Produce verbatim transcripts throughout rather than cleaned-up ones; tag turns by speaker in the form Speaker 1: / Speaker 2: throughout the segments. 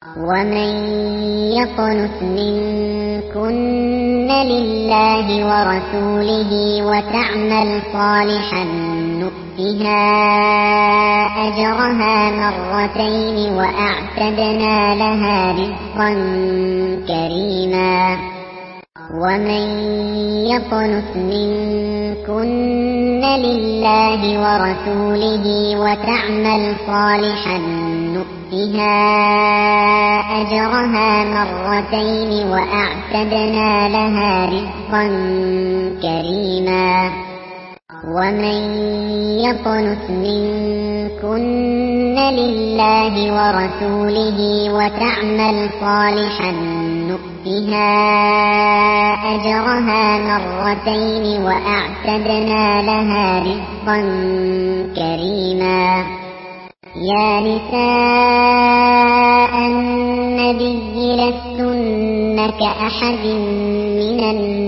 Speaker 1: ومن يقنت منكن لله ورسوله وتعمل صالحا نؤتها أجرها مرتين وأعتدنا لها رزقا كريما. ومن يقنت منكن لله ورسوله وتعمل صالحا نؤتها أجرها مرتين وأعتدنا لها رزقا كريما. ومن يقنت منكن لله ورسوله وتعمل صالحا نؤتها أجرها مرتين وأعتدنا لها رزقا كريما. يا نساء النبي لستن كأحد من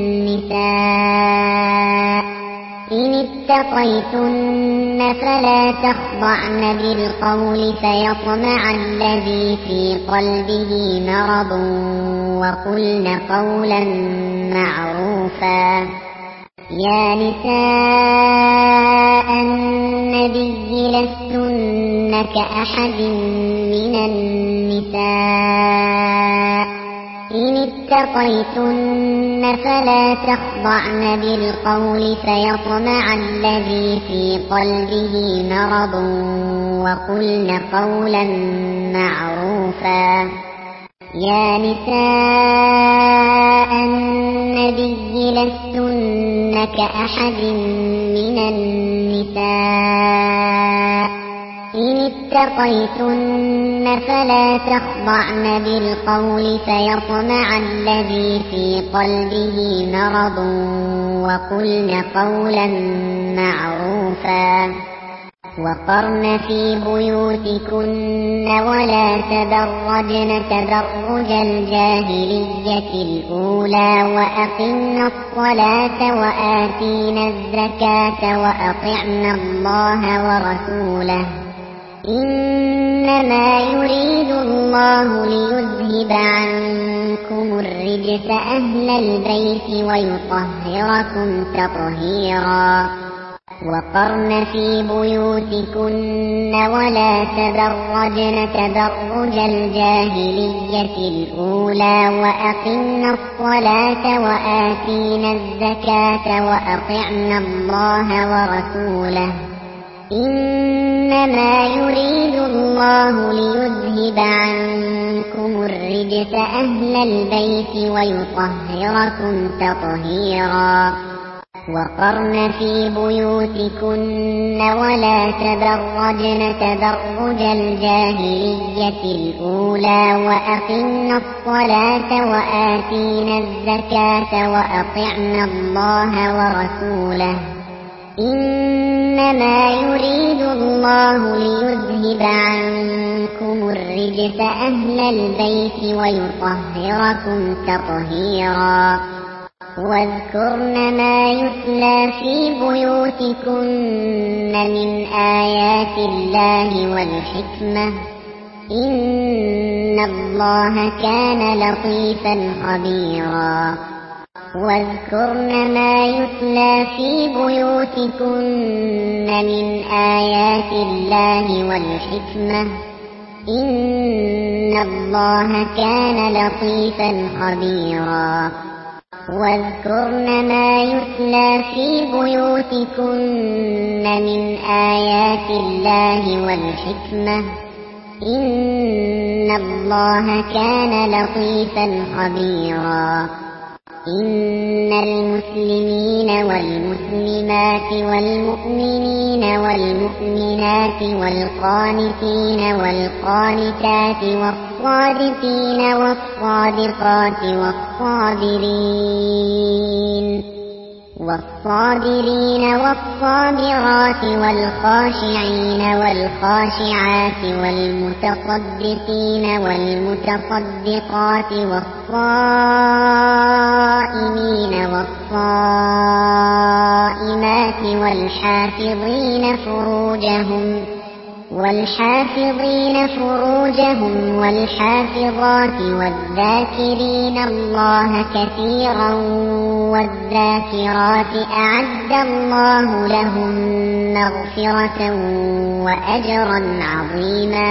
Speaker 1: النساء إن اتقيتن فلا تخضعن بالقول فيطمع الذي في قلبه مرض وقلن قولا معروفا. يا نساء النبي لستن كأحد من النساء إن اتقيتن فلا تخضعن بالقول فيطمع الذي في قلبه مرض وقلن قولا معروفا. يا نساء النبي لستن كأحد من النساء إن اتقيتن فلا تخضعن بالقول فيطمع الذي في قلبه مرض وقلن قولا معروفا. وقرن في بيوتكن ولا تبرجن تبرج الجاهلية الأولى وأقمن الصلاة وآتينا الزكاة وأطعنا الله ورسوله إنما يريد الله ليذهب عنكم الرجس أهل البيت ويطهركم تطهيرا. وقرن في بيوتكن ولا تبرجن تبرج الجاهلية الأولى وأقمن الصلاة وآتينا الزكاة وأطعنا الله ورسوله إنما يريد الله ليذهب عنكم الرجس أهل البيت ويطهركم تطهيرا. وقرن في بيوتكن ولا تبرجن تبرج الجاهلية الأولى وأقمن الصلاة وآتينا الزكاة وأطعنا الله ورسوله إنما يريد الله ليذهب عنكم الرجس أهل البيت ويطهركم تطهيرا. واذكرن ما يتلى في بيوتكن من آيات الله والحكمة إن الله كان لطيفا خبيرا. واذكرن ما يتلى في بيوتكن من آيات الله والحكمة إن الله كان لطيفا خبيرا. واذكرن ما يتلى في بيوتكن من آيات الله والحكمة إن الله كان لطيفا خبيرا. إن المسلمين والمسلمات والمؤمنين والمؤمنات والقانتين والقانتات والصادقين والصادقات والصابرين والصابرين والصابرات والخاشعين والخاشعات والمتصدقين والمتصدقات والصائمين والصائمات والحافظين فروجهم والحافظين فروجهم والحافظات والذاكرين الله كثيرا والذاكرات أعد الله لهم مغفرة وأجرا عظيما.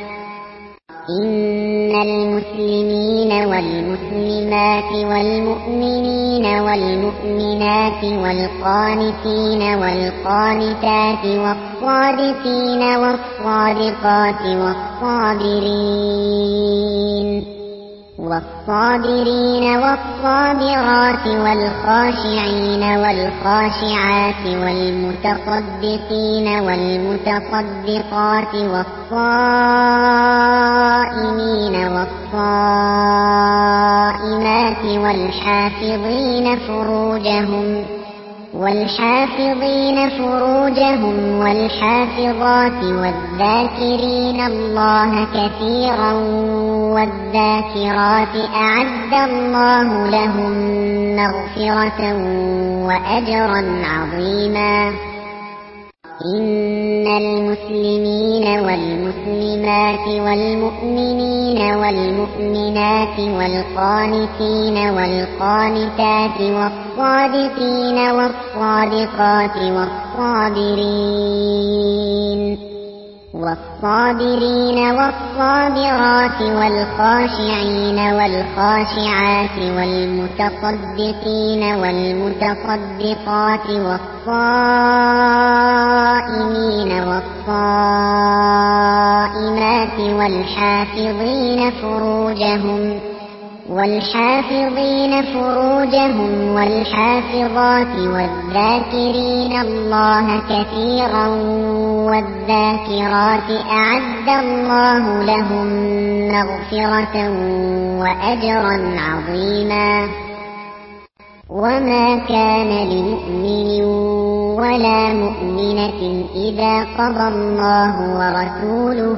Speaker 1: إن المسلمين والمسلمات والمؤمنين والمؤمنات والقانتين والقانتات والصادقين والصادقات والصابرين والصابرين والصابرات والخاشعين والخاشعات والمتصدقين والمتصدقات والصائمين والصائمات والحافظين فروجهم والحافظين فروجهم والحافظات والذاكرين الله كثيرا والذاكرات أعد الله لهم مغفرة وأجرا عظيما. إن المسلمين والمسلمات والمؤمنين والمؤمنات والقانتين والقانتات والصادقين والصادقات والصابرين والصابرين والصابرات والخاشعين والخاشعات والمتصدقين والمتصدقات والصائمين والصائمات والحافظين فروجهم والحافظين فروجهم والحافظات والذاكرين الله كثيرا والذاكرات أعد الله لهم مغفرة وأجرا عظيما. وما كان لمؤمن ولا مؤمنة إذا قضى الله ورسوله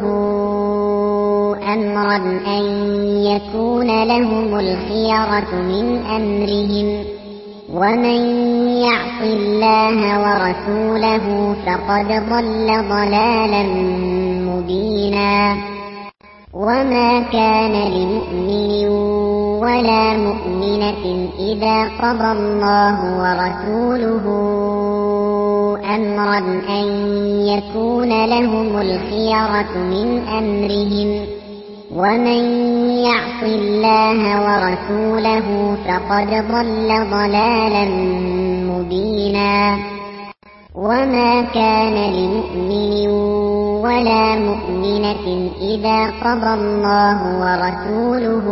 Speaker 1: أمرا أن يكون لهم الخيرة من أمرهم ومن يعص الله ورسوله فقد ضل ضلالا مبينا. وما كان لمؤمن ولا مؤمنة إذا قضى الله ورسوله أمرا أن يكون لهم الخيرة من أمرهم ومن يعص الله ورسوله فقد ضل ضلالا مبينا. وما كان لمؤمن ولا مؤمنة إذا قضى الله ورسوله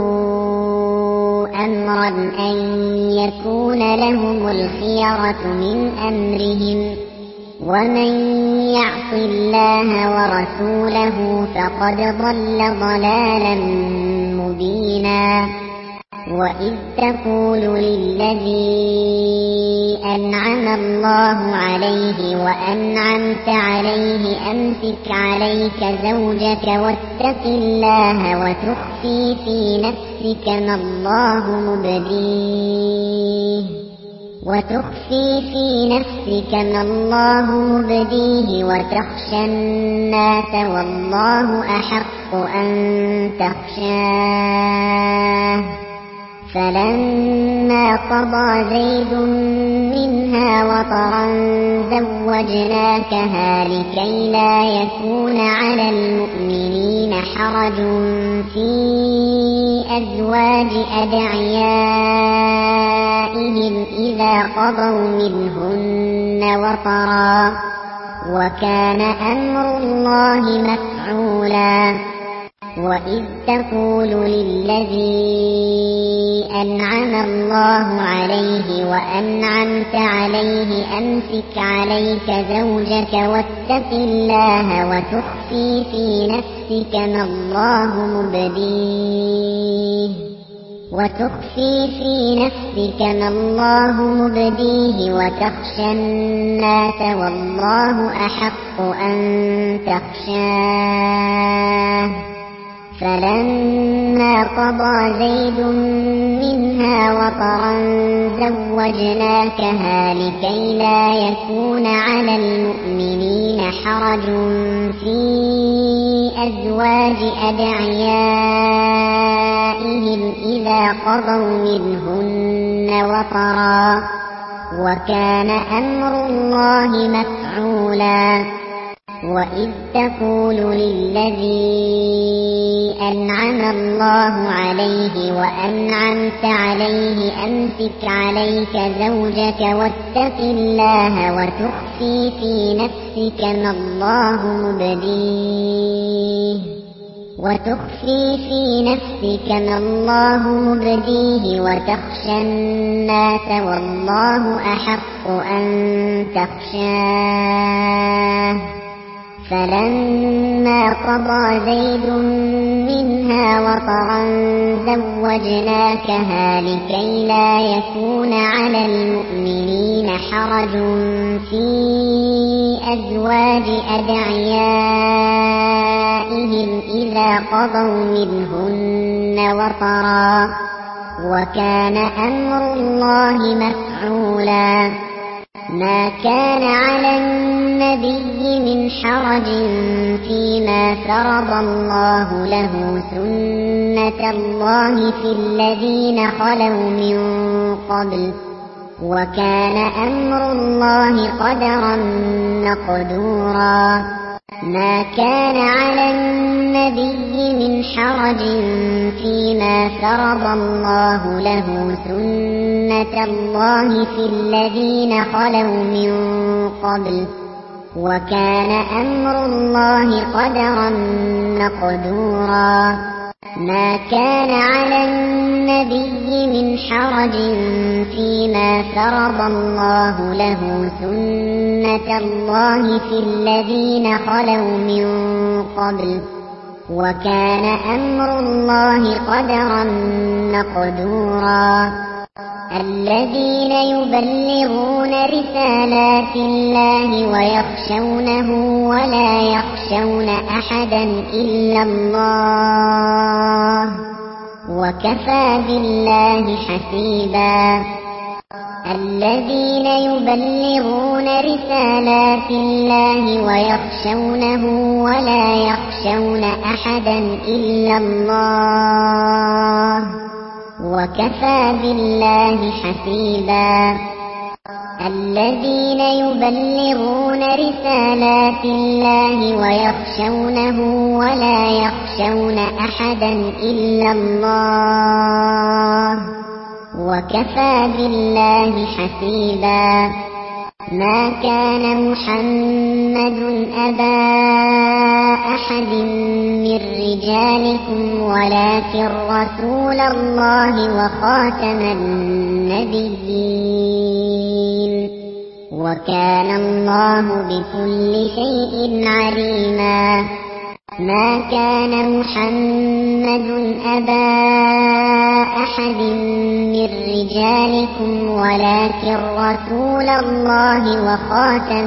Speaker 1: أمرا أن يكون لهم الخيرة من أمرهم ومن يعص الله ورسوله فقد ضل ضلالا مبينا. وإذ تقول للذي أنعم الله عليه وأنعمت عليه أمسك عليك زوجك واتق الله وتخفي في نفسك ما الله مبديه وتخفي في نفسك ما الله مبديه وتخشى الناس والله أحق أن تخشاه. فلما قضى زيد منها وطرا زوجناكها لكي لا يكون على المؤمنين حرج في أزواج أدعيائهم إذا قضوا منهن وطرا وكان أمر الله مفعولا. وإذ تقول للذي أنعم الله عليه وأنعمت عليه أمسك عليك زوجك واتق الله وتخفي في نفسك ما الله مبديه وتخفي في نفسك ما الله مبديه وتخشى الناس والله أحق أن تخشاه. فلما قضى زيد منها وطرا زوجناكها لكي لا يكون على المؤمنين حرج في أزواج أدعيائهم إذا قضوا منهن وطرا، وكان أمر الله مفعولا. وإذ تقول للذي أنعم الله عليه وأنعمت عليه أمسك عليك زوجك واتق الله وتخفي في نفسك ما الله مبديه وتخفي في نفسك ما الله مبديه وتخشى الناس والله أحق أن تخشاه. فلما قضى زيد منها وطرا زوجناكها لكي لا يكون على المؤمنين حرج في أزواج أدعيائهم إذا قضوا منهن وطرا، وكان أمر الله مفعولا. ما كان على النبي من حرج فيما فرض الله له، سنة الله في الذين خلوا من قبل، وكان أمر الله قدرا مقدورا. ما كان على النبي من حرج فيما فرض الله له، سنة الله في الذين خلوا من قبل، وكان أمر الله قدرا مقدورا. ما كان على النبي من حرج فيما فرض الله له، سنة الله في الذين خلوا من قبل، وكان أمر الله قدرا مقدورا. الذين يبلغون رسالات الله ويخشونه ولا يخشون أحدا إلا الله، وكفى بالله حسيبا. الذين يبلغون رسالات الله ويخشونه ولا يخشون أحدا إلا الله، وكفى بالله حسيبا. الذين يبلغون رسالات الله ويخشونه ولا يخشون أحدا إلا الله، وكفى بالله حسيبا. ما كان محمد أبا أحد من رجالكم ولكن رسول الله وخاتم النبيين، وكان الله بكل شيء عليما. ما كان محمد أبا أحد من رجالكم ولكن رسول الله وخاتم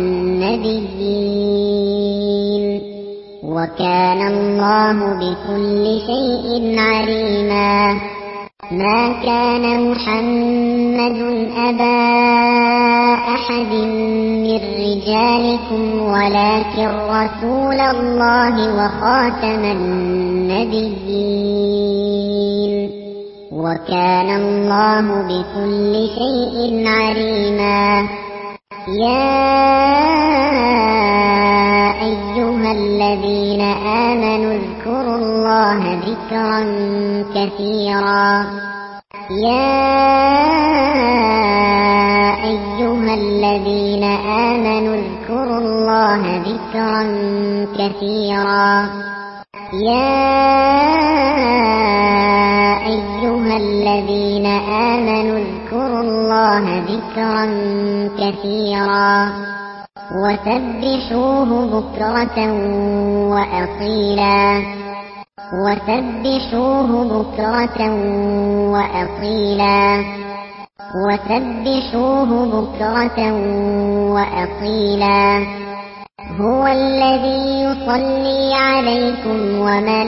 Speaker 1: النبيين، وكان الله بكل شيء عليما. ما كان محمد أبا أحد من رجالكم ولكن رسول الله وخاتم النبيين، وكان الله بكل شيء عليما. يا أيها الذين آمنوا اذكروا الله ذكرا كثيرا. يا أيها الذين آمنوا اذكروا الله ذكرا كثيرا. يا أيها الذين آمنوا اذكروا الله ذكرا كثيرا وسبحوه بكرة وأصيلا. وسبحوه بكرة وأصيلا. وسبحوه بكرة وأصيلا. هو الذي يصلي عليكم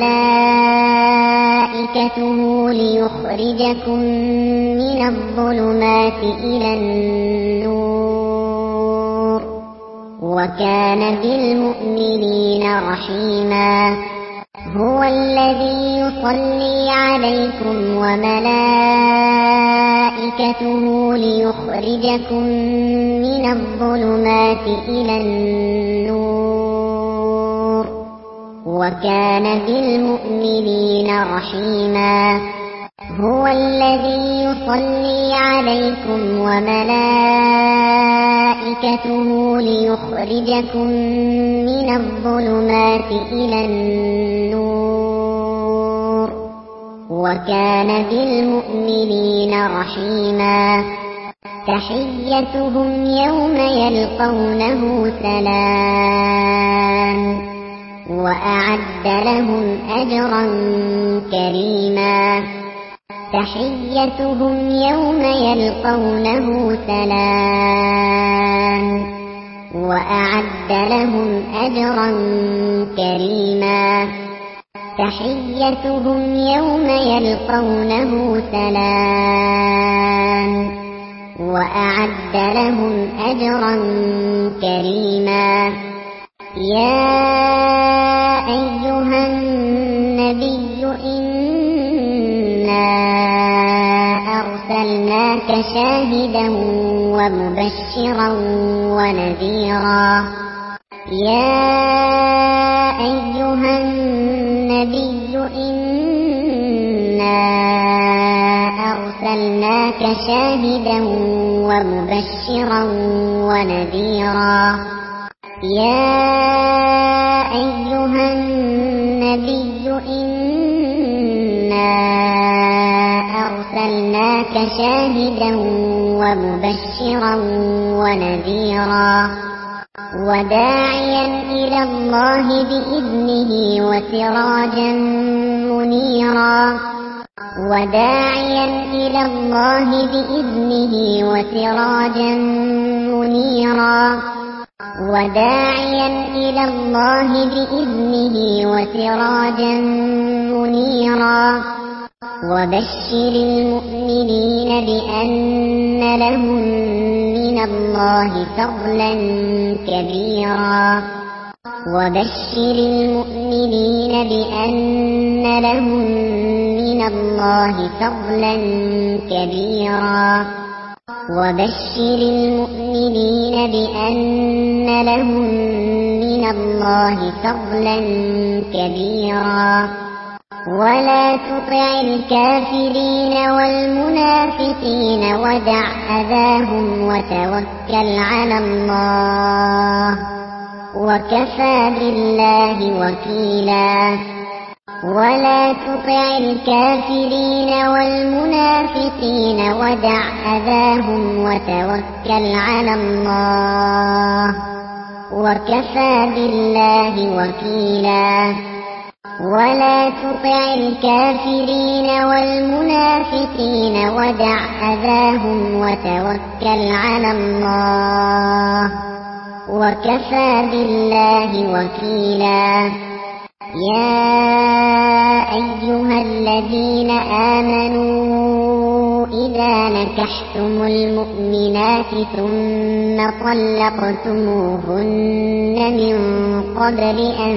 Speaker 1: وملائكته ليخرجكم من الظلمات إلى النور وكان بالمؤمنين رحيما هو الذي يصلي عليكم وملائكته ليخرجكم من الظلمات إلى النور وكان بالمؤمنين رحيما هو الذي يصلي عليكم وملائكته ليخرجكم من الظلمات إلى النور وكان بالمؤمنين رحيما تحيتهم يوم يلقونه سلام وأعد لهم أجرا كريما تحيتهم يوم يلقونه سلام وأعد لهم أجرا كريما تحيتهم يوم يلقونه سلام وأعد لهم أجرا كريما يا أيها النبي إنا أرسلناك شاهدا ومبشرا ونذيرا يا أيها النبي إنا أرسلناك شاهدا ومبشرا ونذيرا يا أيها النبي إنا أرسلناك شاهدا ومبشرا ونذيرا وداعيا إلى الله بإذنه وسراجا منيرا وداعيا إلى الله بإذنه وسراجا منيرا وداعيا إلى الله بإذنه وسراجا منيرا وبشر المؤمنين بأن لهم من الله فضلا كبيرا وبشر المؤمنين بأن لهم من الله فضلا كبيرا وبشر المؤمنين بأن لهم من الله فضلا كبيرا ولا تطع الكافرين والمنافقين ودع أذاهم وتوكل على الله وكفى بالله وكيلا ولا تطع الكافرين والمنافقين ودع أذاهم وتوكل على الله وكفى بالله وكيلا ولا تطع الكافرين والمنافقين ودع أذاهم وتوكل على الله وكفى بالله وكيلا يا أيها الذين آمنوا إذا نكحتم المؤمنات ثم طلقتموهن من قبل أن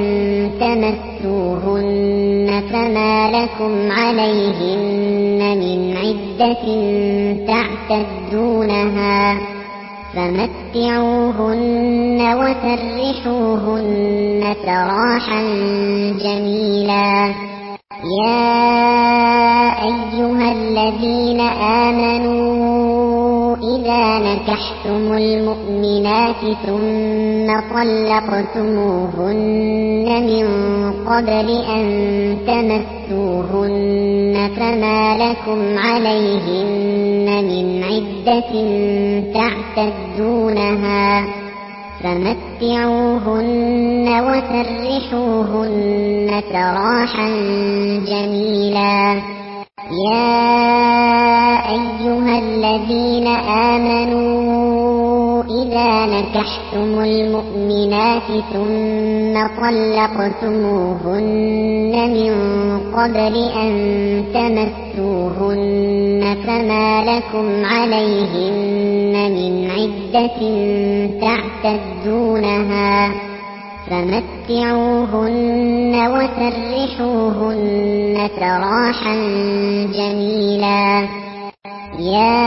Speaker 1: تمسوهن فما لكم عليهن من عدة تعتدونها فمتعوهن وسرحوهن سراحا جميلا يا أيها الذين آمنوا إذا نكحتم المؤمنات ثم طلقتموهن من قبل أن تمسوهن فما لكم عليهن من عدة تعتدونها فمتعوهن وسرحوهن سراحا جميلا يا أيها الذين آمنوا إذا نكحتم المؤمنات ثم طلقتموهن من قبل أن تمسوهن فما لكم عليهن من عدة تعتدونها فمتعوهن وسرحوهن سراحا جميلا. يا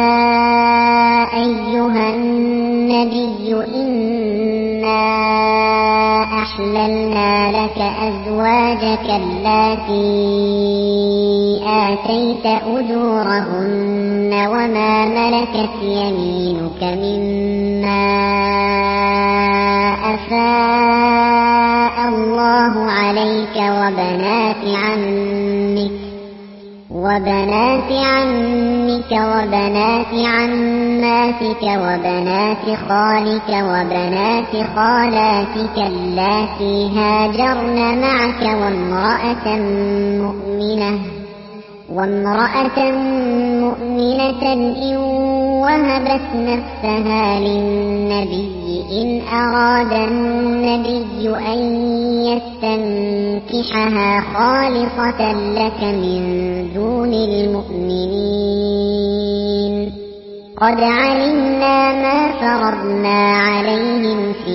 Speaker 1: أيها النبي إنا أحللنا لك أزواجك اللاتي آتيت أجورهن وما ملكت يمينك مما أفاء الله عليك وبنات عمك وبنات عمك وبنات عماتك وبنات خالك وبنات خالاتك اللاتي هاجرن معك وامرأة مؤمنة وامرأة مؤمنة إن وهبت نفسها للنبي إن أراد النبي أن يستنكحها خالصة لك من دون المؤمنين. قد علمنا ما فرضنا عليهم في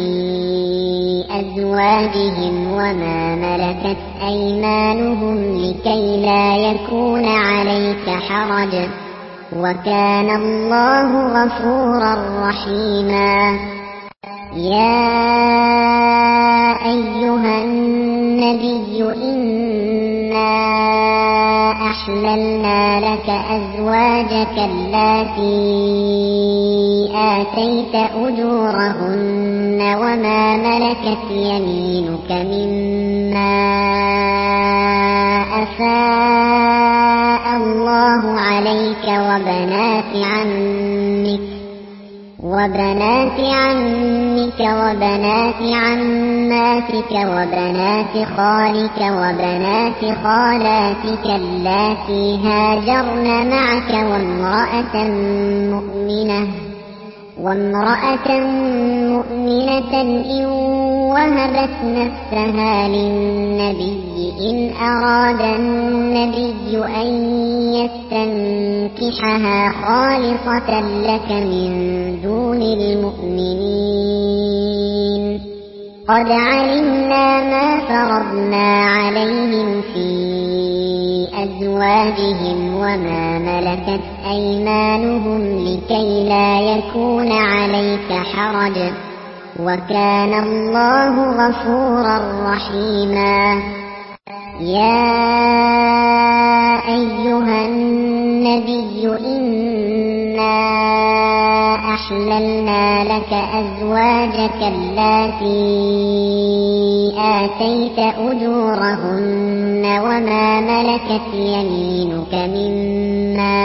Speaker 1: أزواجهم وما ملكت أيمانهم لكي لا يكون عليك حرج وكان الله غفورا رحيما. يا أيها النبي إنا أحللنا لك أزواجك اللاتي آتيت أجورهن وما ملكت يمينك مما أفاء الله عليك وبنات عمك وبنات عمك وبنات عماتك وبنات خالك وبنات خالاتك اللاتي هاجرن معك وامرأة مؤمنة وامرأة مؤمنة إن وهبت نفسها للنبي إن أراد النبي أن يستنكحها خالصة لك من دون المؤمنين. قد علمنا ما فرضنا عليهم في أزواجهم وما ملكت أيمانهم لكي لا يكون عليك حرج وكان الله غفورا رحيما. يا أيها النبي إنا أحللنا لك أزواجك اللاتي آتيت أجورهن وما ملكت يمينك مما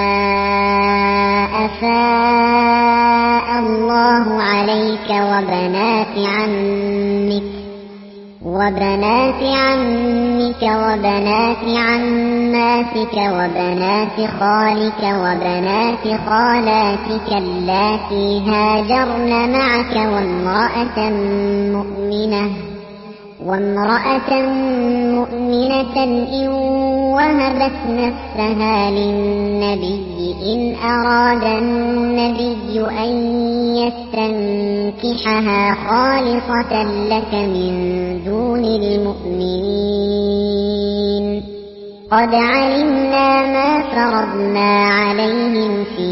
Speaker 1: أفاء الله عليك وبنات عمك وبنات عمك وبنات عماتك وبنات خالك وبنات خالاتك اللاتي هاجرن معك وامرأة مؤمنة وامرأة مؤمنة إن وهبت نفسها للنبي إن أراد النبي أن يستنكحها خالصة لك من دون المؤمنين. قد علمنا ما فرضنا عليهم في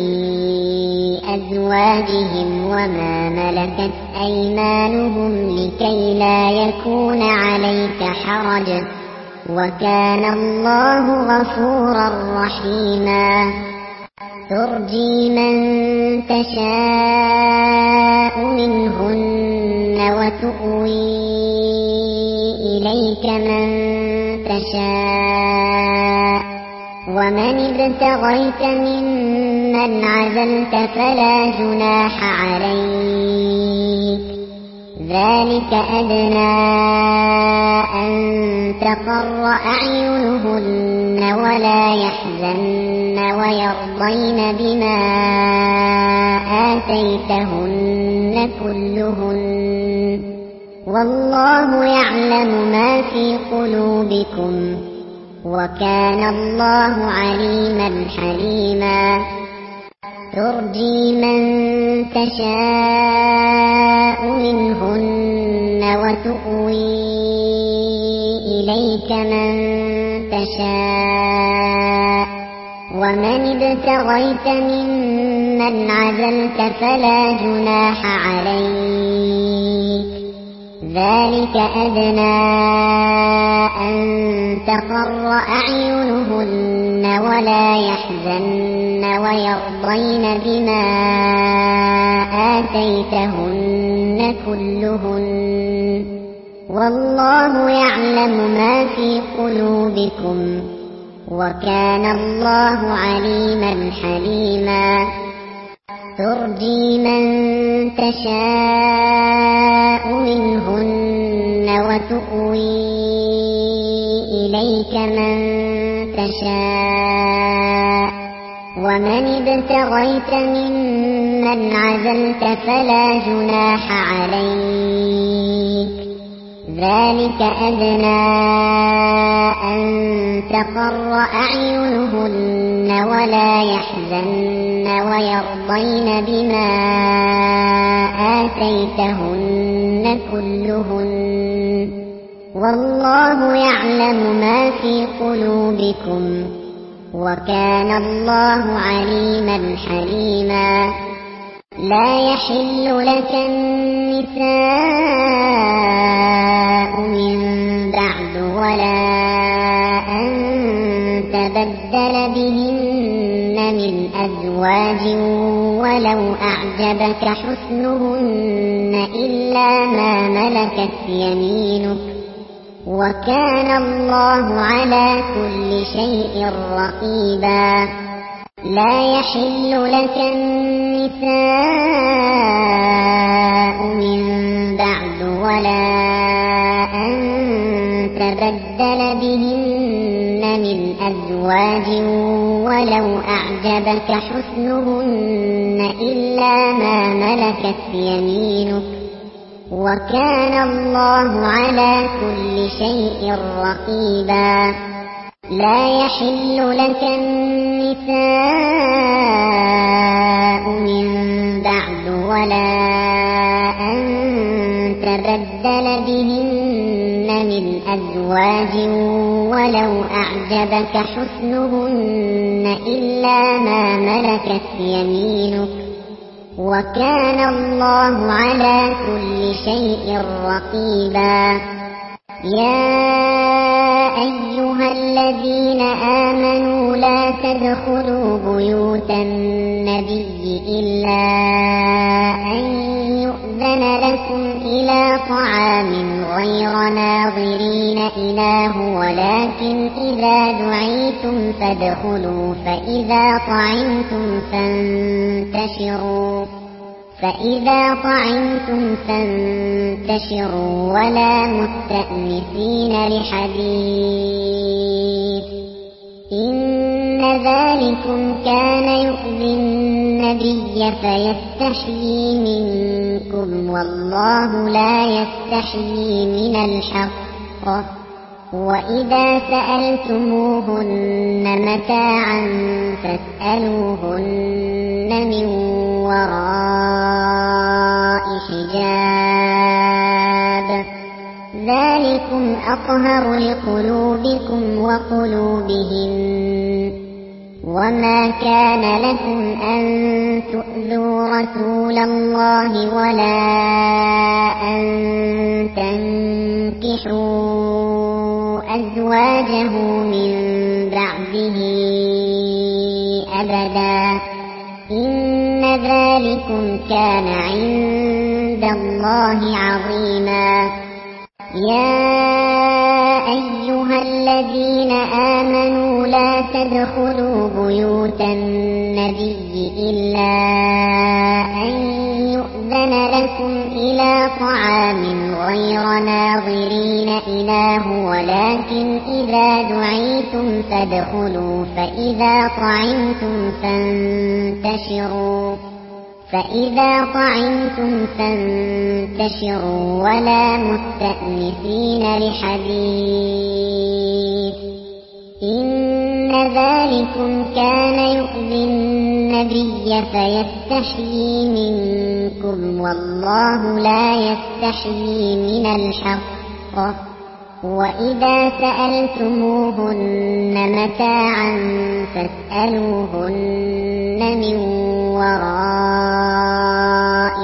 Speaker 1: أزواجهم وما ملكت أيمانهم لكي لا يكون عليك حرج وكان الله غفورا رحيما. ترجي من تشاء منهن وتؤوي إليك من تشاء ومن ابتغيت ممن عزلت فلا جناح عليك ذلك أدنى أن تقر أعينهن ولا يحزن ويرضين بما آتيتهن كلهن والله يعلم ما في قلوبكم وكان الله عليما حليما ترجي من تشاء منهن وتؤوي إليك من تشاء ومن ابتغيت ممن عزلت فلا جناح عليك ذلك أدنى أن تقر أعينهن ولا يحزن ويرضين بما آتيتهن كلهن والله يعلم ما في قلوبكم وكان الله عليما حليما ترجي من تشاء منهن وتؤوي إليك من تشاء ومن ابتغيت ممن عزلت فلا جناح عليك ذلك أدنى أن تقر أعينهن ولا يحزن ويرضين بما آتيتهن كلهن والله يعلم ما في قلوبكم وكان الله عليما حليما لا يحل لك النساء من بعد ولا أن تبدل بهن من أزواج ولو أعجبك حسنهن إلا ما ملكت يمينك وكان الله على كل شيء رقيبا لا يحل لك النساء من بعد ولا أن تبدل بهن من أزواج ولو أعجبك حسنهن إلا ما ملكت يمينك وكان الله على كل شيء رقيبا لا يحل لك النساء من بعد ولا أن تبدل بهن من أزواج ولو أعجبك حسنهن إلا ما ملكت يمينك وكان الله على كل شيء رقيبا يا أيها الذين آمنوا لا تدخلوا بيوت النبي إلا أن يؤذن لكم إلى طعام غير ناظرين إناه ولكن إذا دعيتم فادخلوا فإذا طعمتم فانتشروا فإذا طعمتم فانتشروا ولا مستأنسين لحديث إن ذلكم كان يؤذي النبي فيستحيي منكم والله لا يستحيي من الحق وإذا سألتموهن متاعا فاسألوهن من وراء حجاب ذلكم أطهر لقلوبكم وقلوبهم وما كان لكم أن تؤذوا رسول الله ولا أن تنكحوا أزواجه من بعده أبدا إن ذلكم كان عند الله عظيما يا أيها الذين آمنوا لا تدخلوا بيوت النبي إلا أن يؤذن لكم إلى طعام غير ناظرين إناه ولكن إذا دعيتم فادخلوا فإذا طعمتم فانتشروا فإذا طعمتم فانتشروا ولا مستأنسين لحديث إن ذلكم كان يؤذي النبي فيستحيي منكم والله لا يستحيي من الحق وإذا سألتموهن متاعا فاسألوهن من وراء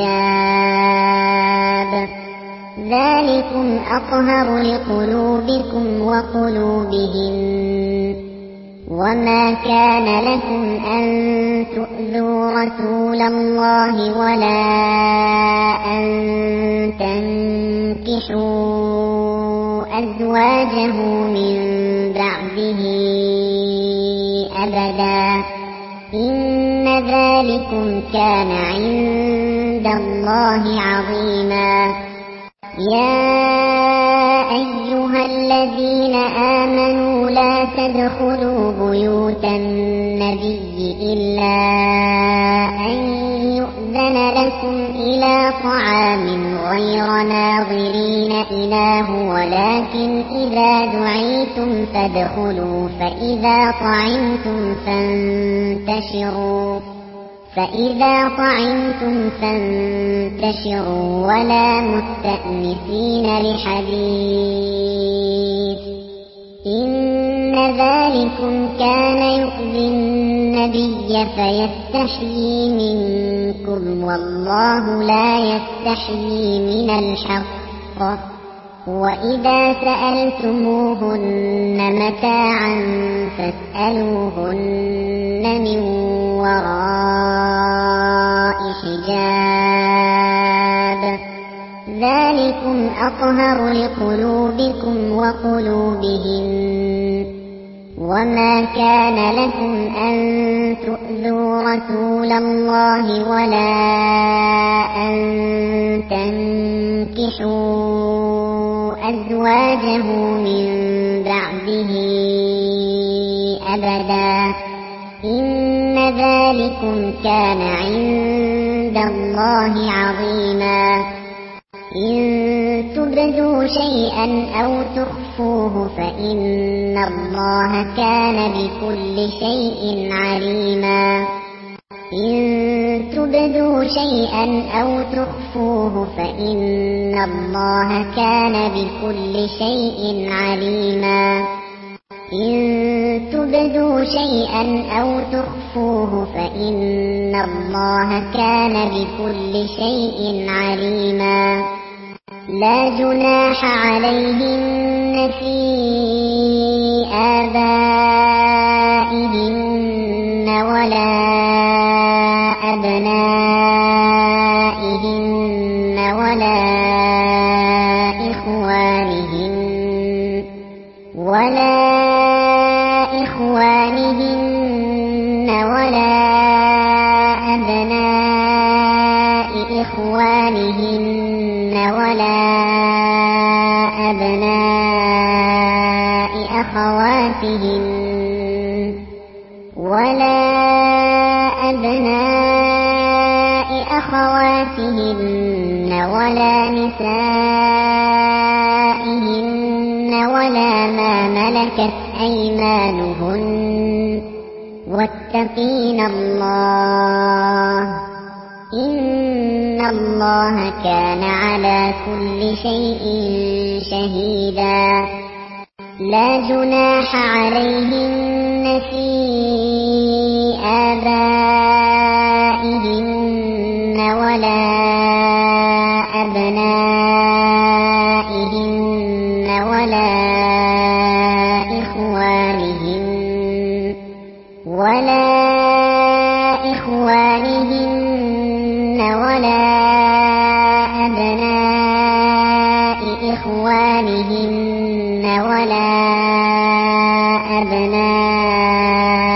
Speaker 1: حجاب ذلكم أطهر لقلوبكم وقلوبهم وما كان لكم أن تؤذوا رسول الله ولا أن تنكحوا أزواجه من بعده أبدا إن ذلكم كان عند الله عظيما يا أيها الذين آمنوا لا تدخلوا بيوت النبي إلا أن يؤذن لكم إلى طعام غير ناظرين إناه ولكن إذا دعيتم فادخلوا فإذا طعمتم فانتشروا فإذا طعمتم فانتشروا ولا مستأنسين لحديث إن ذلكم كان يؤذي النبي فيستحيي منكم والله لا يستحيي من الحق وإذا سألتموهن متاعا فاسألوهن من وراء حجاب ذلكم أطهر لقلوبكم وقلوبهم وما كان لكم أن تؤذوا رسول الله ولا أن تنكحوا أزواجه من بعده أبدا إن ذلكم كان عند الله عظيما إن تبدوا شيئا أو تخفوه فإن الله كان بكل شيء عليما إن تبدوا شيئا أو تخفوه فإن الله كان بكل شيء عليما إن تبدوا شيئا أو تخفوه فإن الله كان بكل شيء عليما لا جناح عليهن في آبائهن ولا أبنائهن ولا إخوانهن ولا إخوانهن ولا أبناء إخوانهن ولا أبناء أخواتهن ولا أبناء أخواتهن ولا نسائهن ولا ما ملكت أيمانهن واتقين الله إن الله كان على كل شيء شهيدا لا جناح عليهن في آبائهن ولا أبنائهن ولا إخوانهن ولا إخوانهن ولا أبناء إخوانهن ولا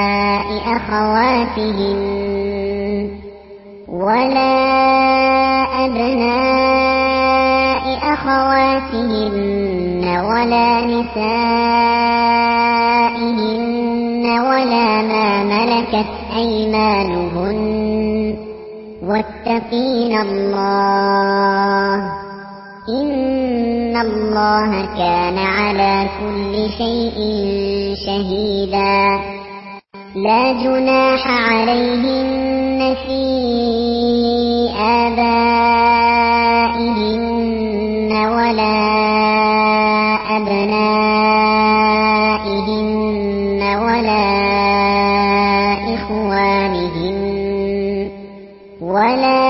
Speaker 1: أبناء أخواتهن ولا أبناء أخواتهن ولا نسائهن ولا ما ملكت أيمانهن واتقين الله إن الله كان على كل شيء شهيدا لا جناح عليهن في آبائهن ولا أبنائهن ولا إخوانهن ولا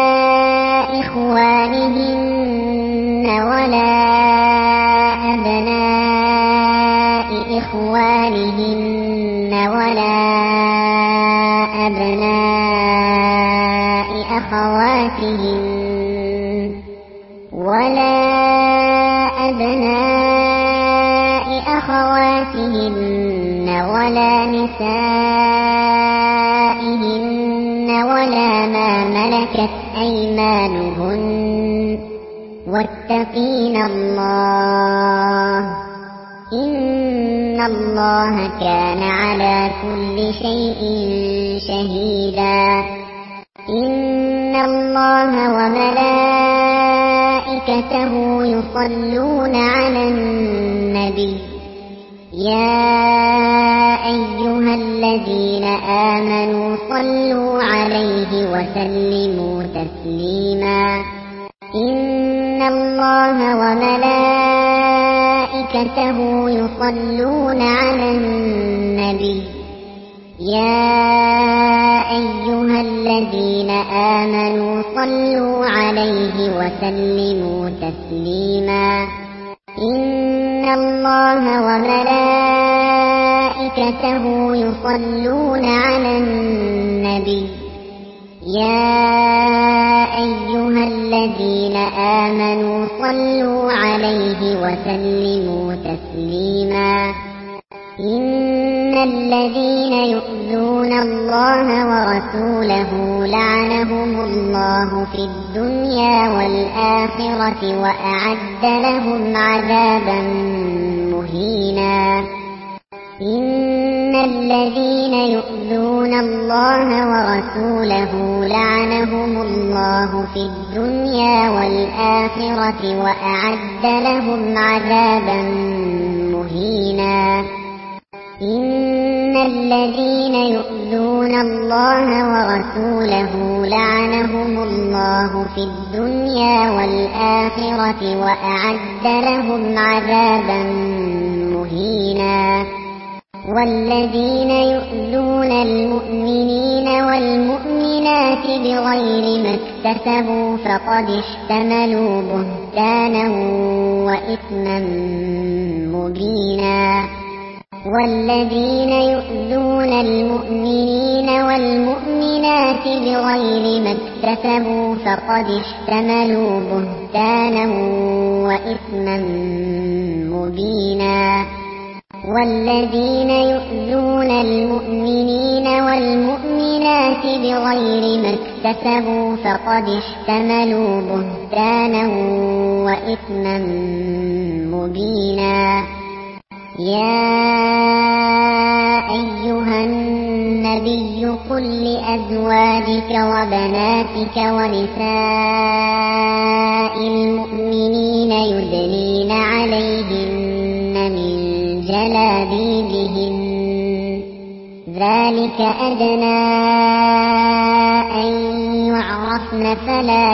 Speaker 1: إخوانهن ولا أبناء إخوانهن ولا أبناء أخواتهن ولا أبناء أخواتهن ولا نسائهن ولا ما ملكت أيمانهن واتقين الله إن الله كان على كل شيء شهيدا إن الله وملائكته يصلون على النبي يا أيها الذين آمنوا صلوا عليه وسلموا تسليما إن الله وملائكته يصلون على النبي يا أيها الذين آمنوا صلوا عليه وسلموا تسليما إن الله وملائكته يصلون على النبي يا أيها الذين آمنوا صلوا عليه وسلموا تسليما إن الذين يؤذون الله ورسوله لعنهم الله في الدنيا والآخرة وأعد لهم عذابا مهينا إن الذين يؤذون الله ورسوله لعنهم الله في الدنيا والآخرة وأعد لهم عذابا مهينا إن الذين يؤذون الله ورسوله لعنهم الله في الدنيا والآخرة وأعد لهم عذابا مهينا والذين يؤذون المؤمنين والمؤمنات بغير ما اكتسبوا فقد احتملوا بهتانا وإثما مبينا والذين يؤذون المؤمنين والمؤمنات بغير ما اكتسبوا فقد احتملوا بهتانا وإثما مبينا والذين يؤذون المؤمنين والمؤمنات بغير ما اكتسبوا فقد احتملوا بهتانا وإثما مبينا يا أيها النبي قل لأزواجك وبناتك ونساء المؤمنين يدنين عليهن من جلابيبهن ذلك أدنى أن يعرفن فلا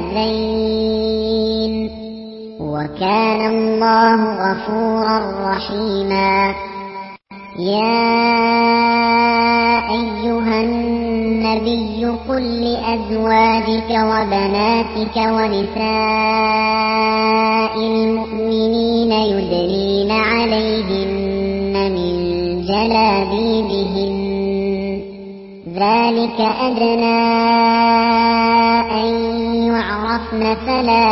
Speaker 1: يؤذين وكان الله غفورا رحيما يا أيها النبي قل لأزواجك وبناتك ونساء المؤمنين يدنين عليهن من جلابيبهن ذلك أدنى أن يعرفن فلا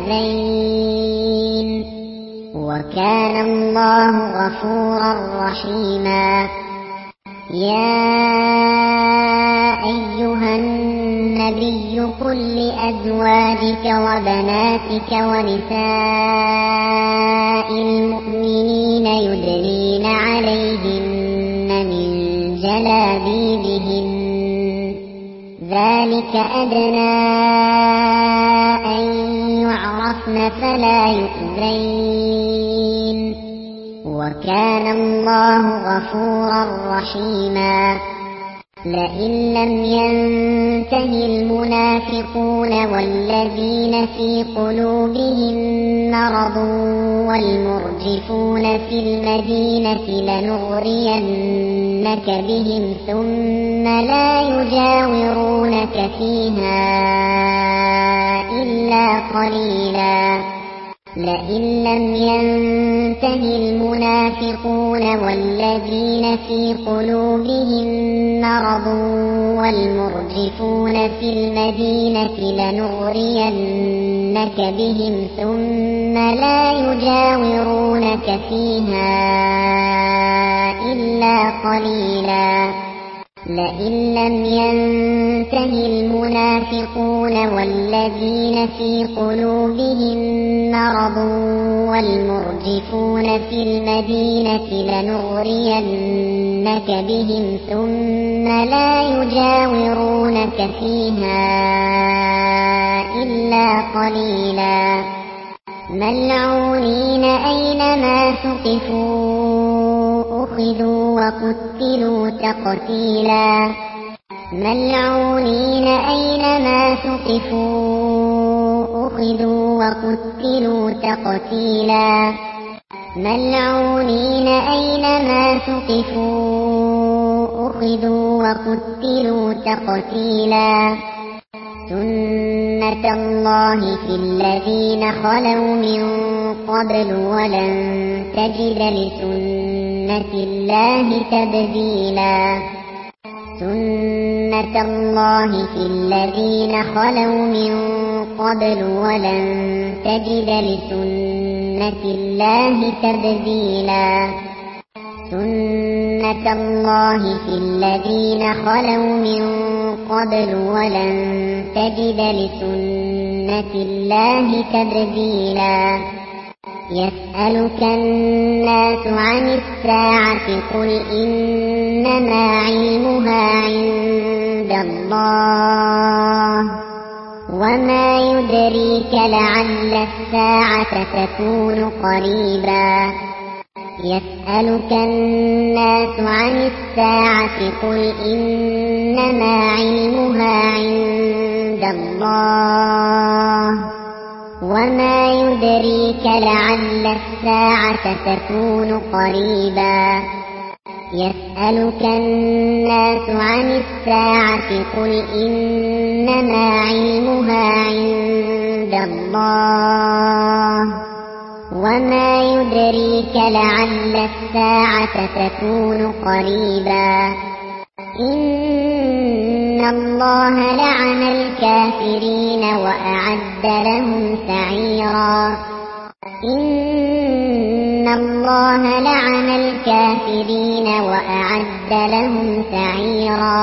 Speaker 1: يؤذين وكان الله غفورا رحيما يا أيها النبي قل قل لأزواجك وبناتك ونساء المؤمنين يدنين عليهن من جلابيبهن ذلك أدنى أن يعرفن فلا يؤذين وكان الله غفورا رحيما لئن لم ينته المنافقون والذين في قلوبهم مرض والمرجفون في المدينة لنغرينك بهم ثم لا يجاورونك فيها إلا قليلا لئن لم ينته المنافقون والذين في قلوبهم مرض والمرجفون في المدينة لنغرينك بهم ثم لا يجاورونك فيها إلا قليلا لئن لم ينته المنافقون والذين في قلوبهم مرض والمرجفون في المدينة لنغرينك بهم ثم لا يجاورونك فيها إلا قليلا ملعونين أينما ثقفوا أخذوا وقتلوا تقتيلا ملعونين أينما ثقفوا أخذوا وقتلوا تقتيلا ملعونين أينما ثقفوا أخذوا وقتلوا تقتيلا سنة الله في الذين خلوا من قبل ولن تجد لسنة الله تبديلا سنة الله في الذين خلوا من قبل ولن تجد لسنة الله تبديلا سنة الله في الذين خلوا من قبل ولن تجد لسنة الله تبديلا يسألك الناس عن الساعة قل إنما علمها عند الله وما يدريك لعل الساعة تكون قريبا يسألك الناس عن الساعة قل إنما علمها عند الله وما يدريك لعل الساعة تكون قريبا يسألك الناس عن الساعة قل إنما علمها عند الله وما يدريك لعل الساعة تكون قريبا إن الله لعن الكافرين وأعد لهم سعيرا إن الله لعن الكافرين وأعد لهم سعيرا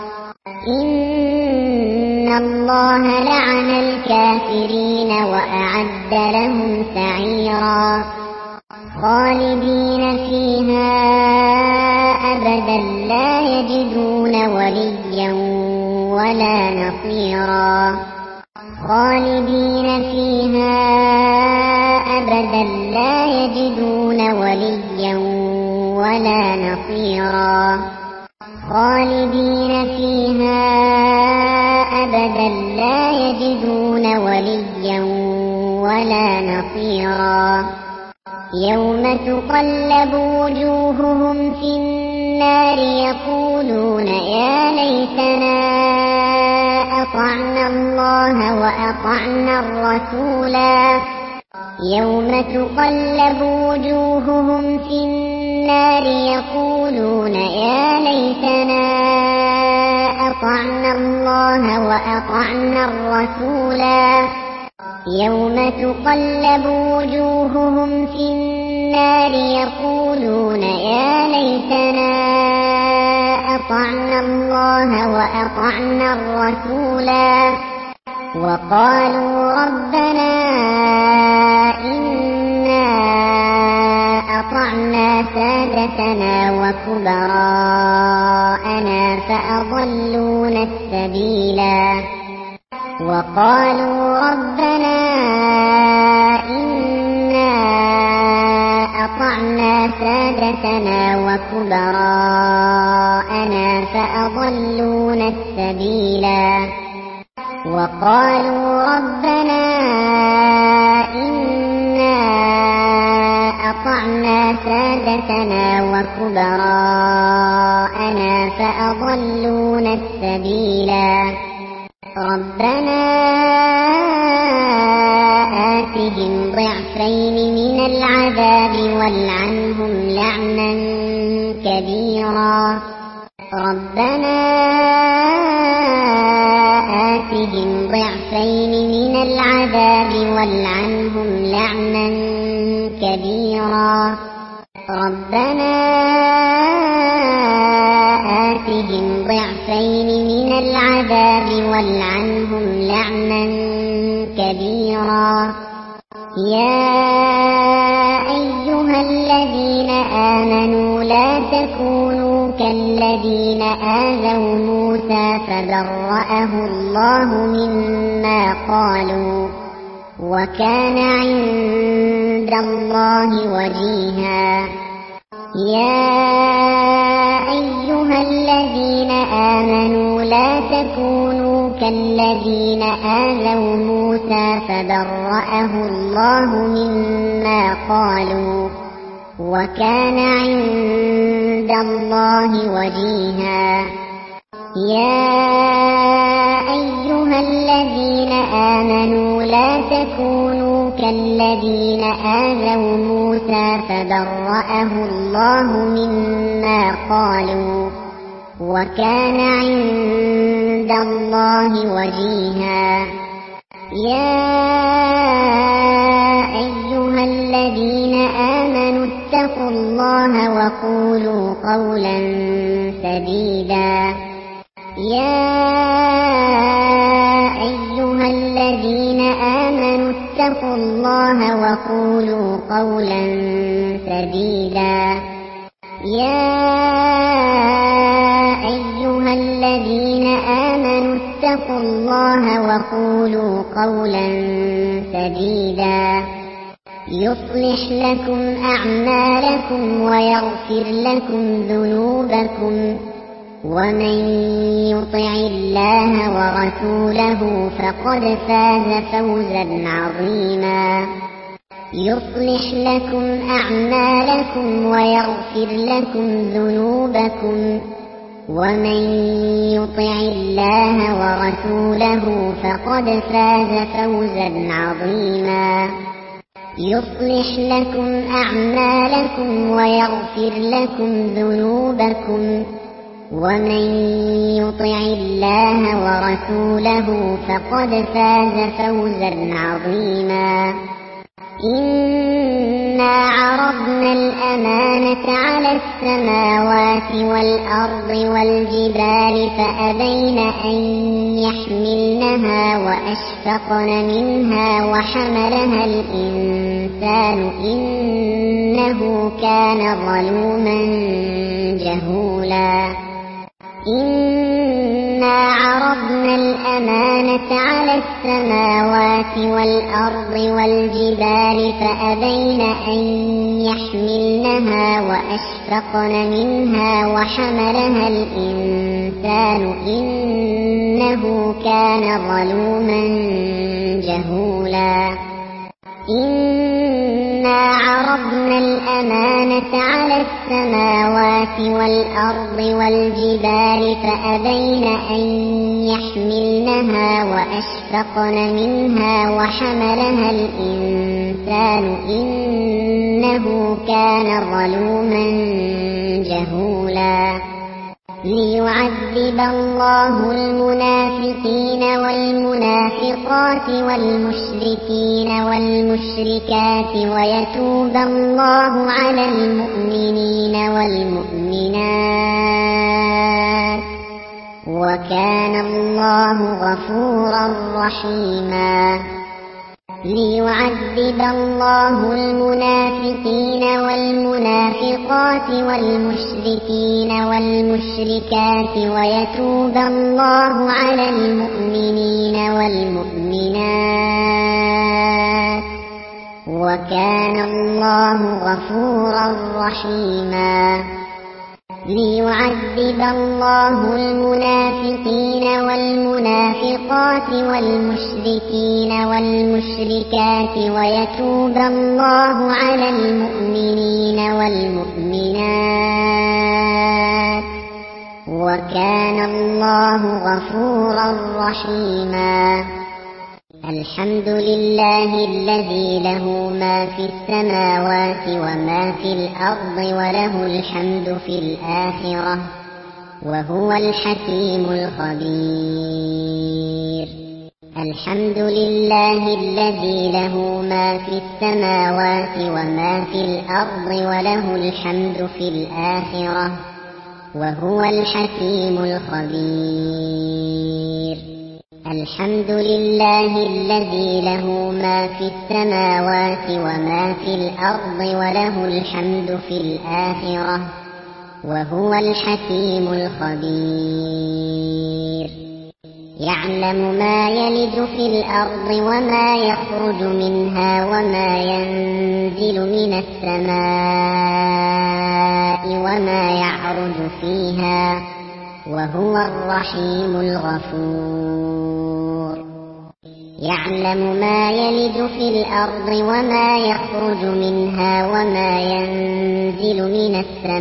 Speaker 1: إن الله لعن الكافرين وأعد لهم سعيرا خالدين فيها أبدا لا يجدون وليا ولا نصيرا خالدين فيها أبدا لا يجدون وليا ولا نصيرا خالدين فيها أبدا لا يجدون وليا ولا نصيرا يوم تقلب وجوههم في النار يقولون يا ليتنا أطعنا الله وأطعنا الرسولا يوم تقلب وجوههم في النار يقولون يا ليتنا أطعنا الله وأطعنا الرسولا يوم تقلب وجوههم في النار يقولون يا ليتنا أطعنا الله وأطعنا الرسولا وقالوا ربنا إنا أطعنا سادتنا وكبراءنا فأضلونا السبيلا وقالوا ربنا إنا أطعنا سادتنا وكبراءنا فأضلونا السبيلا وقالوا ربنا إنا أطعنا سادتنا وكبراءنا فأضلونا السبيلا ربنا آتهم ضعفين من العذاب والعنهم لعنا كبيرا ربنا آتهم ضعفين من العذاب والعنهم لعنا كبيرا ربنا آتهم ضعفين من العذاب والعنهم لعنا كبيرا يا أيها الذين آمنوا لا تكونوا كالذين آذوا موسى فبرأه الله مما قالوا وكان عند الله وجيها يا أيها الذين آمنوا لا تكونوا كالذين آذوا موسى فبرأه الله مما قالوا وكان عند الله وجيها يا أيها الذين آمنوا لا تكونوا كالذين آذوا موسى فبرأه الله مما قالوا وكان عند الله وجيها يا أيها الذين آمنوا اتقوا الله وقولوا قولا سديدا يا أيها الذين آمنوا اتقوا الله وقولوا قولا سديدا يا أيها الذين آمنوا اتقوا الله وقولوا قولا سديدا يصلح لكم أعمالكم ويغفر لكم ذنوبكم ومن يطع الله ورسوله فقد فاز فوزا عظيما يصلح لكم أعمالكم ويغفر لكم ذنوبكم ومن يطع الله ورسوله فقد فاز فوزا عظيما يصلح لكم أعمالكم ويغفر لكم ذنوبكم ومن يطع الله ورسوله فقد فاز فوزا عظيما إنا عرضنا الأمانة على السماوات والأرض والجبال فأبين أن يحملنها وأشفقن منها وحملها الإنسان إنه كان ظلوما جهولا إنا عرضنا الأمانة على السماوات والأرض والجبال فأبين أن يحملنها وأشفقن منها وحملها الإنسان إنه كان ظلوما جهولا إنا عرضنا الأمانة على السماوات والأرض والجبال فأبين أن يحملنها وأشفقن منها وحملها الإنسان إنه كان ظلوما جهولا ليعذب الله المنافقين والمنافقات والمشركين والمشركات ويتوب الله على المؤمنين والمؤمنات وكان الله غفورا رحيما. ليعذب الله المنافقين والمنافقات والمشركين والمشركات ويتوب الله على المؤمنين والمؤمنات وكان الله غفورا رحيما. ليعذب الله المنافقين والمنافقات والمشركين والمشركات ويتوب الله على المؤمنين والمؤمنات وكان الله غفورا رحيما. الحمد لله الذي له ما في السماوات وما في الأرض وله الحمد في الآخرة وهو الحكيم الخبير. الحمد لله الذي له ما في السماوات وما في الأرض وله الحمد في الآخرة وهو الحكيم الخبير. الحمد لله الذي له ما في السماوات وما في الأرض وله الحمد في الآخرة وهو الحكيم الخبير. يعلم ما يلج في الأرض وما يخرج منها وما ينزل من السماء وما يعرج فيها وهو الرحيم الغفور. يعلم ما يلج في الأرض وما يخرج منها وما ينزل من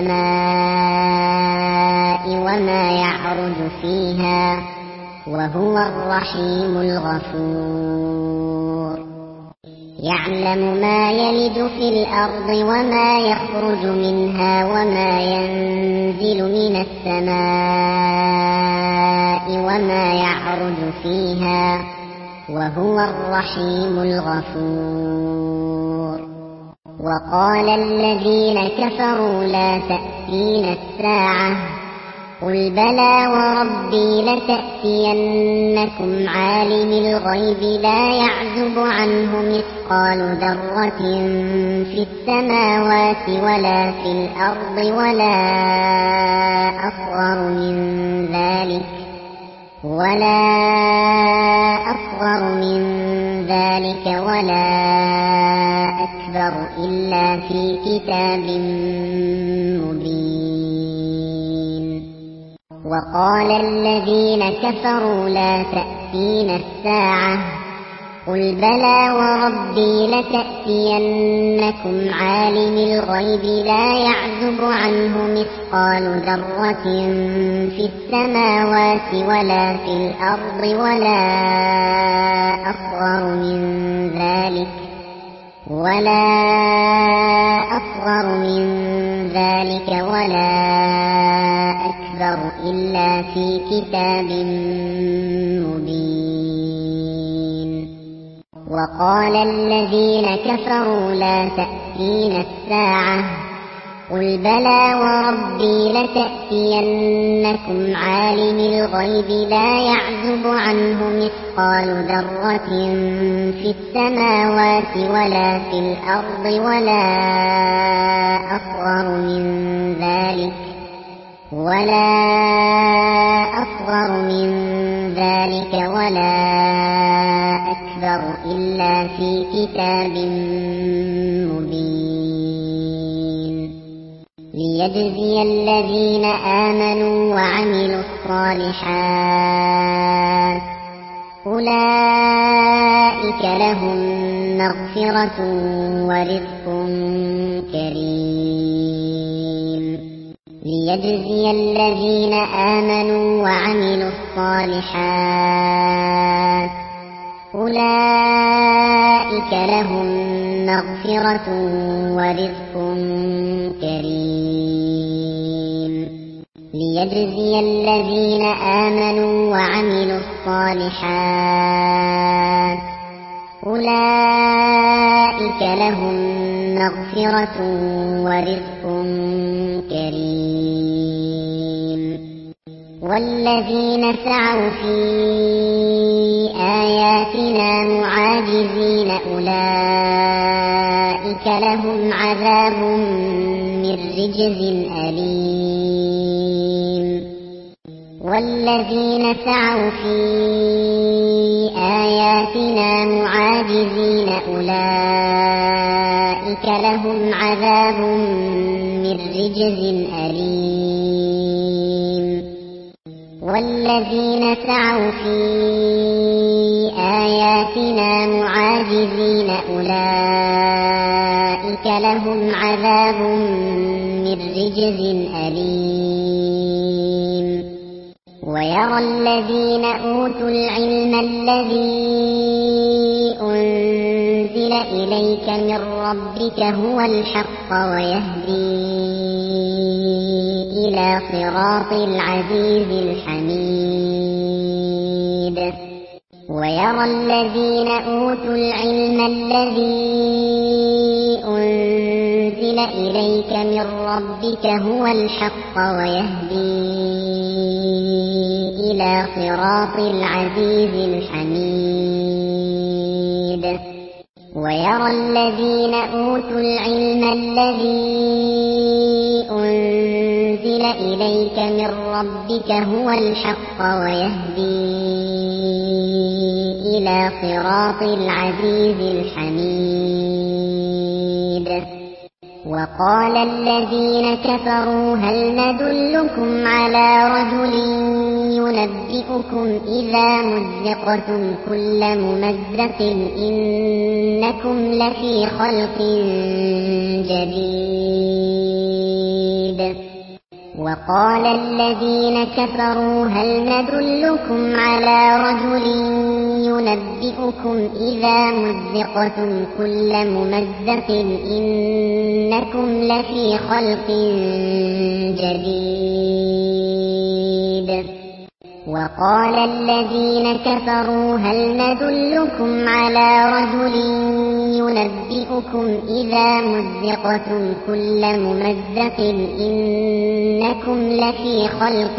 Speaker 1: السماء وما يعرج فيها وهو الرحيم الغفور. يعلم ما يلج في الأرض وما يخرج منها وما ينزل من السماء وما يعرج فيها وهو الرحيم الغفور. وقال الذين كفروا لا تأتينا الساعة قل بلى وربي لتأتينكم عالم الغيب لا يعزب عنه مثقال ذرة في السماوات ولا في الأرض ولا أصغر من ذلك ولا أصغر من ذلك ولا أكبر إلا في كتاب مبين. وقال الذين كفروا لا تأتينا الساعة قل بلى وربي لتأتينكم عالم الغيب لا يعزب عنه مثقال ذرة في السماوات ولا في الأرض ولا أصغر من ذلك ولا أصغر من ذلك ولا أكبر إلا في كتاب مبين. وقال الذين كفروا لا تأتينا الساعة قل بلى وربي لتأتينكم عالم الغيب لا يعزب عنه مثقال ذرة في السماوات ولا في الأرض ولا أصغر من ذلك ولا أصغر من ذلك ولا أكبر إلا في كتاب مبين. ليجزي الذين آمنوا وعملوا الصالحات أولئك لهم مغفرة ورزق كريم. ليجزي الذين آمنوا وعملوا الصالحات أولئك لهم مغفرة ورزق كريم. ليجزي الذين آمنوا وعملوا الصالحات أولئك لهم مغفرة ورزق كريم. والذين سعوا في آياتنا معاجزين أولئك لهم عذاب من رجز أليم والذين سعوا في آياتنا معاجزين أولئك لهم عذاب من رجز أليم والذين سعوا في آياتنا معاجزين أولئك لهم عذاب من رجز أليم ويرى الذين أوتوا العلم الذي أنزل إليك من ربك هو الحق ويهدي إلى صراط العزيز الحميد ويرى الذين أوتوا العلم الذي أنزل إليك من ربك هو الحق ويهدي إلى صراط العزيز الحميد ويرى الذين أوتوا العلم الذي أنزل إليك من ربك هو الحق ويهدي إلى صراط العزيز الحميد وقال الذين كفروا هل ندلكم على رجل ينبئكم إذا مزقتم كل ممزق إنكم لفي خلق جديد وقال الذين كفروا هل ندلكم على رجل ينبئكم إذا مزقتم كل ممزق إنكم لفي خلق جديد وقال الذين كفروا هل ندلكم على رجل ينبئكم إذا مزقتم كل ممزق إنكم لفي خلق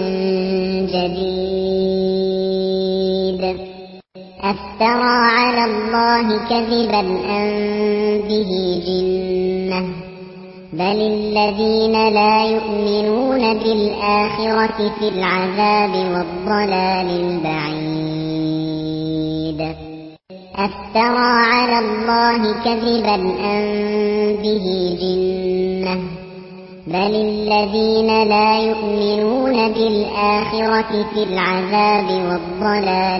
Speaker 1: جديد أفترى على الله كذبا أم به جنة بل الذين لا يؤمنون بالآخرة في العذاب والضلال البعيد أفترى على الله كذبا أم به جنة بل الذين لا يؤمنون بالآخرة في العذاب والضلال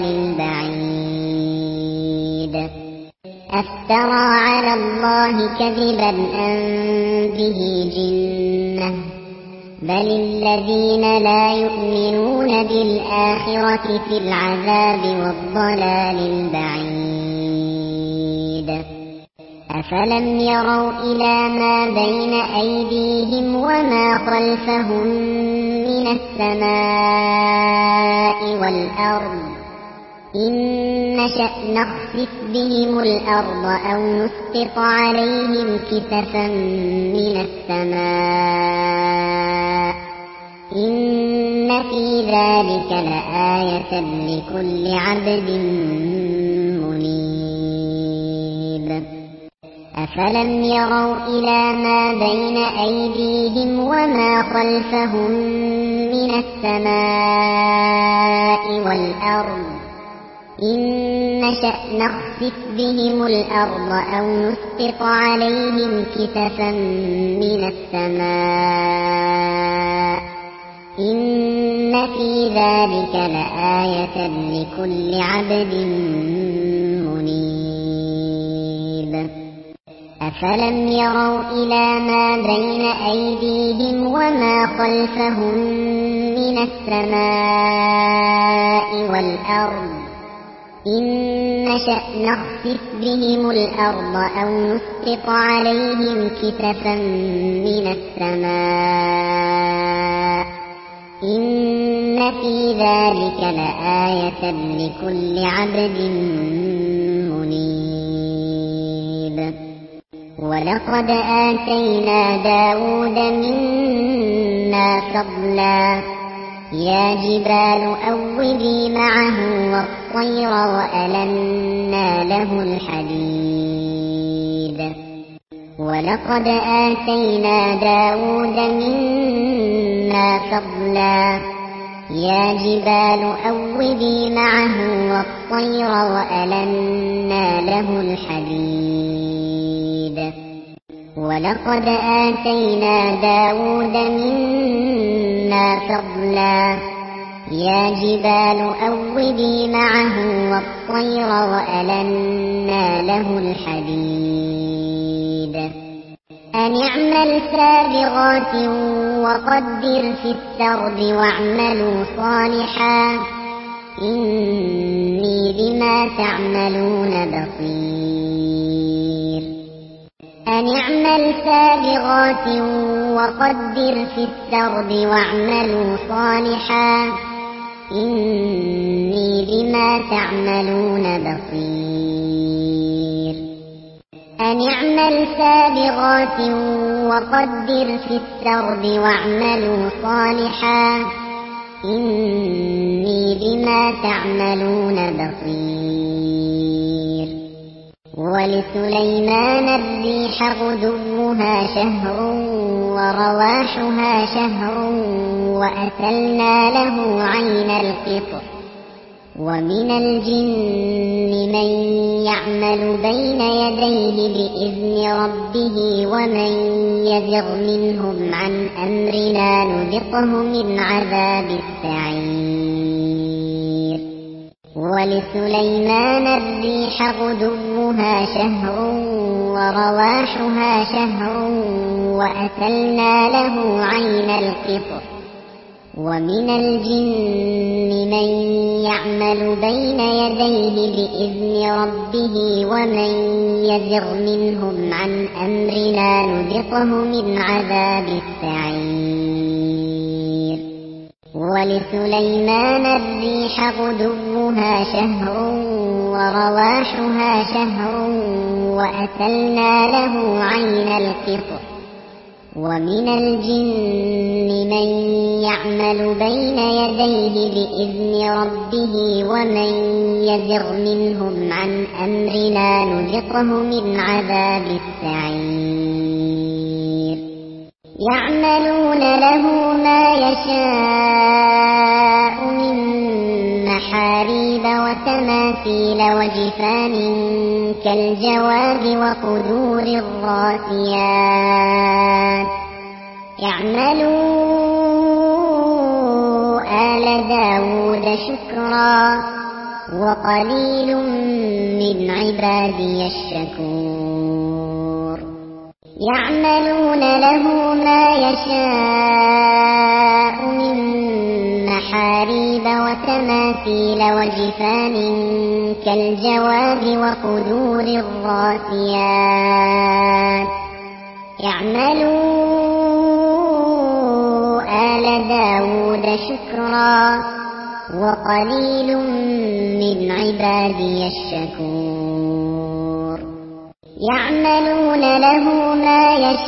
Speaker 1: البعيد أفترى على الله كذبا أم به جنة بل الذين لا يؤمنون بالآخرة في العذاب والضلال البعيد أفلم يروا إلى ما بين أيديهم وما خلفهم من السماء والأرض إن نشأ نخسف بهم الأرض أو نسقط عليهم كسفا من السماء إن في ذلك لآية لكل عبد منيب أفلم يروا إلى ما بين أيديهم وما خلفهم من السماء والأرض إن نشأ نخسف بهم الأرض أو نسقط عليهم كسفا من السماء إن في ذلك لآية لكل عبد منيب أفلم يروا إلى ما بين أيديهم وما خلفهم من السماء والأرض إن نشأ نخسف بهم الأرض أو نسقط عليهم كسفا من السماء إن في ذلك لآية لكل عبد منيب ولقد آتينا داود منا فضلا يا جبال أوبي معه والطير وألنا له الحديد ولقد آتينا داود منا فضلا يا جبال أوبي معه والطير وألنا له الحديد ولقد آتينا داود منا فضلا يا جبال أوبي معه والطير وألنا له الحديد أن اعمل سابغات وقدر في السرد واعملوا صالحا إني بما تعملون بصير أن اعمل سابغات وقدر في السرد واعملوا صالحا إني بما تعملون بصير أن اعمل سابغات وقدر في السرد واعملوا صالحا إني بما تعملون بصير ولسليمان الريح غدوها شهر ورواحها شهر وأسلنا له عين القطر ومن الجن من يعمل بين يديه بإذن ربه ومن يزغ منهم عن أمرنا نذقه من عذاب السعير ولسليمان الريح غدوها شهر ورواحها شهر وأسلنا له عين القطر ومن الجن من يعمل بين يديه بإذن ربه ومن يزغ منهم عن أمرنا نذقه من عذاب السعير ولسليمان الريح غدوها شهر ورواحها شهر وأسلنا له عين القطر ومن الجن من يعمل بين يديه بإذن ربه ومن يزغ منهم عن أمرنا نذقه من عذاب السعير يعملون له ما يشاء من محاريب وتماثيل وجفان كالجواب وقدور الراسيات يعملوا آل داود شكرا وقليل من عبادي الشكور يعملون له ما يشاء من محاريب وتماثيل وجفان كالجواب وقدور الراسيات يعملوا آل داود شكرا وقليل من عبادي الشكور يعملون له ما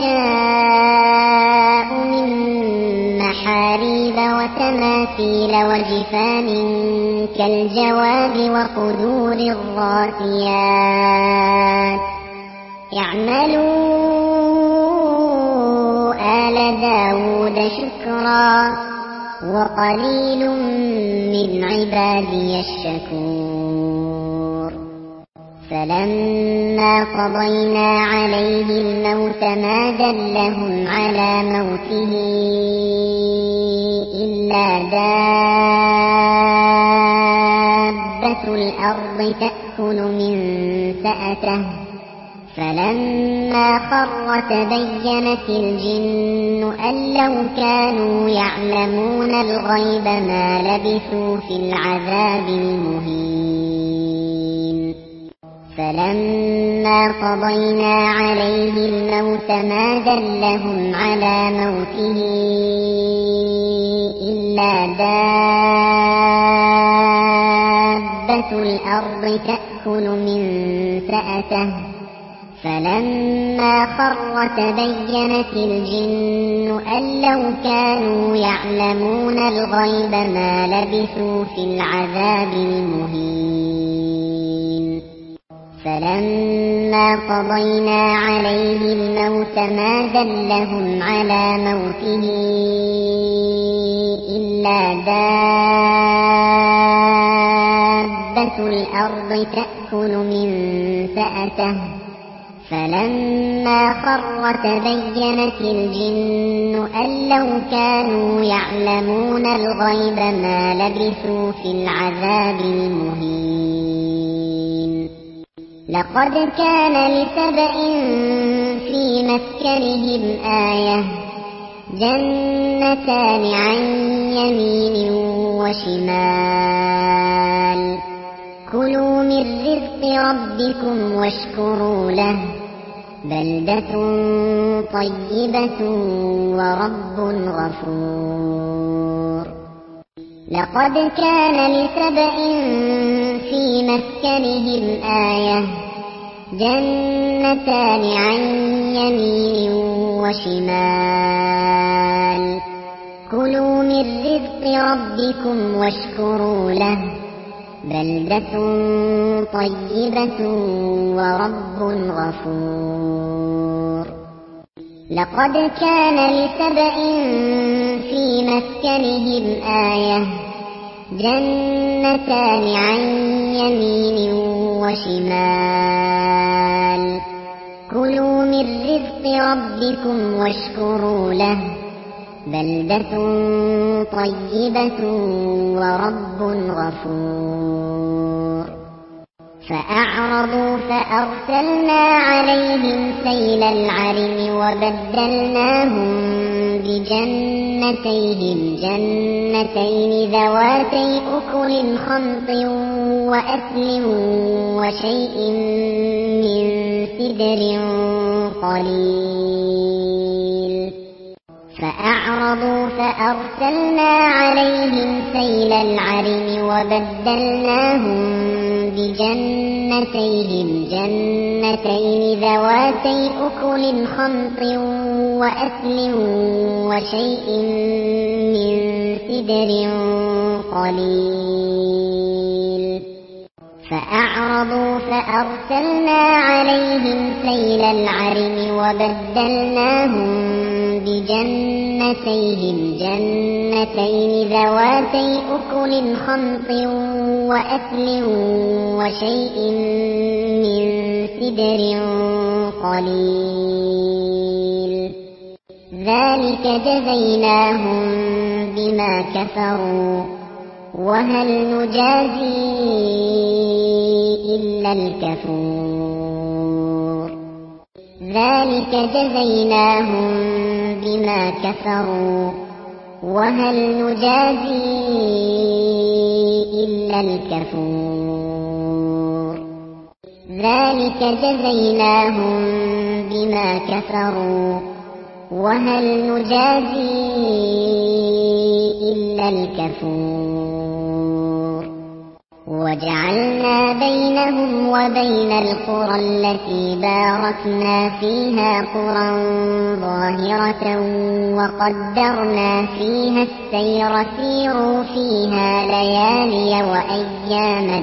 Speaker 1: يشاء من محاريب وتماثيل وجفان كالجواب وقدور الراسيات يعملوا آل داود شكرا وقليل من عبادي الشكور فلما قضينا عليه الموت ما دلهم على موته إلا دابة الأرض تأكل من سأته فلما خر تبينت الجن أن لو كانوا يعلمون الغيب ما لبثوا في العذاب المهين فلما قضينا عليه الموت ما دلهم على موته إلا دابة الأرض تأكل من سأته فلما خر تبينت الجن أن لو كانوا يعلمون الغيب ما لبثوا في العذاب المهين فلما قضينا عليه الموت ما دلهم على موته إلا دابة الأرض تأكل من سأته فلما خر تبينت الجن أن لو كانوا يعلمون الغيب ما لبثوا في العذاب المهين لقد كان لسبإ في مسكنهم آية جنتان عن يمين وشمال كلوا من رزق ربكم واشكروا له بلدة طيبة ورب غفور لقد كان لسبإ في مسكنهم آية جنتان عن يمين وشمال كلوا من رزق ربكم واشكروا له بلدة طيبة ورب غفور لقد كان لسبإ في مسكنهم آية جنتان عن يمين وشمال كلوا من رزق ربكم واشكروا له بلدة طيبة ورب غفور فأعرضوا فأرسلنا عليهم سيل العرم وبدلناهم بجنتيهم جنتين ذواتي أكل خمط وأثل وشيء من سدر قليل فأعرضوا فأرسلنا عليهم سيل العرم وبدلناهم بجنتيهم جنتين ذواتي أكل خمط وأثل وشيء من سدر قليل فأعرضوا فأرسلنا عليهم سيل العرم وبدلناهم بجنتيهم جنتين ذواتي أكل خمط وأثل وشيء من سدر قليل ذلك جزيناهم بما كفروا وهل نجازي إلا الكفور ذلك جزيناهم بما كفروا وهل نجازي إلا الكفور ذلك جزيناهم بما كفروا وهل نجازي إلا الكفور وجعلنا بينهم وبين القرى التي باركنا فيها قرى ظاهرة وقدرنا فيها السير سيروا فيها ليالي وأياما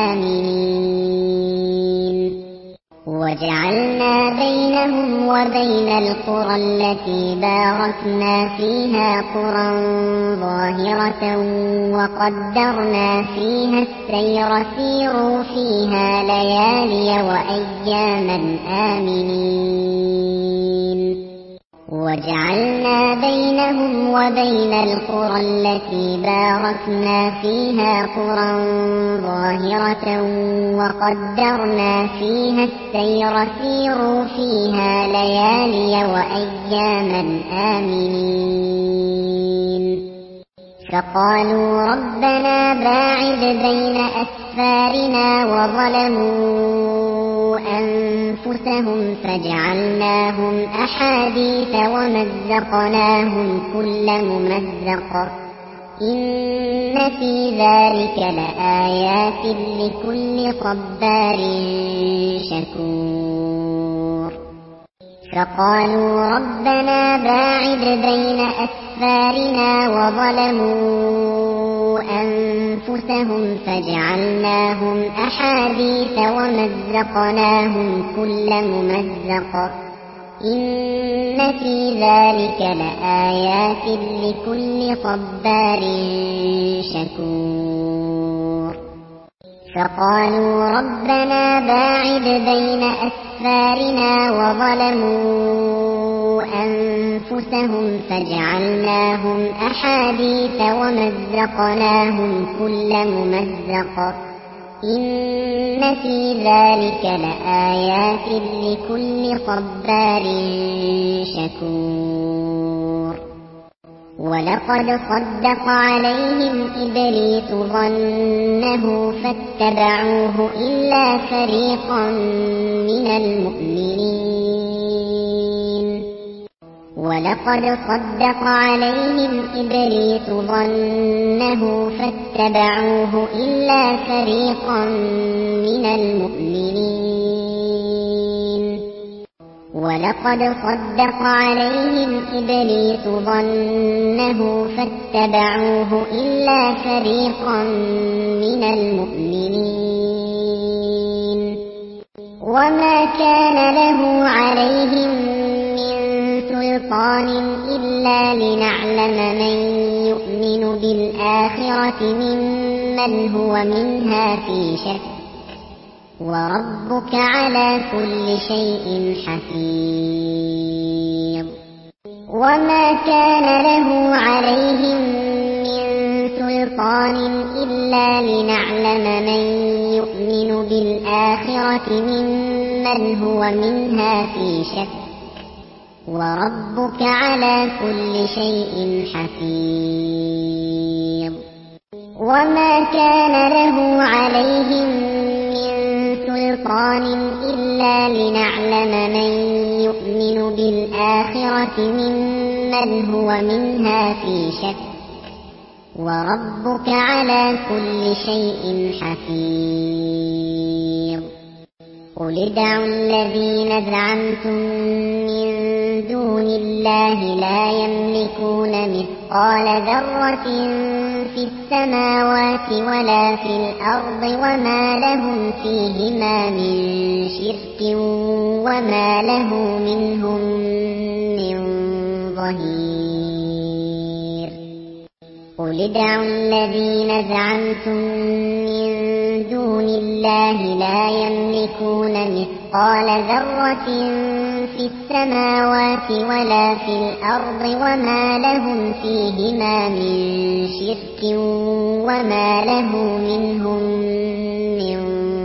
Speaker 1: آمنين وجعلنا بينهم وبين القرى التي باركنا فيها قرى ظاهرة وقدرنا فيها السير سيروا فيها ليالي وأياما آمنين وجعلنا بينهم وبين القرى التي باركنا فيها قرى ظاهرة وقدرنا فيها السير سيروا فيها ليالي وأياما آمنين فقالوا ربنا باعد بين أسفارنا وظلموا أنفسهم فجعلناهم أحاديث ومزقناهم كل ممزق إن في ذلك لآيات لكل صبار شكور فقالوا ربنا باعد بين أسفارنا وظلموا أنفسهم فجعلناهم أحاديث ومزقناهم كل ممزق إن في ذلك لآيات لكل صبار شكور فقالوا ربنا باعد بين أسفارنا وظلموا أنفسهم فجعلناهم أحاديث ومزقناهم كل ممزق إن في ذلك لآيات لكل صبار شكور ولقد صدق عليهم إبليس ظنه فاتبعوه إلا فريقا من المؤمنين ولقد صدق عليهم إبليس ظنه فاتبعوه إلا فريقا من المؤمنين ولقد صدق عليهم إبليس ظنه فاتبعوه إلا فريقا من المؤمنين وما كان له عليهم من سلطان إلا لنعلم من يؤمن بالآخرة ممن هو منها في شك وربك على كل شيء حفيظ وما كان له عليهم من سلطان إلا لنعلم من يؤمن بالآخرة ممن هو منها في شك وربك على كل شيء حفيظ وما كان له عليهم سلطان إلا لنعلم من يؤمن بالآخرة ممن هو منها في شك وربك على كل شيء حفيظ قل ادعوا الذين زعمتم من دون الله لا يملكون مثقال ذرة في السماوات ولا في الأرض وما لهم فيهما من شرك وما له منهم من ظهير قل ادعوا الذين زعمتم من دون الله لا يملكون مثقال ذرة في السماوات ولا في الأرض وما لهم فيهما من شرك وما له منهم من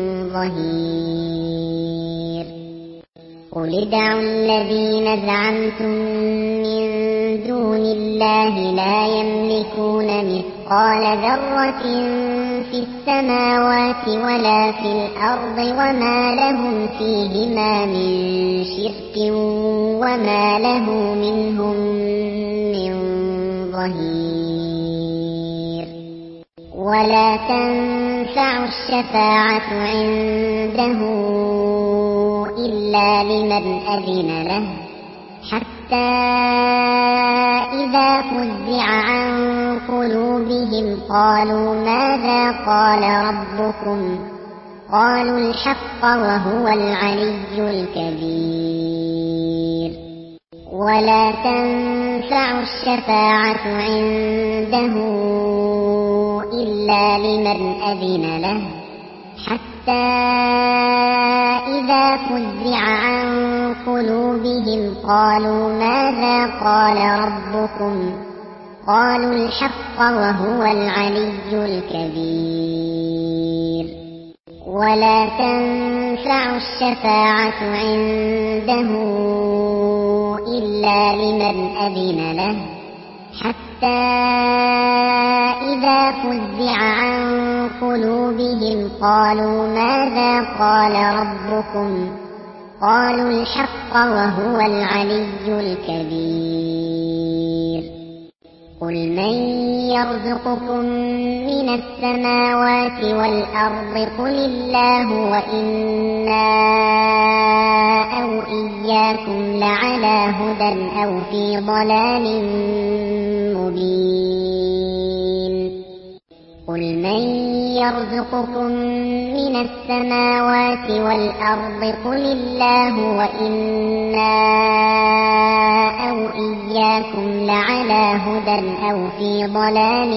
Speaker 1: ظهير قل ادعوا الذين زعمتم من دون الله لا يملكون مثقال ذرة في السماوات ولا في الأرض وما لهم فيهما من شرك وما له منهم من ظهير ولا تنفع الشفاعة عنده إلا لمن أذن له حتى إذا فزع عن قلوبهم قالوا ماذا قال ربكم قالوا الحق وهو العلي الكبير ولا تنفع الشفاعة عنده إلا لمن أذن له حتى إذا فزع عن قلوبهم قالوا ماذا قال ربكم قالوا الحق وهو العلي الكبير ولا تنفع الشفاعة عنده إلا لمن أذن له حتى إذا فزع عن قلوبهم قالوا ماذا قال ربكم قالوا الحق وهو العلي الكبير قل من يرزقكم من السماوات والأرض قل الله وإنا أو إياكم إياكم لعلى هدى أو في ضلال مبين قل من يرزقكم من السماوات والأرض قل الله وإنا أو إياكم لعلى هدى أو في ضلال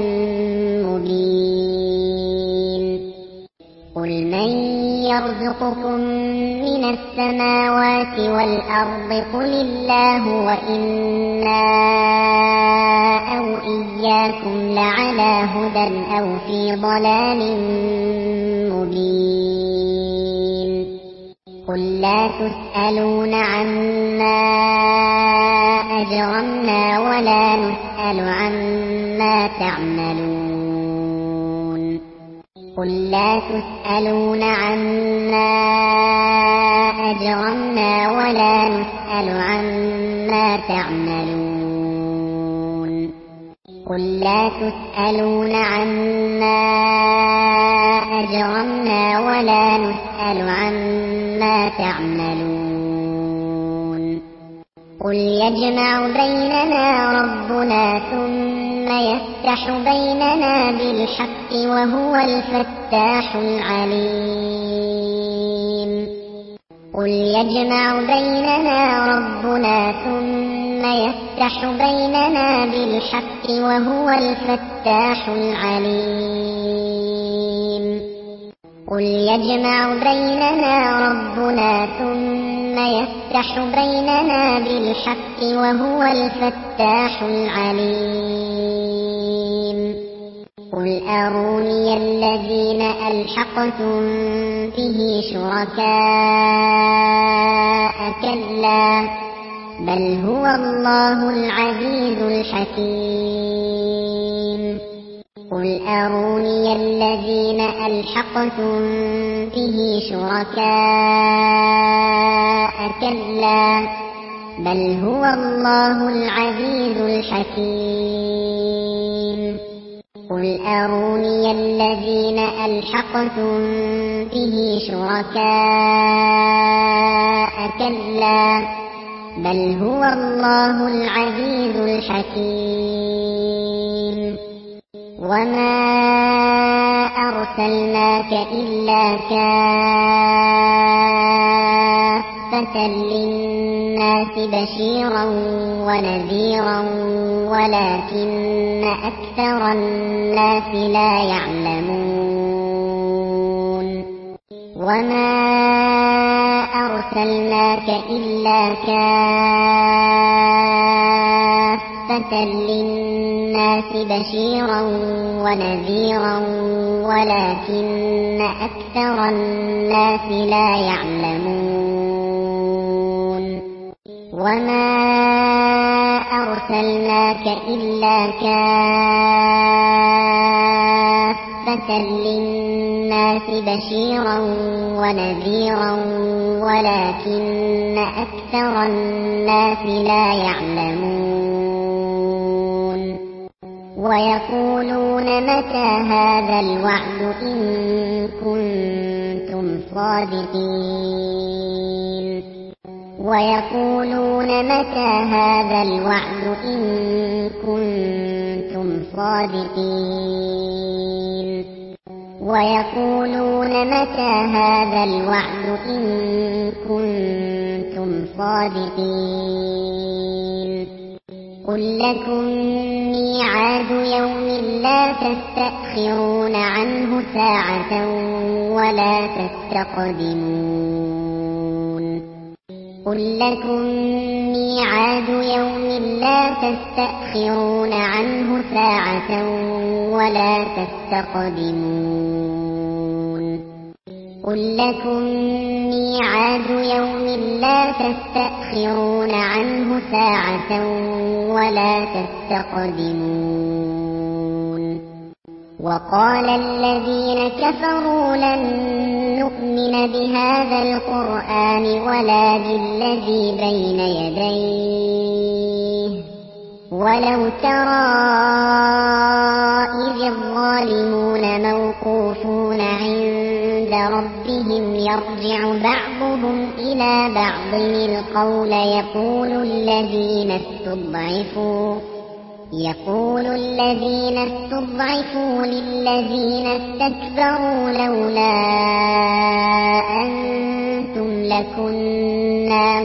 Speaker 1: مبين قل من يرزقكم من السماوات والأرض قل الله وإنا أو إياكم لعلى هدى أو في ضلال مبين قل لا تسألون عما أجرمنا ولا نسأل عما تعملون قل لا تسألون عما أجرمنا ولا نسأل عما تعملون قل لا تسألون عما أجرمنا ولا نسأل عما تعملون قل يجمع بيننا ربنا ثم يفتح بيننا بالحق وهو الفتاح العليم قل يجمع بيننا ربنا ثم يفتح بيننا بالحق وهو الفتاح العليم قل يجمع بيننا ربنا ثم يفتح بيننا بالحق وهو الفتاح العليم قل أروني الذين ألحقتم به شركاء كلا بل هو الله العزيز الحكيم قل أروني الذين ألحقتم به شركاء كلا بل هو الله العزيز الحكيم قل أروني الذين ألحقتم به شركاء كلا بل هو الله العزيز الحكيم وما أرسلناك إلا كافة للناس بشيرا ونذيرا ولكن أكثر الناس لا يعلمون وما أرسلناك إلا كافة للناس بشيرا ونذيرا ولكن أكثر الناس لا يعلمون وما أرسلناك إلا كافة للناس بشيرا ونذيرا ولكن أكثر الناس لا يعلمون ويقولون متى هذا الوعد إن كنتم صادقين ويقولون متى هذا الوعد إن كنتم صادقين ويقولون متى هذا الوعد إن كنتم صادقين قل لكم ميعاد يوم لا تستأخرون عنه ساعة ولا تستقدمون قل لكم ميعاد يوم لا تستأخرون عنه ساعة ولا تستقدمون قل لكم ميعاد يوم لا تستأخرون عنه ساعة ولا تستقدمون وقال الذين كفروا لن نؤمن بهذا القرآن ولا بالذي بين يديه ولو ترى إذ الظالمون موقوفون عند ربهم يرجع بعضهم إلى بعض القول يقول الذين استضعفوا يقول الذين استضعفوا للذين استكبروا لولا أنتم لكنا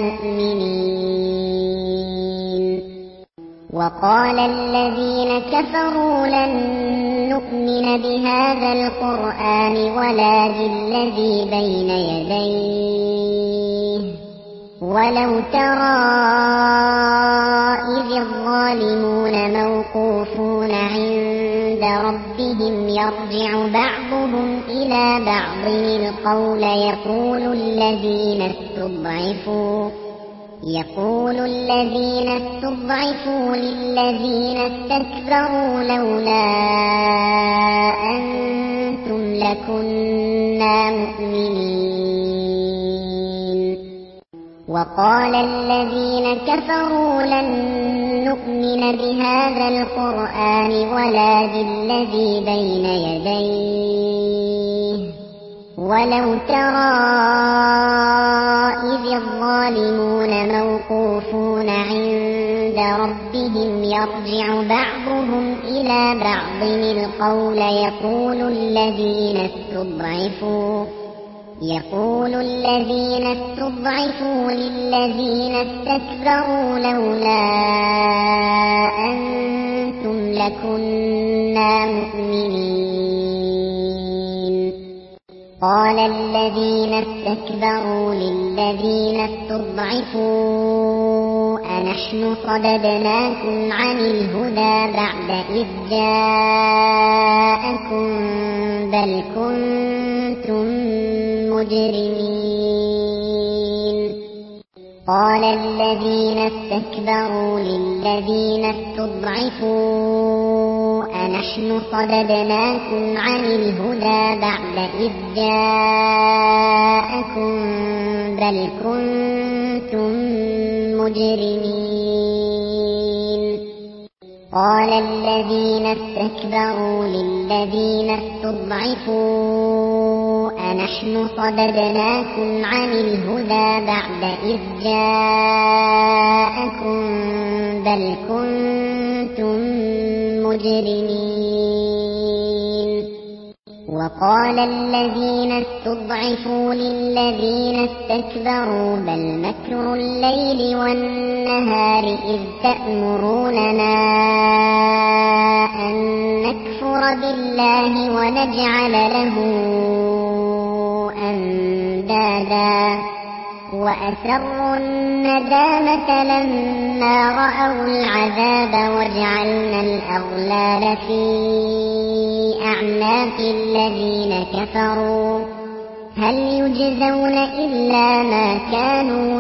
Speaker 1: مؤمنين وقال الذين كفروا لن نؤمن بهذا القرآن ولا بالذي بين يديه ولو ترى إذ الظالمون موقوفون عند ربهم يرجع بعضهم إلى بعض القول يقول الذين استضعفوا يقول الذين استضعفوا للذين استكبروا لولا أنتم لكنا مؤمنين وقال الذين كفروا لن نؤمن بهذا القرآن ولا بالذي بين يديه ولو ترى إذ الظالمون موقوفون عند ربهم يرجع بعضهم إلى بعض القول يقول الذين استضعفوا يقول الذين استضعفوا للذين استكبروا لولا أنتم لكنا مؤمنين قال الذين استكبروا للذين استضعفوا أنحن صددناكم عن الهدى بعد إذ جاءكم بل كنتم مجرمين قال الذين استكبروا للذين استضعفوا أنحن صددناكم عن الهدى بعد إذ جاءكم بل كنتم مجرمين قال الذين استكبروا للذين استضعفوا أنحن صددناكم عن الهدى بعد إذ جاءكم بل كنتم مجرمين وقال الذين استضعفوا للذين استكبروا بل مكر الليل والنهار إذ تأمروننا أن نكفر بالله ونجعل له أندادا وأسروا الندامة لما رأوا العذاب وجعلنا الأغلال في أعناق الذين كفروا هل يجزون إلا ما كانوا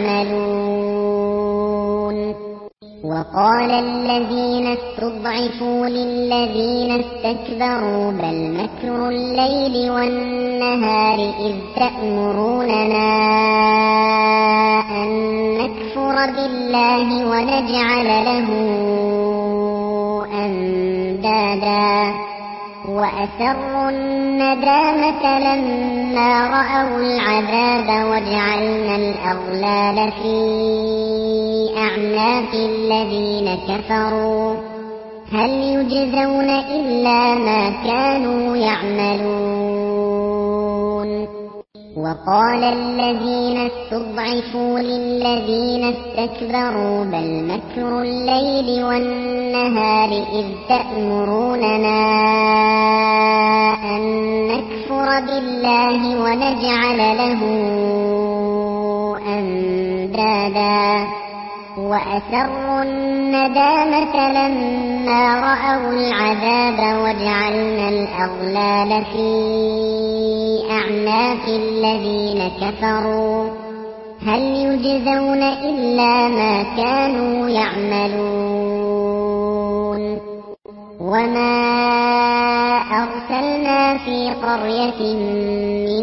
Speaker 1: يعملون وقال الذين استضعفوا للذين استكبروا بل مكر الليل والنهار إذ تأمروننا أن نكفر بالله ونجعل له أندادا وأسروا الندامة لما رأوا العذاب وجعلنا الأغلال في أعناق الذين كفروا هل يجزون إلا ما كانوا يعملون وقال الذين استضعفوا للذين استكبروا بل مكر الليل والنهار إذ تأمروننا أن نكفر بالله ونجعل له أندادا وأسروا الندامة لما رأوا العذاب وجعلنا الأغلال في أعناق الذين كفروا هل يجزون إلا ما كانوا يعملون وما أرسلنا في قرية من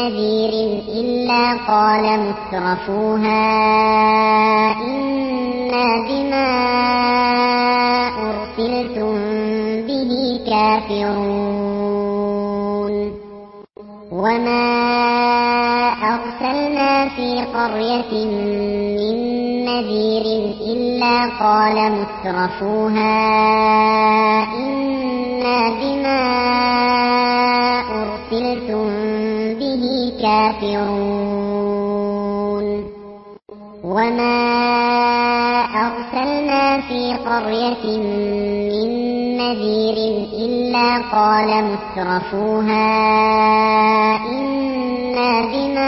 Speaker 1: نذير إلا قال مترفوها إنا إنا بما أرسلتم به كافرون وما أرسلنا في قرية من نذير إلا قال مترفوها إنا بما أرسلتم به كافرون وما أرسلنا في قرية من نذير إلا قال مترفوها إنا بما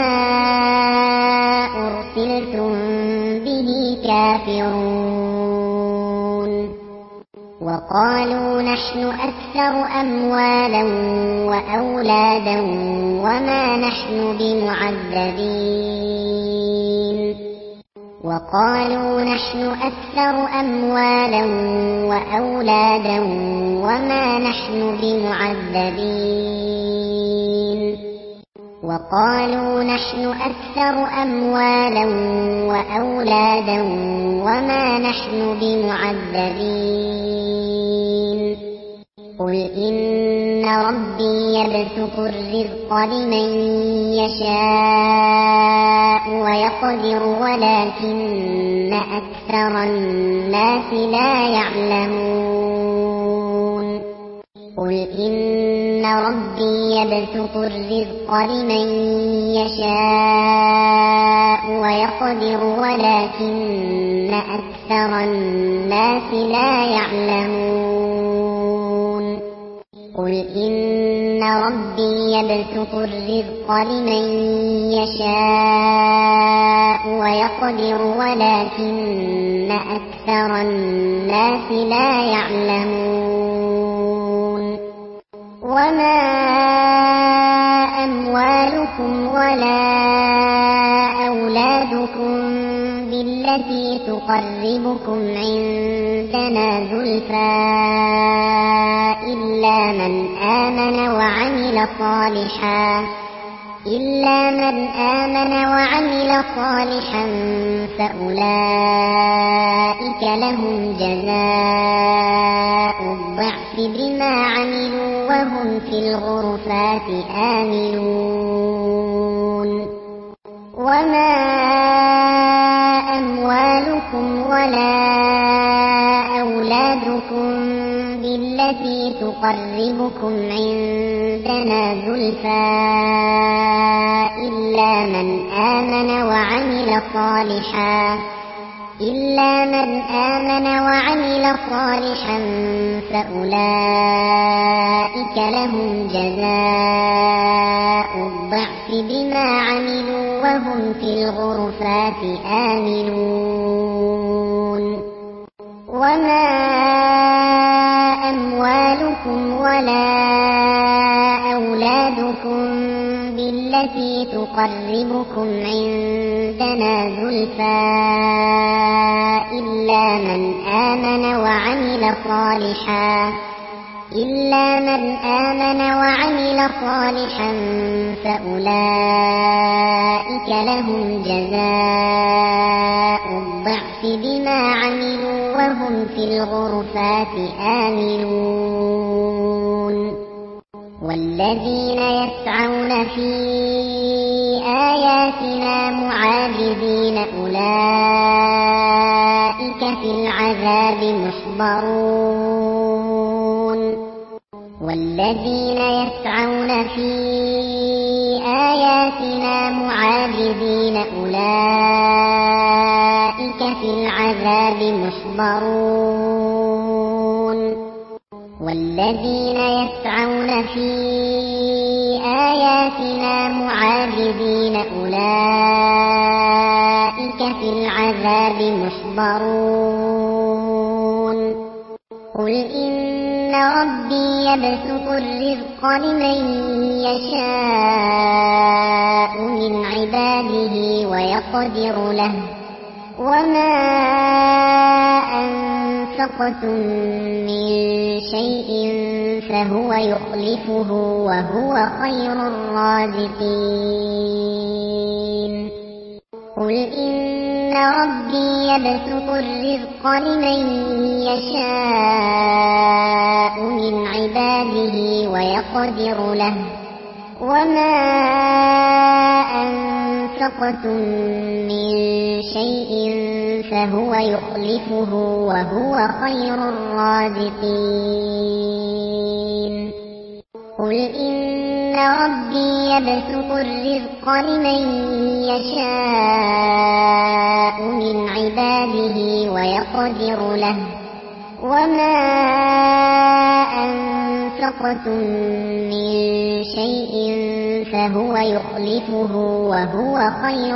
Speaker 1: أرسلتم به كافرون وقالوا نحن أكثر أموالا وأولادا وما نحن بمعذبين وقالوا نحن أكثر أموالا وأولادا وما نحن بمعذبين وقالوا نحن أكثر أموالا وأولادا وما نحن بمعذبين قل إن ربي يبسط الرزق لمن يشاء ويقدر ولكن أكثر الناس لا يعلمون قل إن ربي يبسط الرزق لمن يشاء ويقدر ولكن أكثر الناس لا يعلمون قل إن ربي يبسط الرزق لمن يشاء ويقدر ولكن أكثر الناس لا يعلمون وما أموالكم ولا أولادكم بالتي تقربكم عندنا زلفى إلا من آمن وعمل صالحا إلا من آمن وعمل صالحا فأولئك لهم جزاء الضعف بما عملوا وهم في الغرفات آمنون وما أموالكم ولا أولادكم بالتي تقربكم عندنا زلفى إلا من آمن وعمل صالحا إلا من آمن وعمل صالحا فأولئك لهم جزاء الضعف بما عملوا وهم في الغرفات آمنون وما أموالكم ولا أولادكم بالتي تقربكم عندنا زلفى إلا من آمن وعمل صالحا إلا من آمن وعمل صالحا فأولئك لهم جزاء الضعف بما عملوا وهم في الغرفات آمنون والذين يسعون في آياتنا معاجزين أولئك في العذاب محضرون والذين يسعون في آياتنا معاجزين أولئك في العذاب محضرون والذين يسعون في آياتنا معاجزين أولئك في العذاب محضرون قل إن ربي يبسط الرزق لمن يشاء من عباده ويقدر له وما أنفقتم من شيء فهو يخلفه وهو خير الرازقين قل إن ربي يبسط الرزق لمن يشاء من عباده ويقدر له وما أنفقتم من شيء فهو يخلفه وهو خير الرازقين قل إن ربي يبسط الرزق لمن يشاء من عباده ويقدر له وما أنفقتم من شيء فهو يخلفه وهو خير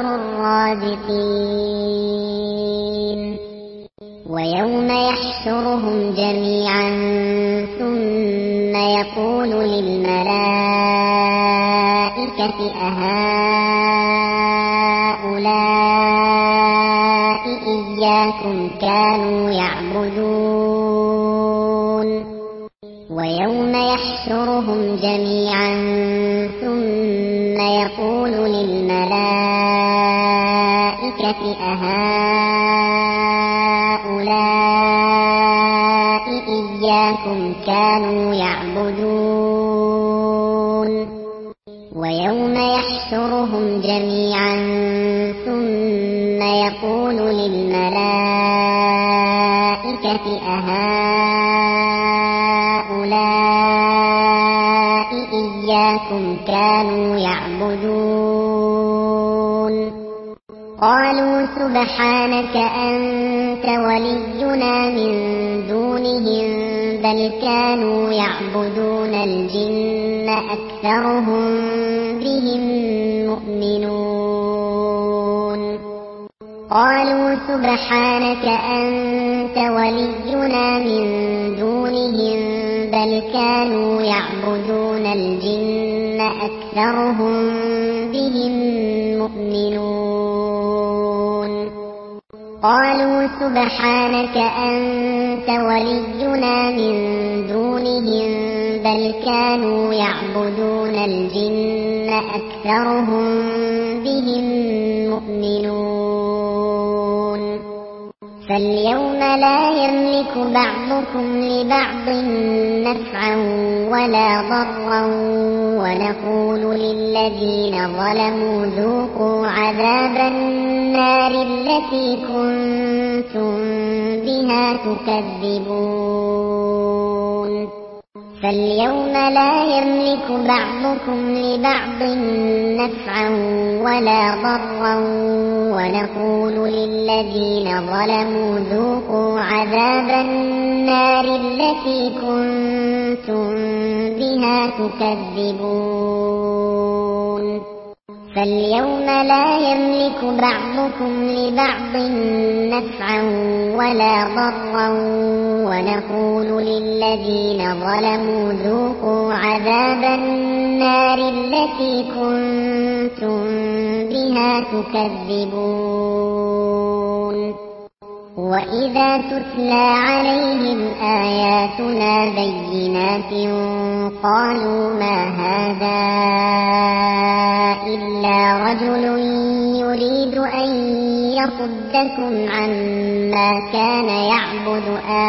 Speaker 1: الرازقين ويوم يحشرهم جميعا ثم يقول للملائكة أهؤلاء إياكم كانوا يعبدون ويوم يحشرهم جميعا ثم يقول للملائكة أهؤلاء إياكم كانوا يعبدون ويوم يحشرهم جميعا ثم يقول للملائكة أهؤلاء إياكم كانوا يعبدون قالوا سبحانك أنت ولينا من دونهم بل كانوا يعبدون الجن أكثرهم بهم مؤمنون قالوا سبحانك أنت ولينا من دونهم بل كانوا يعبدون الجن أكثرهم بهم مؤمنون قالوا سبحانك أنت ولينا من دونهم بل كانوا يعبدون الجن أكثرهم بهم مؤمنون فاليوم لا يملك بعضكم لبعض نفعا ولا ضرا ونقول للذين ظلموا ذوقوا عذاب النار التي كنتم بها تكذبون فاليوم لا يملك بعضكم لبعض نفعا ولا ضرا ونقول للذين ظلموا ذوقوا عذاب النار التي كنتم بها تكذبون فاليوم لا يملك بعضكم لبعض نفعا ولا ضرا ونقول للذين ظلموا ذوقوا عذاب النار التي كنتم بها تكذبون وإذا تتلى عليهم آياتنا بينات قالوا ما هذا إلا رجل يريد أن يصدكم عما كان يعبد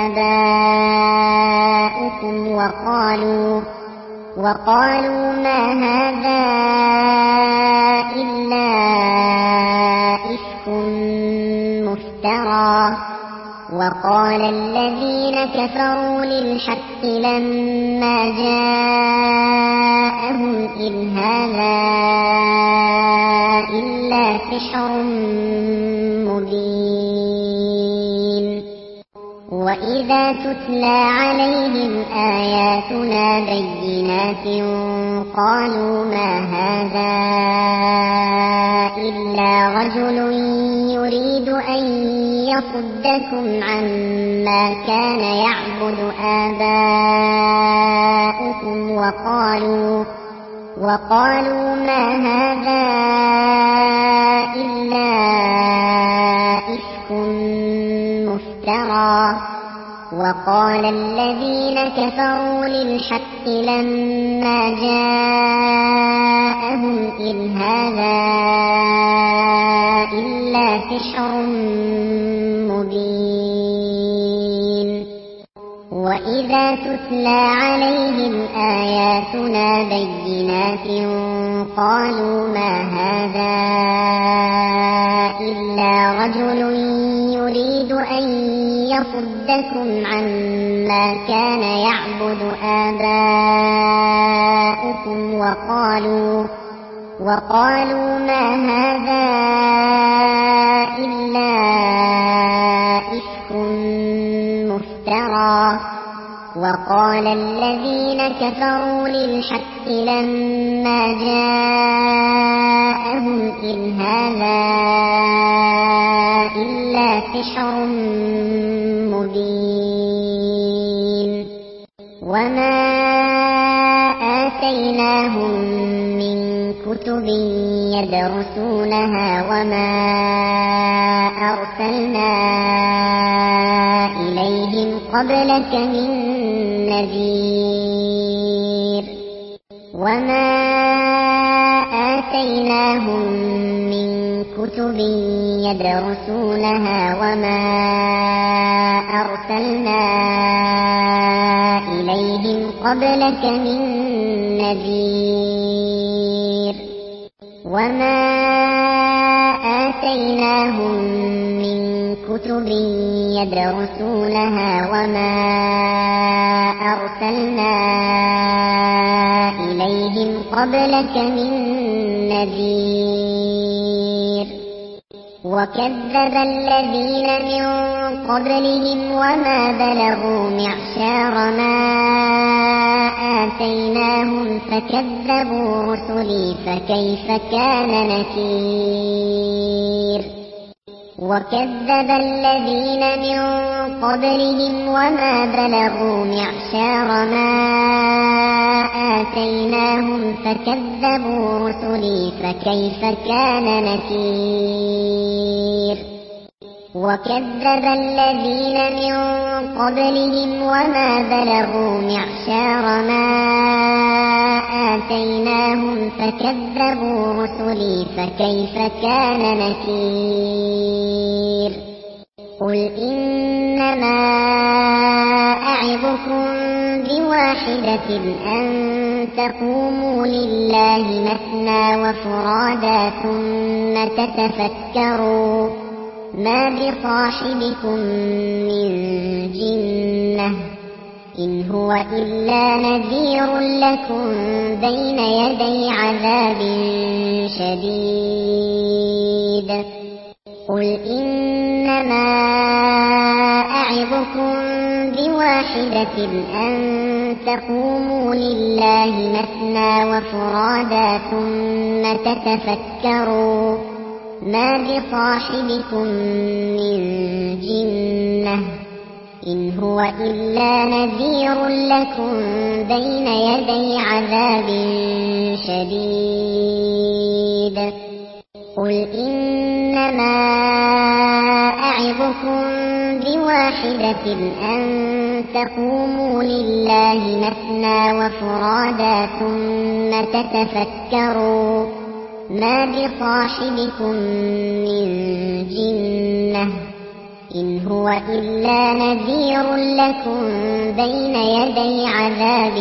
Speaker 1: آباؤكم وقالوا وقالوا ما هذا إلا إفك مفترى وقال الذين كفروا للحق لما جاءهم إن هذا إلا سحر مبين وإذا تتلى عليهم آياتنا بينات قالوا ما هذا إلا رجل يريد أن يصدكم عما كان يعبد آباؤكم وقالوا وقالوا ما هذا إلا إفك مفترى وقال الذين كفروا للحق لما جاءهم إن هذا إلا سحر وإذا تتلى عليهم آياتنا بينات قالوا ما هذا إلا رجل يريد أن يصدكم عما كان يعبد آباؤكم وقالوا وقالوا ما هذا إلا إفك مفترى. وقال الذين كفروا للحق لما جاءهم إن هذا إلا سحر مبين. وما آتيناهم من كتب يدرسونها وما أرسلنا إليهم قبلك من نذير. وما آتيناهم من كتب يدرسونها وما أرسلنا إليهم قبلك من نذير. وما آتيناهم من كتب يدرسونها وما أرسلنا إليهم قبلك من نذير. وكذب الذين من قبلهم وما بلغوا معشار ما آتيناهم فكذبوا رسلي فكيف كان نكير. وكذب الذين من قبلهم وما بلغوا معشار ما آتيناهم فكذبوا رسلي فكيف كان نكير. وكذب الذين من قبلهم وما بلغوا معشار ما آتيناهم فكذبوا رسلي فكيف كان نكير. قل إنما أعظكم بواحدة أن تقوموا لله مثنى وفرادا ثم تتفكروا ما بصاحبكم من جنة إن هو إلا نذير لكم بين يدي عذاب شديد. قل إنما أعظكم بواحدة أن تقوموا لله مثنى وفرادا ثم تتفكروا ما بصاحبكم من جنة إن هو إلا نذير لكم بين يدي عذاب شديد. قل إنما أعظكم بواحدة أن تقوموا لله مثنى وفرادا ثم تتفكروا ما بصاحبكم من جنة إن هو إلا نذير لكم بين يدي عذاب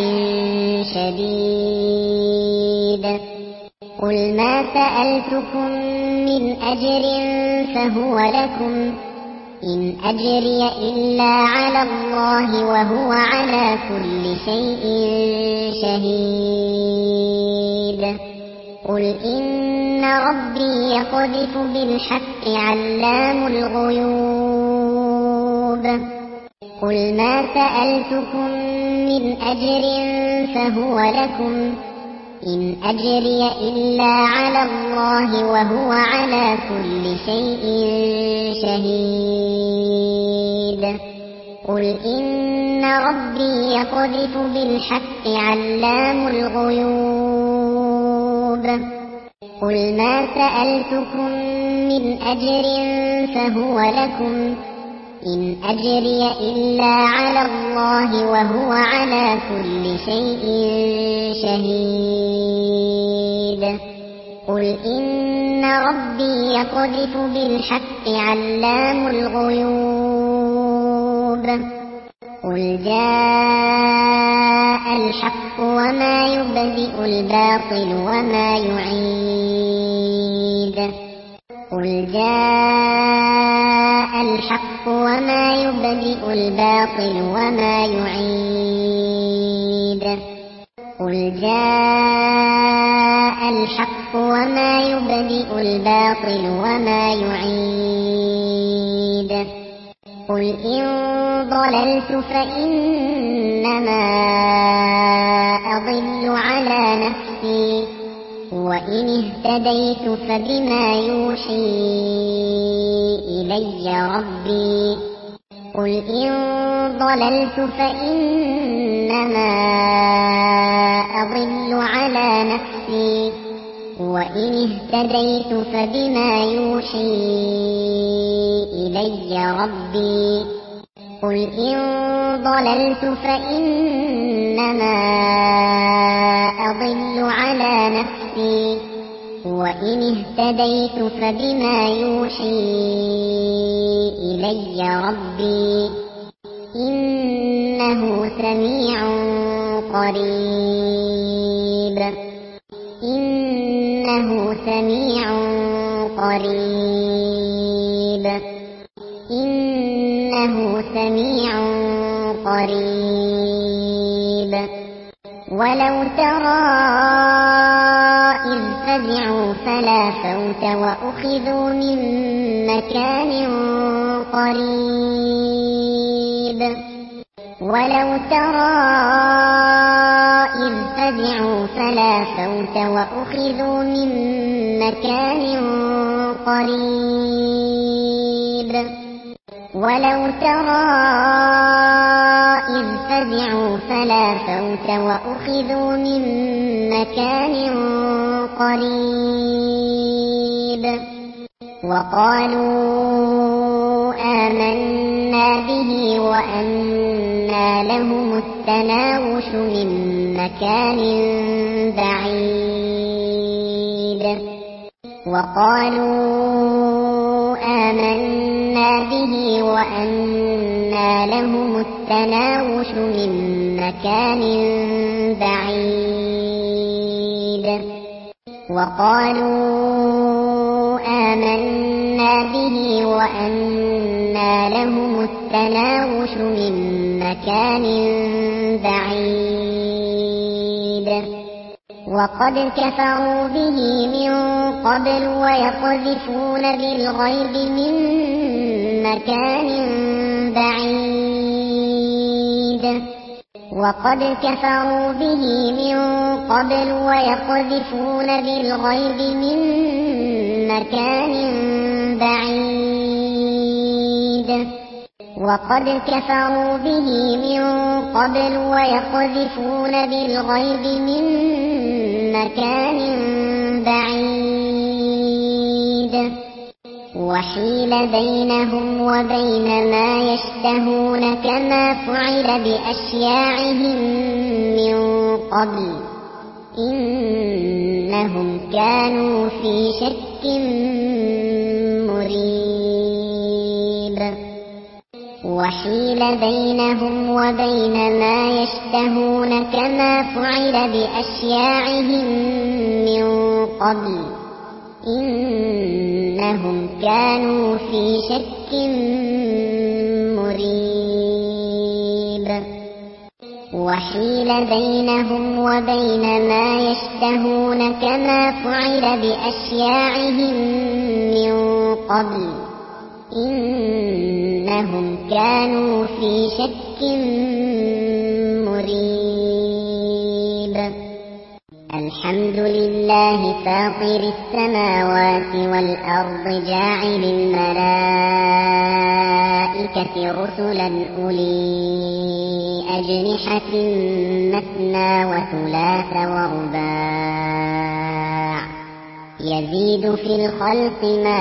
Speaker 1: شديد. قل ما سألتكم من أجر فهو لكم إن أجري إلا على الله وهو على كل شيء شهيد. قل إن ربي يقذف بالحق علام الغيوب. قل ما سألتكم من أجر فهو لكم إن أجري إلا على الله وهو على كل شيء شهيد. قل إن ربي يقذف بالحق علام الغيوب. قل ما سألتكم من أجر فهو لكم إن أجري إلا على الله وهو على كل شيء شهيد. قل إن ربي يقذف بالحق علام الغيوب. قل جاء الحق وما يبدئ الباطل وما يعيد قل جاء الحق وما يبدئ الباطل وما يعيد قل جاء الحق وما يبدئ الباطل وما يعيد قل إن ضللت فإنما أضل على نفسي وإن اهتديت فبما يوحي إلي ربي قل إن ضللت فإنما أضل على نفسي وإن اهتديت فبما يوحي إلي ربي قل إن ضللت فإنما أضل على نفسي وإن اهتديت فبما يوحي إلي ربي إنه سميع قريب إنه سميع قريب إنه سميع قريب ولو ترى إذ فزعوا فلا فوت وأخذوا من مكان قريب ولو ترى إذ فزعوا فلا فوت وأخذوا من مكان قريب ولو ترى إذ فزعوا فلا فوت وأخذوا من مكان قريب وقالوا آمنا به وأنى لهم التناوش من مكان بعيد وقالوا آمنا به وأنى لهم التناوش من مكان بعيد وقالوا آمنا به وأنى لهم التناوش من مكان بعيد وقد كفروا به من قبل ويقذفون بالغيب من مكان بعيد وقد كفروا به من قبل ويقذفون بالغيب من مكان بعيد وقد كفروا به من قبل ويقذفون بالغيب من مكان بعيد وحيل بينهم وبين ما يشتهون كما فعل بأشياعهم من قبل إنهم كانوا في شك مريب وحيل بينهم وبين ما يشتهون كما فعل بأشياعهم من قبل إنهم كانوا في شك مريب وحيل بينهم وبين ما يشتهون كما فعل بأشياعهم من قبل إنهم كانوا في شك مريب الحمد لله فاطر السماوات والأرض جاعل الملائكة رسلا أولي أجنحة مثنى وثلاث ورباع يزيد في الخلق ما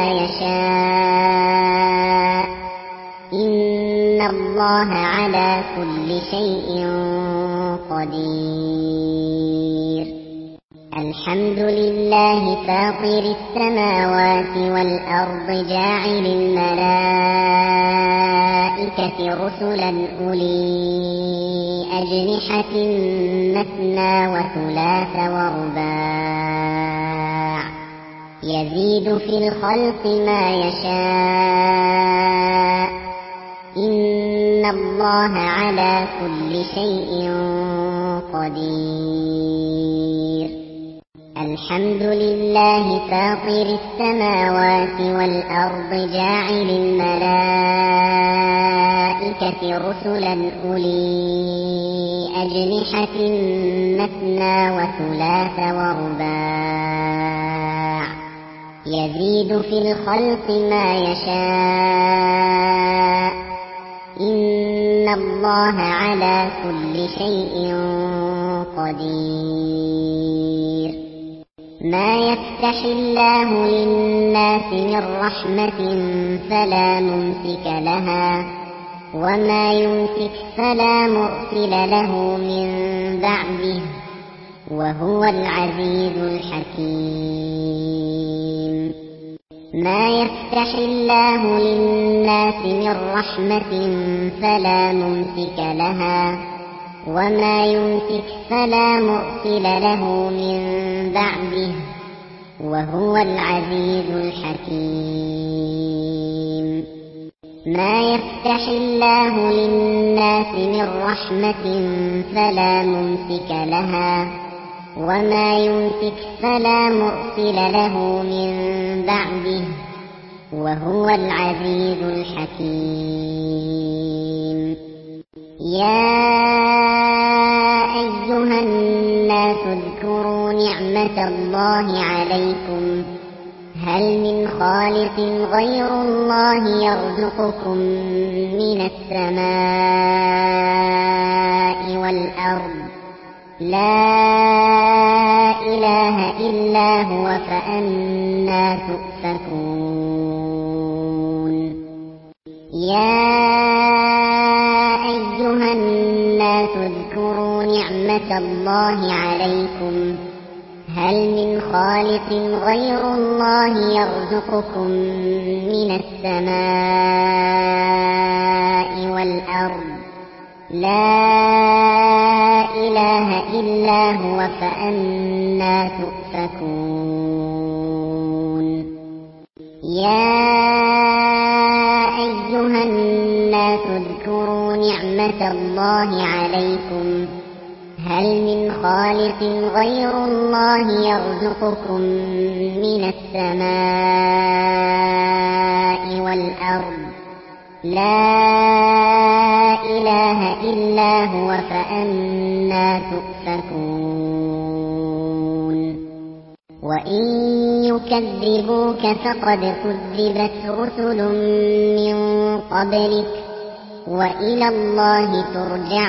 Speaker 1: يشاء إن الله على كل شيء قدير الحمد لله فاطر السماوات والأرض جاعل الملائكة رسلا أولي أجنحة مثنى وثلاث ورباع يزيد في الخلق ما يشاء إن الله على كل شيء قدير الحمد لله فاطر السماوات والأرض جاعل الملائكة رسلا أولي أجنحة مثنى وثلاث ورباع يزيد في الخلق ما يشاء إن الله على كل شيء قدير ما يفتح الله للناس من رحمة فلا ممسك لها وما يمسك فلا مرسل له من بعده وهو العزيز الحكيم ما يفتح الله للناس من رحمة فلا ممسك لها وما يمسك فلا مرسل له من بعده وهو العزيز الحكيم ما يفتح الله للناس من رحمة فلا ممسك لها وما يمسك فلا مرسل له من بعده وهو العزيز الحكيم يا أيها الناس اذكروا نعمة الله عليكم هل من خالق غير الله يرزقكم من السماء والأرض لا إله إلا هو فأنى تؤفكون يا أيها الناس اذكروا نعمة الله عليكم هل من خالق غير الله يرزقكم من السماء والأرض لا إله إلا هو فأنى تؤفكون يا أيها الناس اذكروا نعمة الله عليكم هل من خالق غير الله يرزقكم من السماء والأرض لا إله إلا هو فأنى تؤفكون وإن يكذبوك فقد كذبت رسل من قبلك وإلى الله ترجع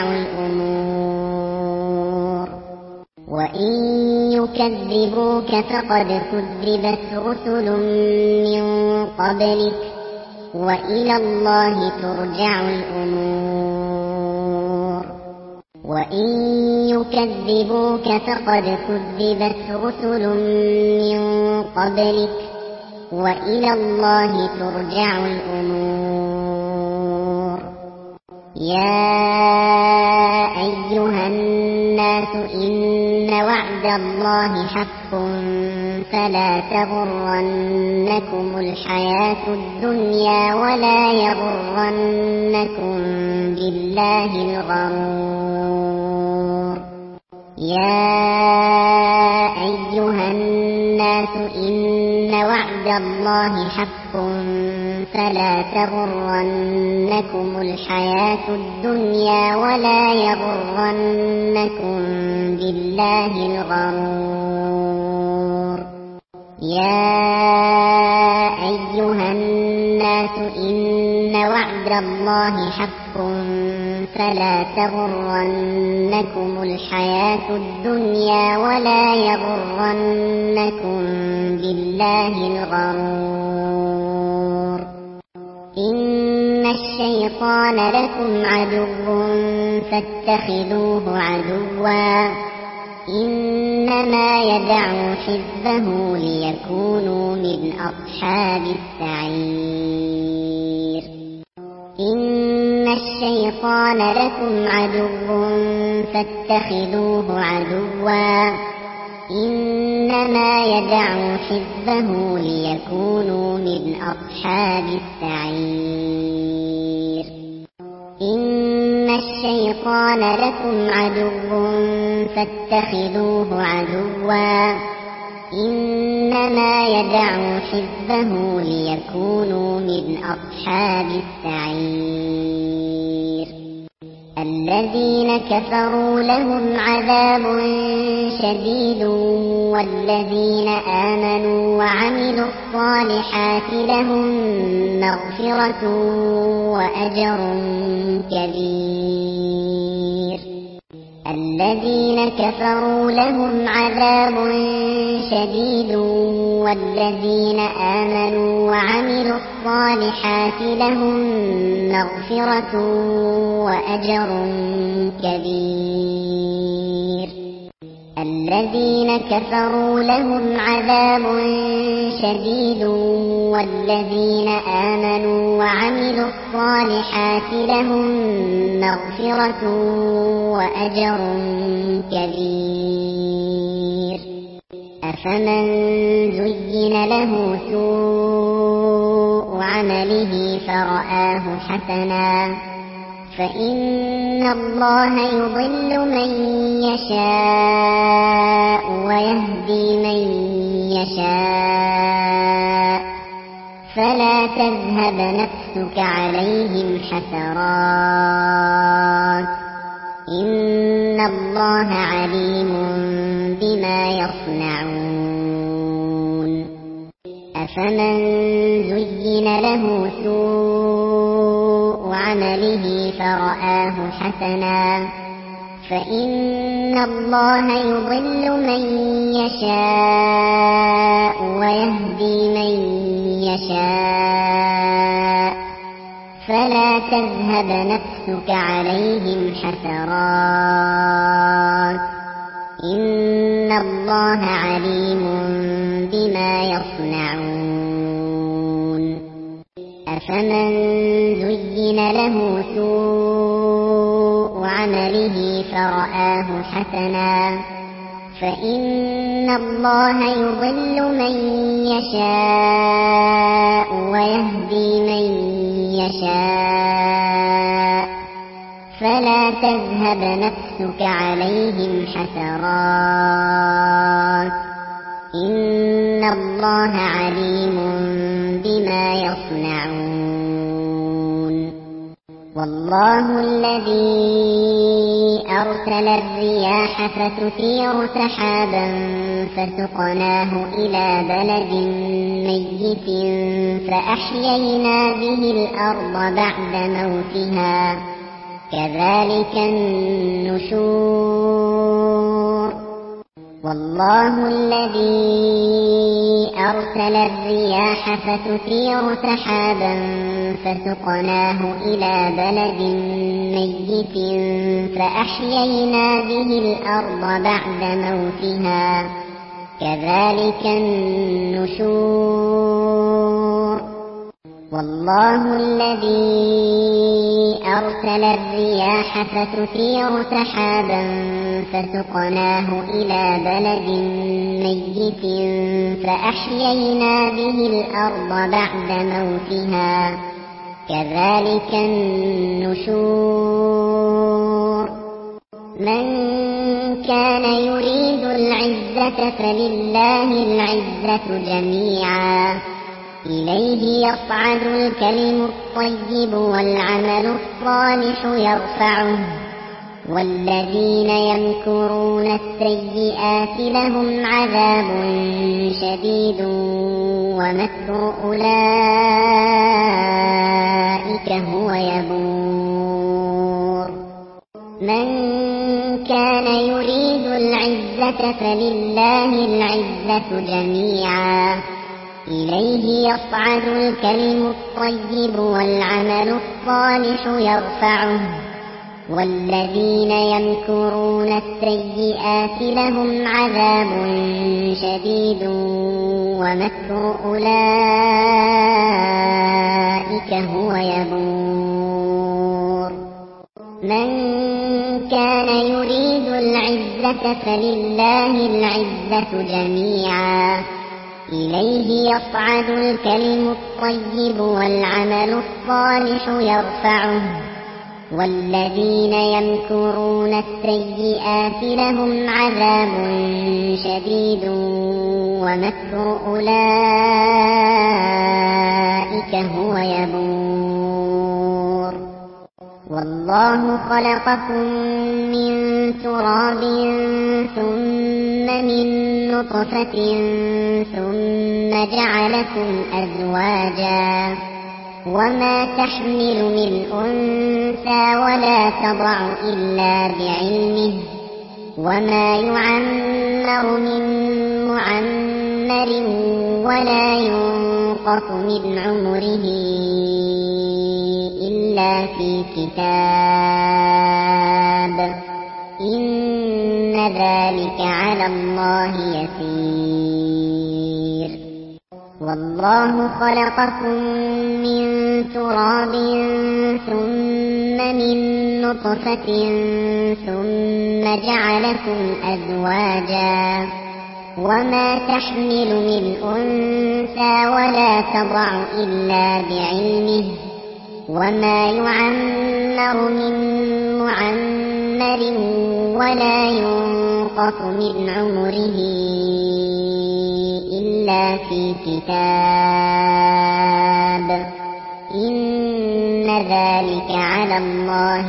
Speaker 1: الأمور وإن يكذبوك فقد كذبت رسل من قبلك وإلى الله ترجع الأمور وإن يكذبوك فقد كذبت رسل من قبلك وإلى الله ترجع الأمور يا أيها الناس إن وعد الله حق فلا تغرنكم الحياة الدنيا ولا يغرنكم بالله الغرور يا أيها الناس إن وعد الله حق فلا تغرنكم الحياة الدنيا ولا يغرنكم بالله الغرور يا أيها الناس إن وعد الله حق فلا تغرنكم الحياة الدنيا ولا يغرنكم بالله الغرور إن الشيطان لكم عدو فاتخذوه عدوا إنما يدعو حزبه ليكونوا من أصحاب السعير إن الشيطان لكم عدو فاتخذوه عدوا إنما يدعو حزبه ليكونوا من أصحاب السعير إن الشيطان لكم عدو فاتخذوه عدوا إنما يدعو حزبه ليكونوا من أصحاب السعير الذين كفروا لهم عذاب شديد والذين آمنوا وعملوا الصالحات لهم مغفرة وأجر كبير الذين كفروا لهم عذاب شديد والذين آمنوا وعملوا الصالحات لهم مغفرة وأجر كبير الذين كفروا لهم عذاب شديد والذين آمنوا وعملوا الصالحات لهم مغفرة وأجر كبير أفمن زين له سوء عمله فرآه حسنا فإن الله يضل من يشاء ويهدي من يشاء فلا تذهب نفسك عليهم حسرات إن الله عليم بما يصنعون أفمن زين له سوء عمله فرآه حسنا فإن الله يضل من يشاء ويهدي من يشاء فلا تذهب نفسك عليهم حسرات إن الله عليم بما يصنعون أفمن زين له سوء عمله فرآه حسنا فإن الله يضل من يشاء ويهدي من يشاء فلا تذهب نفسك عليهم حسرات إن الله عليم بما يصنعون والله الذي أرسل الرياح فتثير سحابا فسقناه إلى بلد ميت فأحيينا به الأرض بعد موتها كذلك النشور والله الذي أرسل الرياح فتثير سحابا فسقناه إلى بلد ميت فأحيينا به الأرض بعد موتها كذلك النشور والله الذي أرسل الرياح فتثير سحابا فسقناه إلى بلد ميت فأحيينا به الأرض بعد موتها كذلك النشور من كان يريد العزة فلله العزة جميعا إليه يصعد الكلم الطيب والعمل الصالح يرفعه والذين يمكرون السيئات لهم عذاب شديد ومكر أولئك هو يبور من كان يريد العزة فلله العزة جميعا إليه يصعد الكلم الطيب والعمل الصالح يرفعه والذين يمكرون السيئات لهم عذاب شديد ومكر أولئك هو يبور من كان يريد العزة فلله العزة جميعا إليه يصعد الكلم الطيب والعمل الصالح يرفعه والذين يمكرون السيئات لهم عذاب شديد ومكر أولئك هو يبور والله خلقكم من تراب ثم من نطفة ثم جعلكم أزواجا وما تحمل من أنثى ولا تضع إلا بعلمه وما يعمر من معمر ولا ينقص من عمره إلا في كتاب إن ذلك على الله يسير والله خلقكم من تراب ثم من نطفة ثم جعلكم أزواجا وما تحمل من أنثى ولا تضع إلا بعلمه وما يعمر من معمر ولا ينقص من عمره إلا في كتاب إن ذلك على الله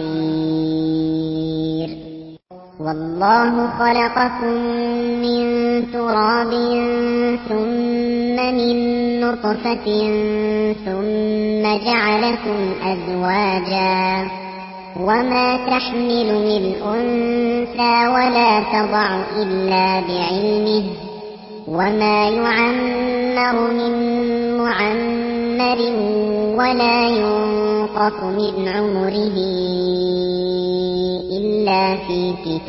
Speaker 1: يسير والله خلقكم من تراب ثم من نطفة ثم جعلكم أزواجا وما تحمل من أنثى ولا تضع إلا بعلمه وما يعمر من معمر ولا ينقص من عمره إلا في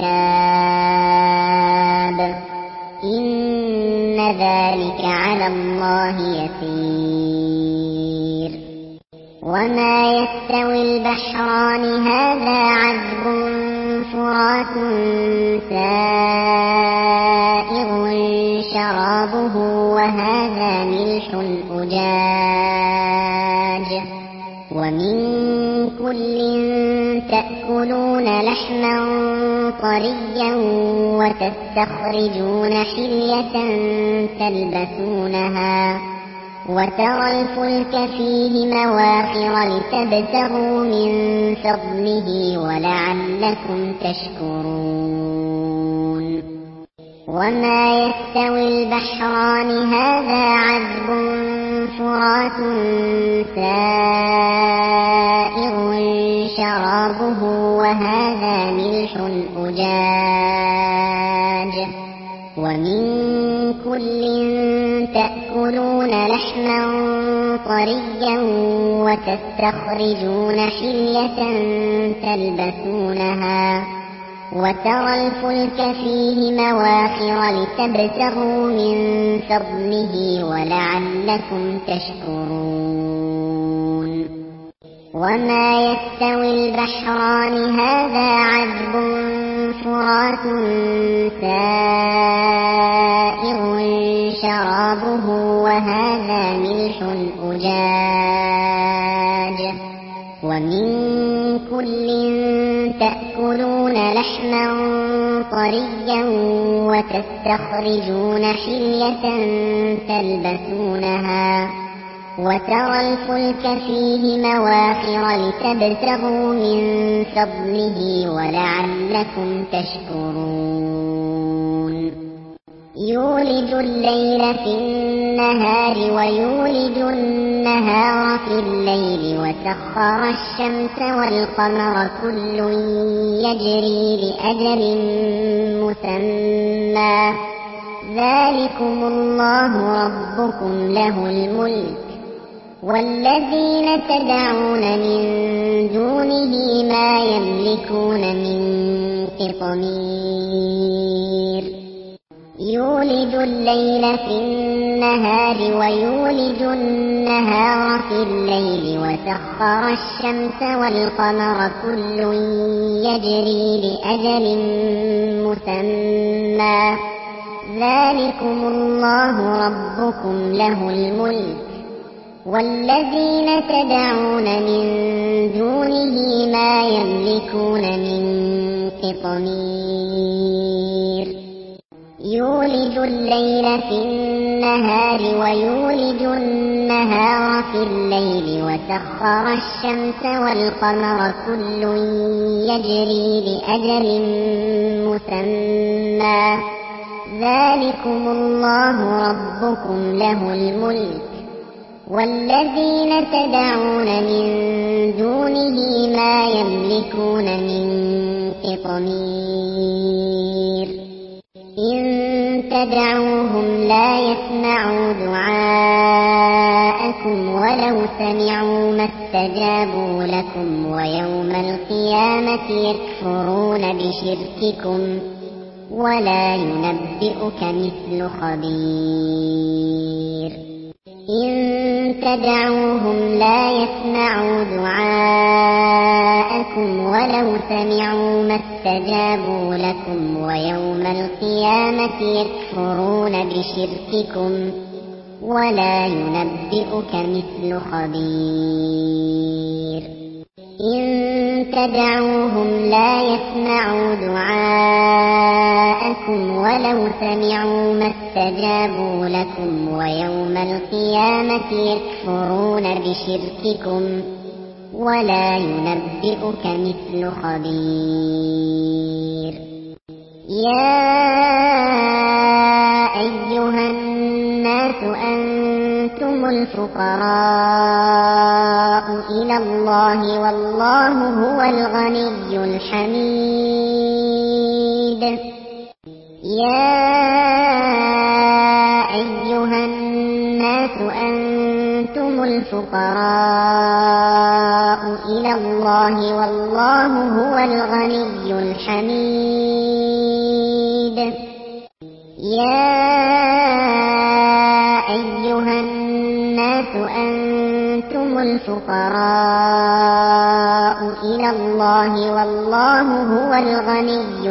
Speaker 1: كتاب إن ذلك على الله يسير وما يستوي البحران هذا عذب فرات سائغ شرابه وهذا ملح أجاج ومن كل تأكلون لحما طريا وتستخرجون حلية تلبسونها وترى الفلك فيه مواخر لتبتغوا من فضله ولعلكم تشكرون وما يستوي البحران هذا عذب فرات سائغ شرابه وهذا ملح أجاج ومن كل تأكلون لحما طريا وتستخرجون حلية تلبسونها وترى الفلك فيه مواخر لتبتغوا من فضله ولعلكم تشكرون وما يستوي البحران هذا عذب فرات سائغ شرابه وهذا ملح أجاج ومن كل تأكلون لحما طريا وتستخرجون حلية تلبسونها وترى الفلك فيه مواخر لتبتغوا من فضله ولعلكم تشكرون يولج الليل في النهار ويولج النهار في الليل وسخر الشمس والقمر كل يجري لأجل مسمى ذلكم الله ربكم له الملك والذين تدعون من دونه ما يملكون من قطمير يولج الليل في النهار ويولج النهار في الليل وسخر الشمس والقمر كل يجري لأجل مسمى ذلكم الله ربكم له الملك والذين تدعون من دونه ما يملكون من قطمير يولج الليل في النهار ويولج النهار في الليل وسخر الشمس والقمر كل يجري لأجل مسمى ذلكم الله ربكم له الملك والذين تدعون من دونه ما يملكون من قطمير إن تدعوهم لا يسمعوا دعاءكم ولو سمعوا ما استجابوا لكم ويوم القيامة يكفرون بشرككم ولا ينبئك مثل خبير إن تدعوهم لا يسمعوا دعاءكم ولو سمعوا ما استجابوا لكم ويوم القيامة يكفرون بشرككم ولا ينبئك مثل خبير إن تدعوهم لا يسمعوا دعاءكم ولو سمعوا ما استجابوا لكم ويوم القيامة يكفرون بشرككم ولا ينبئك مثل خبير يا أيها الناس أنتم الفقراء إلى الله والله هو الغني الحميد يا أيها الناس أنتم الفقراء إلى الله والله هو الغني الحميد يا أيها الناس أنتم الفقراء إلى الله والله هو الغني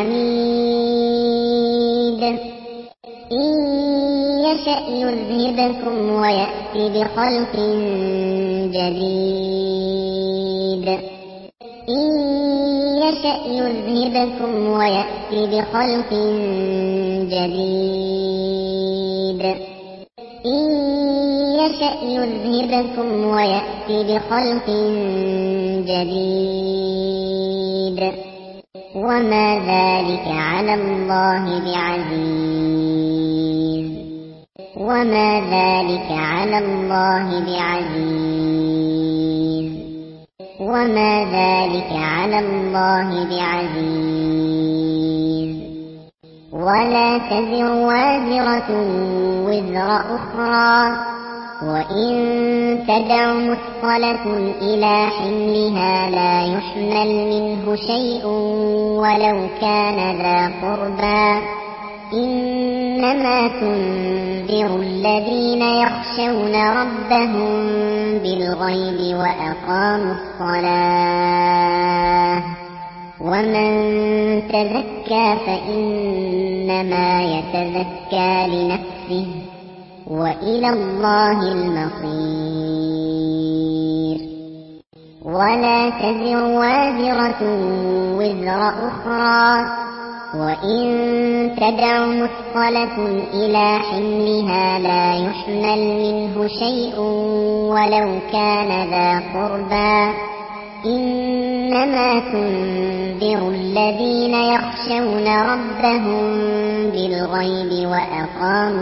Speaker 1: الحميد إن يشأ يذهبكم ويأتي بخلق جديد إن يشأ يذهبكم ويأتي بخلق جديد إن يشأ يذهبكم ويأتي بخلق جديد وما ذلك على الله بعزيز وما ذلك على الله بعزيز وما ذلك على الله بعزيز ولا تزر وازرة وزر أخرى وإن تدع مثقلة إلى حملها لا يحمل منه شيء ولو كان ذا قربى إنما تنذر الذين يخشون ربهم بالغيب وأقاموا الصلاة ومن تزكى فإنما يتزكى لنفسه وإلى الله المصير ولا تزر وازرة وزر أخرى وإن تدع مثقلة إلى حملها لا يحمل منه شيء ولو كان ذا قربى إنما تنذر الذين يخشون ربهم بالغيب وأقاموا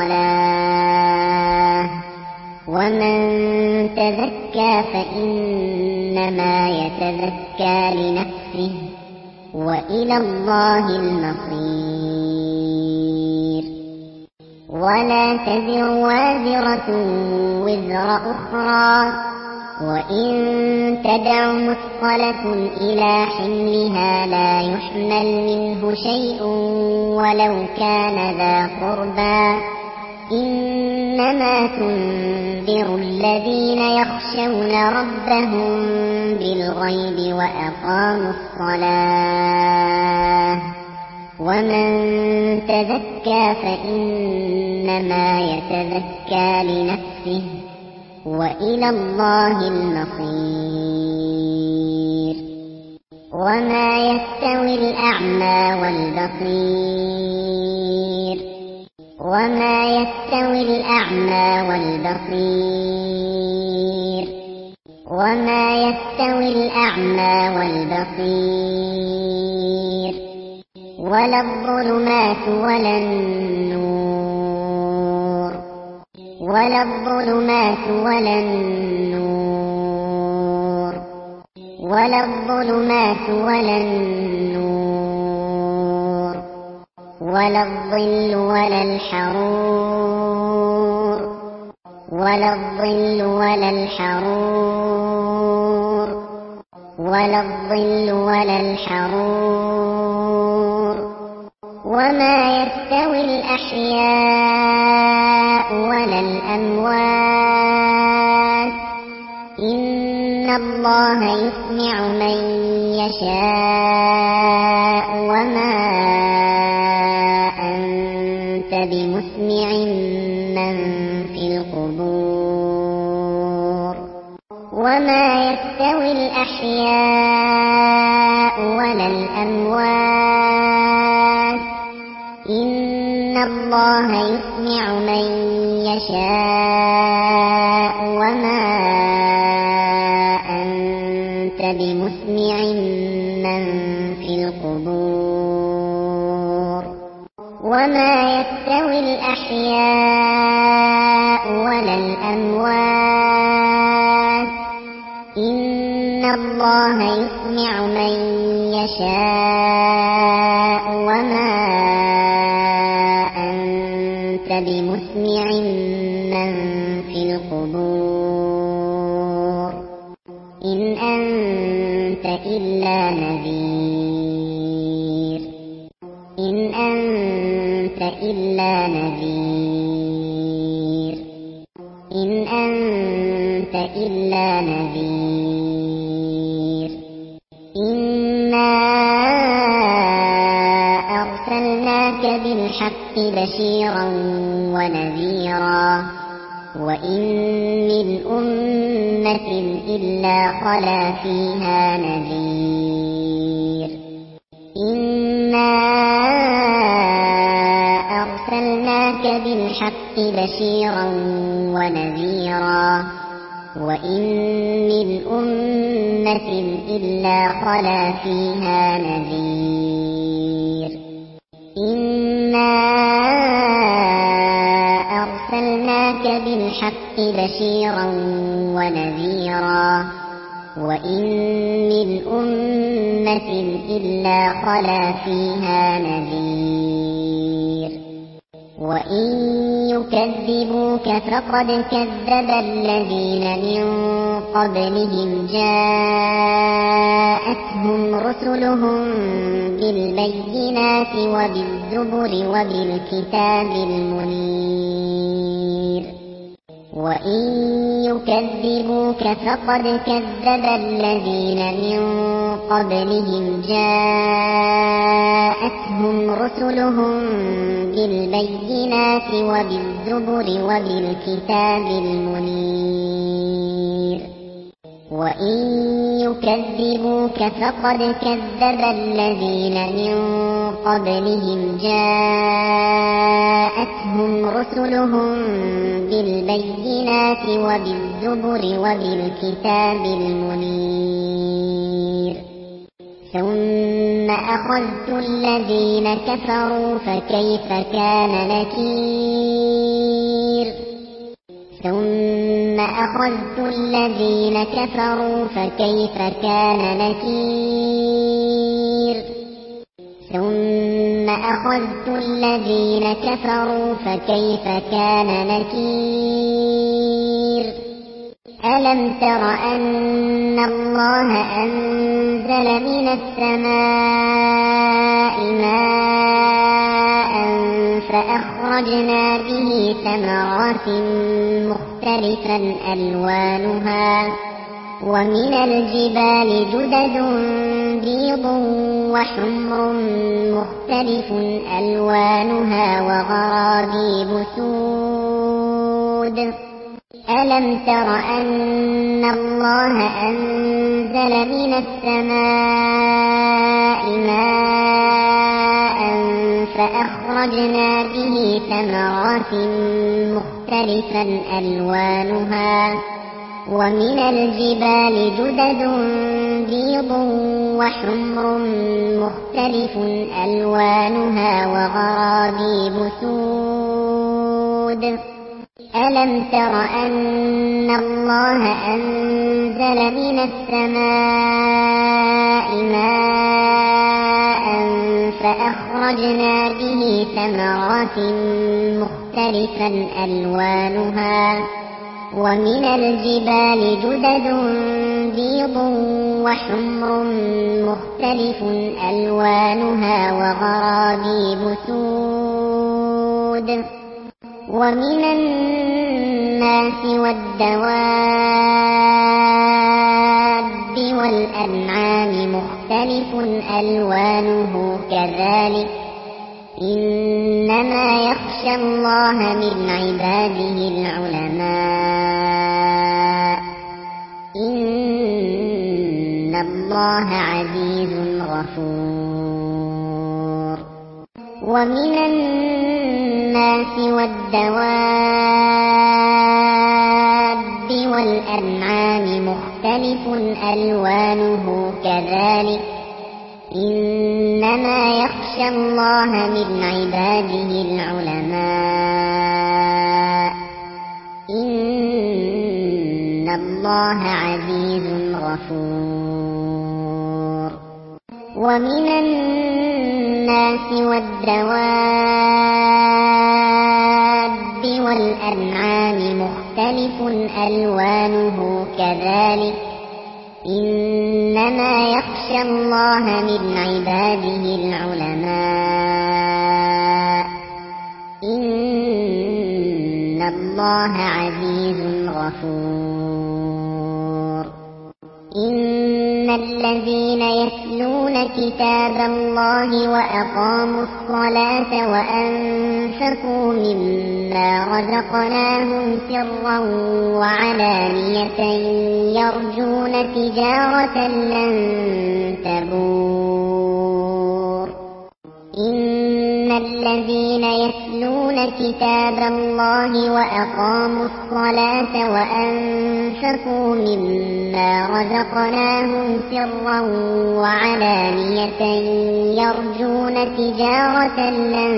Speaker 1: الصلاة ومن تزكى فإنما يتزكى لنفسه وإلى الله المصير ولا تزر وازرة وزر أخرى، وإن تدع مثقلة إلى حملها لا يحمل منه شيء ولو كان ذا قربى، إنما تنذر الذين يخشون ربهم بالغيب وأقاموا الصلاة، ومن تزكى فإنما يتزكى لنفسه وإلى الله المصير. وما يستوي الأعمى والبصير وما يستوي الأعمى والبصير وما يستوي الأعمى والبصير ولا الظلمات ولا النور ولا الظلمات ولا النور ولا الظلمات ولا النور ولا الظل ولا الحرور ولا الظل ولا الحرور ولا الظل ولا الحرور وما يستوي الأحياء ولا الأموات، إن الله يسمع من يشاء وما أنت بمسمع من في القبور. وما يستوي الأحياء ولا الأموات، إن الله يسمع من يشاء وما أنت بمسمع من في القبور. وما يستوي الأحياء ولا الأموات، إن الله يسمع من يشاء وما أنت بمسمع من في القبور. إن أنت إلا نذير إن أنت إلا نذير إن أنت إلا نذير إنا أرسلناك بالحق بشيرا ونذيرا، وإن من أمة إلا خلا فيها نذير. إنا أرسلناك بالحق بشيرا ونذيرا، وإن من أمة إلا خلا فيها نذير. إنا أرسلناك بالحق بشيرا ونذيرا، وإن من أمة إلا خلا فيها نذير. وإن يكذبوك فقد كذب الذين من قبلهم جاءتهم رسلهم بالبينات وبالزبر وبالكتاب المنير. وإن يكذبوك فقد كذب الذين من قبلهم جاءتهم رسلهم بالبينات وبالزبر وبالكتاب المنير. وإن يكذبوك فقد كذب الذين من قبلهم جاءتهم رسلهم بالبينات وبالزبر وبالكتاب المنير. ثم أخذت الذين كفروا فكيف كان نكير. ثم أخذت الذين كفروا فكيف كان نكير. ثم أخذت الذين كفروا فكيف كان نكير ألم تر أن الله أنزل من السماء ماء فأخرجنا به ثمرات مختلفا ألوانها ومن الجبال جدد بيض وحمر مختلف ألوانها وغرابيب سود ألم تر أن الله أنزل من السماء ماء فأخرجنا به ثمرات مختلفا ألوانها ومن الجبال جدد بيض وحمر مختلف ألوانها وغرابيب سود ألم تر أن الله أنزل من السماء ماء فأخرجنا به ثمرات مختلفا ألوانها ومن الجبال جدد بيض وحمر مختلف ألوانها وغرابيب سود ومن الناس والدواب والأنعام مختلف ألوانه كذلك إنما يخشى الله من عباده العلماء إن الله عزيز غفور ومن الناس والدواب والأنعام مختلف ألوانه كذلك إنما يخشى الله من عباده العلماء إن الله عزيز غفور ومن الناس والدواب والأنعام مختلف ألوانه كذلك إنما يخشى الله من عباده العلماء إن الله عزيز غفور إن الذين يتلون كتاب الله وأقاموا الصلاة وأنفقوا مما رزقناهم سرا وعلانية يرجون تجارة لن تبور إن الذين يتلون كتاب الله وأقاموا الصلاة وأنفقوا مما رزقناهم سرا وعلانية يرجون تجارة لن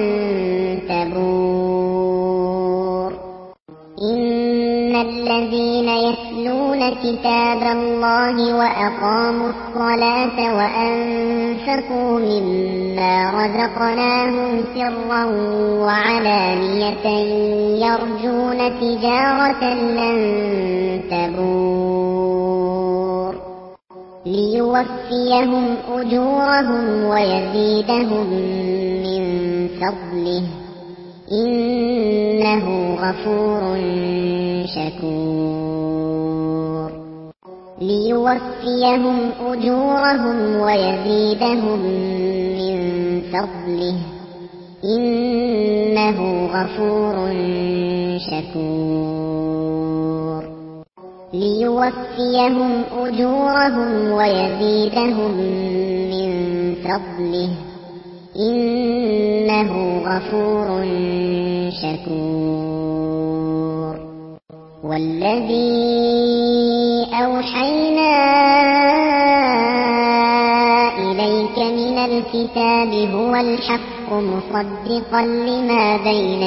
Speaker 1: تبور إن الذين يتلون كتاب الله وأقاموا الصلاة وأنفقوا مما رزقناهم سرا وعلانية يرجون تجارة لن تبور ليوفيهم أجورهم ويزيدهم من فضله إنه غفور شكور ليوفيهم أجورهم ويزيدهم من فضله إنه غفور شكور ليوفيهم أجورهم ويزيدهم من فضله إنه غفور شكور والذي أوحينا إليك من الكتاب هو الحق مصدقا لما بين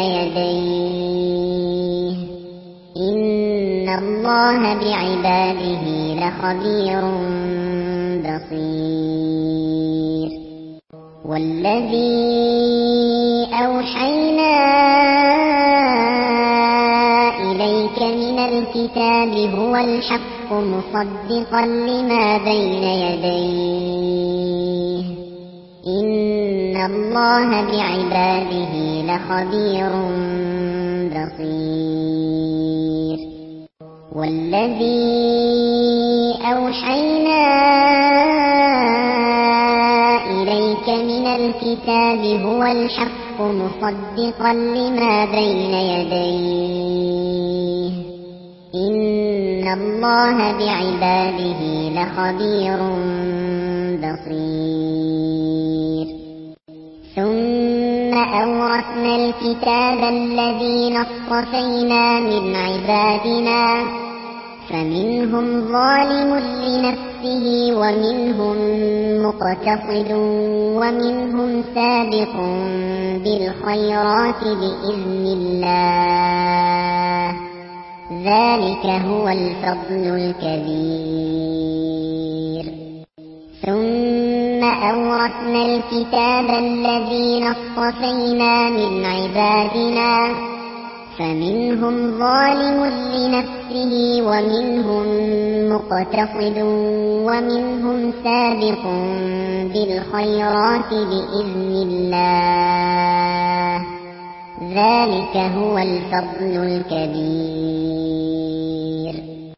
Speaker 1: يديه إن الله بعباده لخبير بصير والذي أوحينا إليك من الكتاب هو الحق مصدقا لما بين يديه إن الله بعباده لخبير بصير والذي أوحينا إليك من الكتاب هو الحق مصدقا لما بين يديه إن الله بعباده لخبير بصير ثم أورثنا الكتاب الذين اصطفينا من عبادنا فمنهم ظالم لنفسه ومنهم مقتصد ومنهم سابق بالخيرات بإذن الله ذلك هو الفضل الكبير ثم أورثنا الكتاب الذين اصطفينا من عبادنا فمنهم ظالم لنفسه ومنهم مقتصد ومنهم سابق بالخيرات بإذن الله ذلك هو الفضل الكبير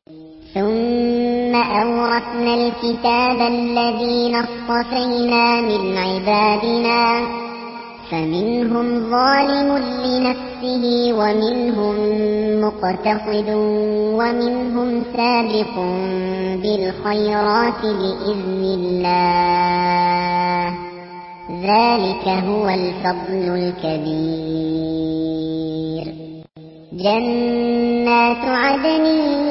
Speaker 1: ثم أورثنا الكتاب الذين اصطفينا من عبادنا فمنهم ظالم لنفسه ومنهم مقتصد ومنهم سابق بالخيرات بإذن الله ذلك هو الفضل الكبير جنات عدن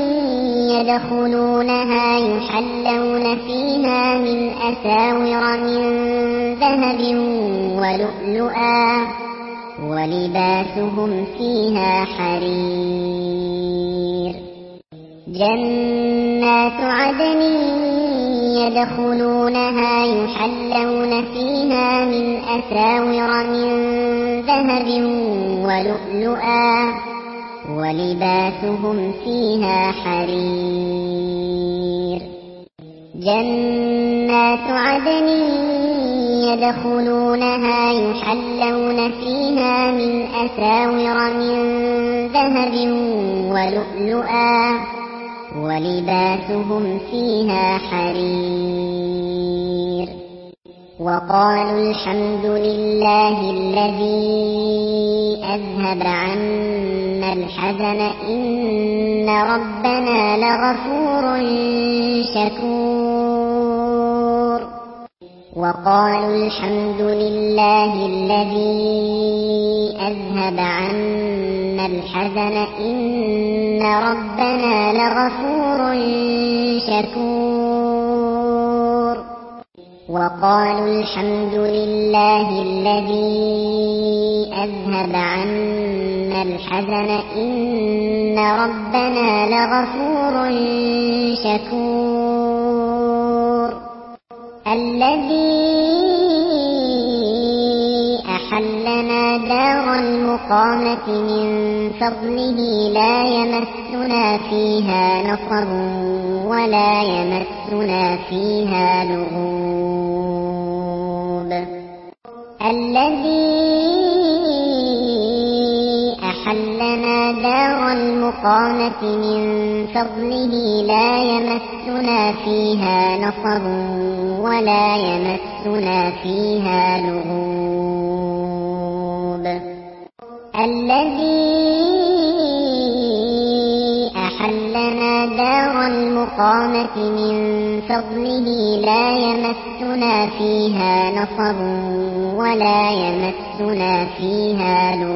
Speaker 1: يدخلونها يحلون فيها من أساور من ذهب ولؤلؤا ولباسهم فيها حرير جنات عدن يدخلونها يحلون فيها من أساور من ذهب ولؤلؤا ولباسهم فيها حرير جنات عدن يدخلونها يحلون فيها من أساور من ذهب ولؤلؤا ولباسهم فيها حرير وقالوا الحمد لله الذي أذهب عنا الحزن إن ربنا لغفور شكور وقالوا الحمد لله الذي أذهب عنا الحزن إن ربنا لغفور شكور وقالوا الحمد لله الذي أذهب عنا الحزن إن ربنا لغفور شكور الذي أحلنا دار المقامة من فضله لا يمسنا فيها نصب ولا يمسنا فيها لغوب الذي أحلنا دار المقامة من فضله لا يمسنا فيها نصب ولا يمسنا فيها لغوب الذي أحلنا دار المقامة من فضله لا يمسنا فيها نصب ولا يمسنا فيها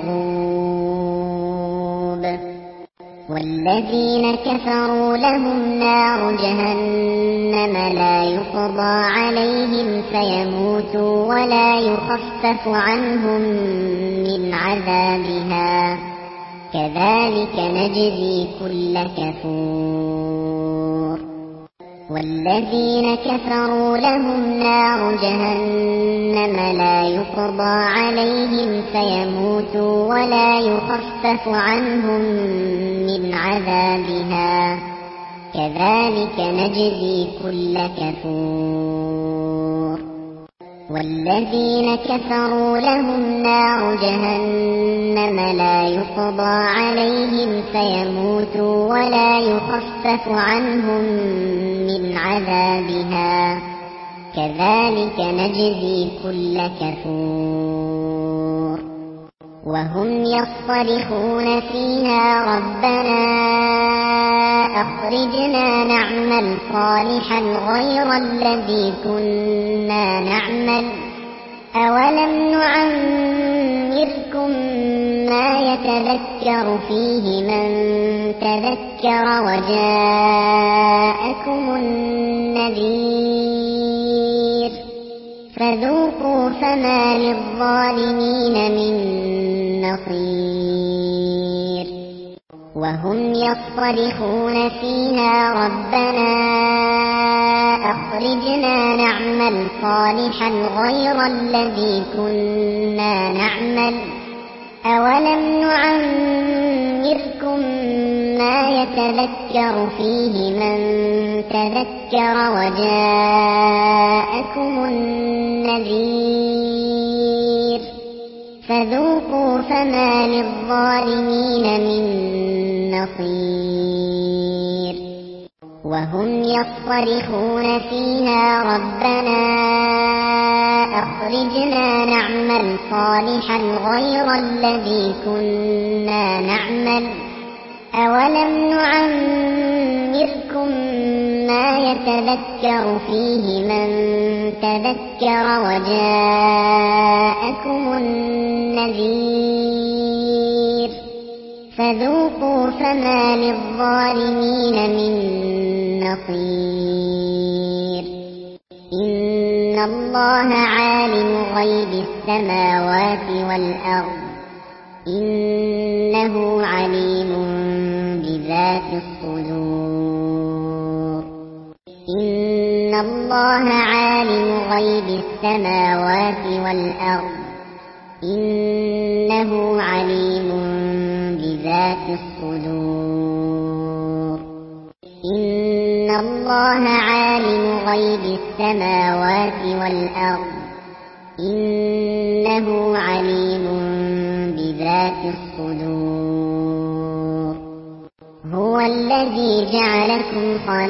Speaker 1: لغوب والذين كفروا لهم نار جهنم لا يقضى عليهم فيموتوا ولا يخفف عنهم من عذابها كذلك نجزي كل كفور والذين كفروا لهم نار جهنم لا يقضى عليهم فيموتوا ولا يخفف عنهم من عذابها كذلك نجزي كل كفور والذين كفروا لهم نار جهنم لا يقضى عليهم فيموتوا ولا يخفف عنهم من عذابها كذلك نجزي كل كفور وهم يصطرخون فيها ربنا أخرجنا نعمل صالحا غير الذي كنا نعمل أولم نعمركم ما يتذكر فيه من تذكر وجاءكم النذير فذوقوا فما للظالمين من نصير وهم يصطرخون فيها ربنا أخرجنا نعمل صالحا غير الذي كنا نعمل أولم نعمركم ما يتذكر فيه من تذكر وجاءكم النذير فذوقوا فما للظالمين من نصير وهم يصطرخون فيها ربنا أخرجنا نعمل صالحا غير الذي كنا نعمل أولم نعمركم ما يتذكر فيه من تذكر وجاءكم النذير فذوقوا فما للظالمين من نصير إن الله عالم غيب السماوات والأرض إنه عليم بذات الصدور إن الله عالم غيب السماوات والأرض إنه عليم بذات الصدور إن الله عالم غيب السماوات والأرض إنه عليم بذات الصدور هو الذي جعلكم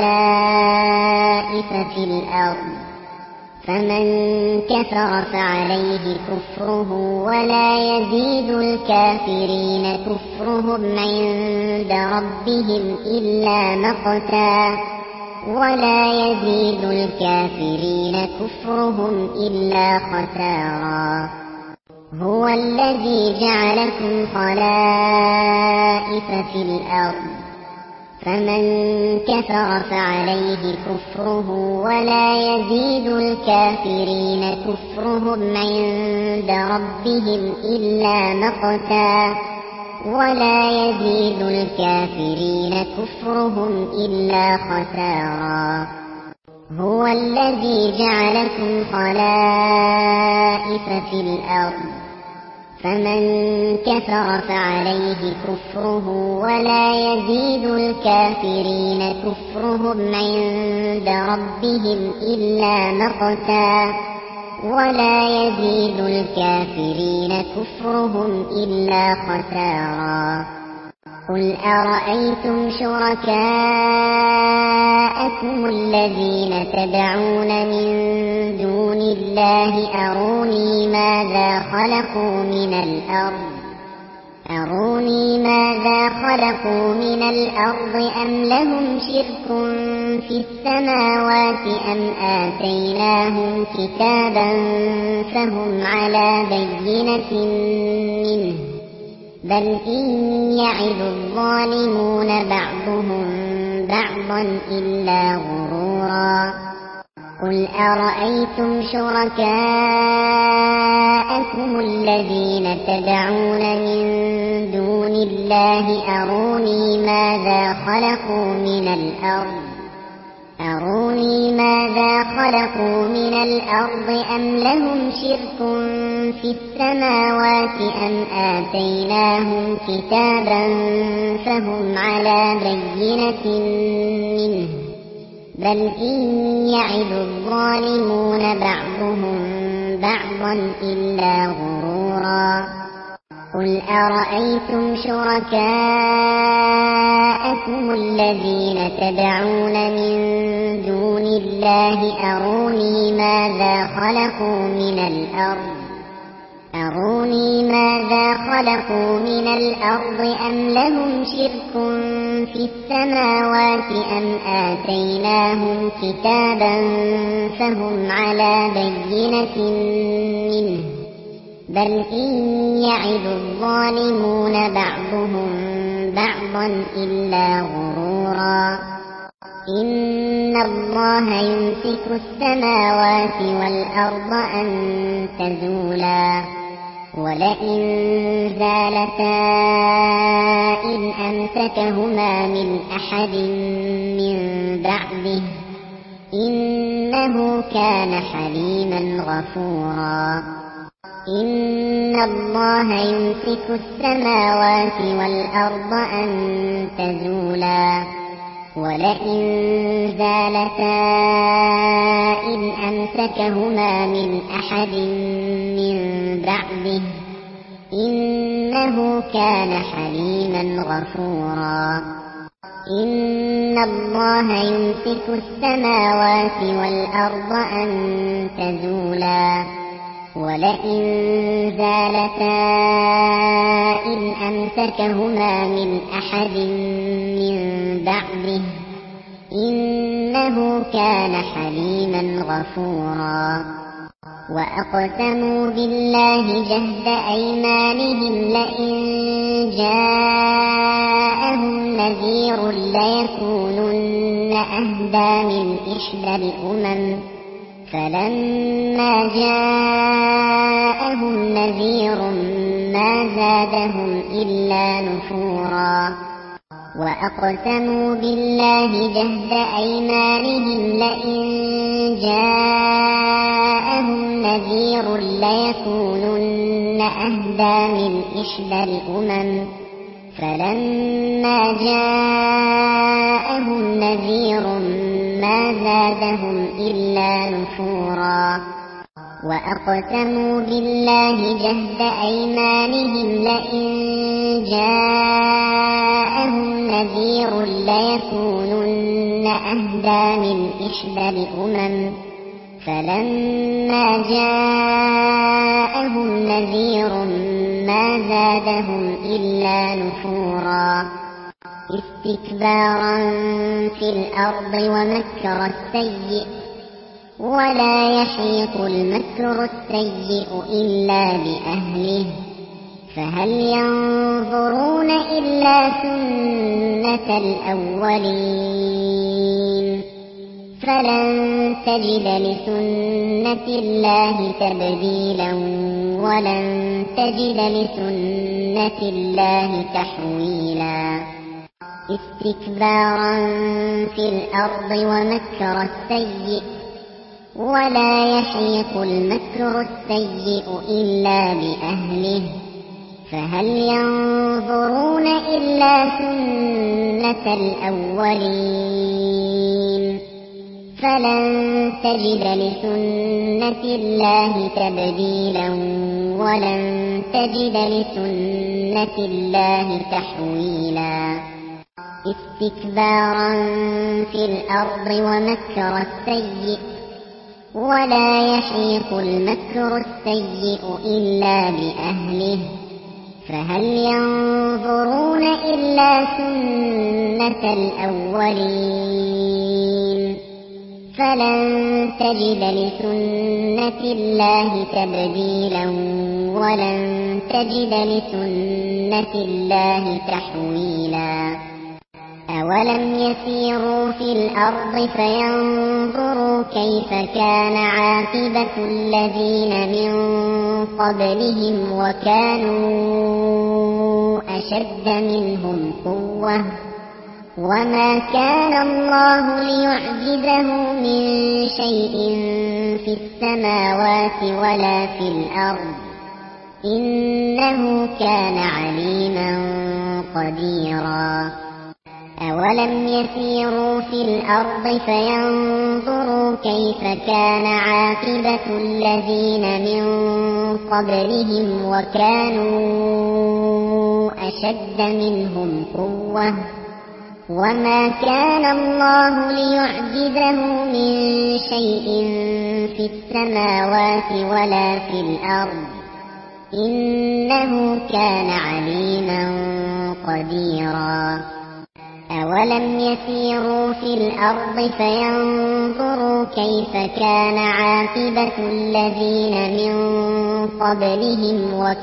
Speaker 1: خلائف في الأرض فمن كفر فعليه كفره ولا يزيد الكافرين كفرهم عند ربهم إلا مقتا ولا يزيد الكافرين كفرهم إلا خسارا هو الذي جعلكم خلائف في الأرض فمن كفر فعليه كفره ولا يزيد الكافرين كفرهم عند ربهم إلا مقتا ولا يزيد الكافرين كفرهم إلا خسارا هو الذي جعلكم خلائف في الأرض فمن كفر فعليه كفره ولا يزيد الكافرين كفرهم عند ربهم إلا مقتا ولا يزيد الكافرين كفرهم إلا خسارا قل أرأيتم شركاءكم الذين تدعون من دون الله أروني ماذا خلقوا من الأرض أروني ماذا خلقوا من الأرض أم لهم شرك في السماوات أم آتيناهم كتابا فهم على بينة منه بل إن يعد الظالمون بعضهم بعضا إلا غرورا قل أرأيتم شركاءكم الذين تدعون من دون الله أروني ماذا خلقوا من الأرض أروني ماذا خلقوا من الأرض أم لهم شرك في السماوات أم آتيناهم كتابا فهم على بينة منه بل إن يعد الظالمون بعضهم بعضا إلا غرورا قل أرأيتم شركاءكم الذين تدعون من دون الله أروني ماذا خلقوا من الأرض أروني ماذا خلقوا من الأرض أم لهم شرك في السماوات أم آتيناهم كتابا فهم على بينة منه بل إن يعد الظالمون بعضهم بعضا إلا غرورا إن الله يمسك السماوات والأرض أن تزولا ولئن زالتا إن أمسكهما من أحد من بعده إنه كان حليما غفورا إن الله يمسك السماوات والأرض أن تزولا ولئن زالتا إن أمسكهما من أحد من بعده إنه كان حليما غفورا إن الله يمسك السماوات والأرض أن تزولا ولئن زالتا إن أمسكهما من أحد من بعده إنه كان حليما غفورا وأقسموا بالله جهد أيمانهم لئن جاءهم نذير ليكونن أهدى من إحدى الأمم فلما جاءهم نذير ما زادهم إلا نفورا وأقسموا بالله جهد أيمانهم لئن جاءهم نذير ليكونن أهدى من إحدى الأمم فلما جاءهم نذير ما زادهم إلا نفورا وأقسموا بالله جهد أيمانهم لئن جاءهم نذير ليكونن أهدى من إحدى الأمم فلما جاءهم نذير ما زادهم إلا نفورا استكبارا في الأرض ومكر السيء ولا يحيق المكر السيء إلا بأهله فهل ينظرون إلا سنة الأولين فلن تجد لسنة الله تبديلا ولن تجد لسنة الله تحويلا استكبارا في الأرض ومكر السيء ولا يحيق المكر السيء إلا بأهله فهل ينظرون إلا سنة الأولين فلن تجد لسنة الله تبديلا ولن تجد لسنة الله تحويلا استكبارا في الأرض ومكر السيء ولا يحيق المكر السيء إلا بأهله فهل ينظرون إلا سنة الأولين فلن تجد لسنة الله تبديلا ولن تجد لسنة الله تحويلا أولم يسيروا في الأرض فينظروا كيف كان عاقبة الذين من قبلهم وكانوا أشد منهم قوة وما كان الله ليعجزه من شيء في السماوات ولا في الأرض إنه كان عليما قديرا أولم يسيروا في الأرض فينظروا كيف كان عاقبة الذين من قبلهم وكانوا أشد منهم قوة وما كان الله ليعجزه من شيء في السماوات ولا في الأرض إنه كان عليما قديرا أولم يسيروا في الأرض فينظروا كيف كان عاقبة الذين من قبلهم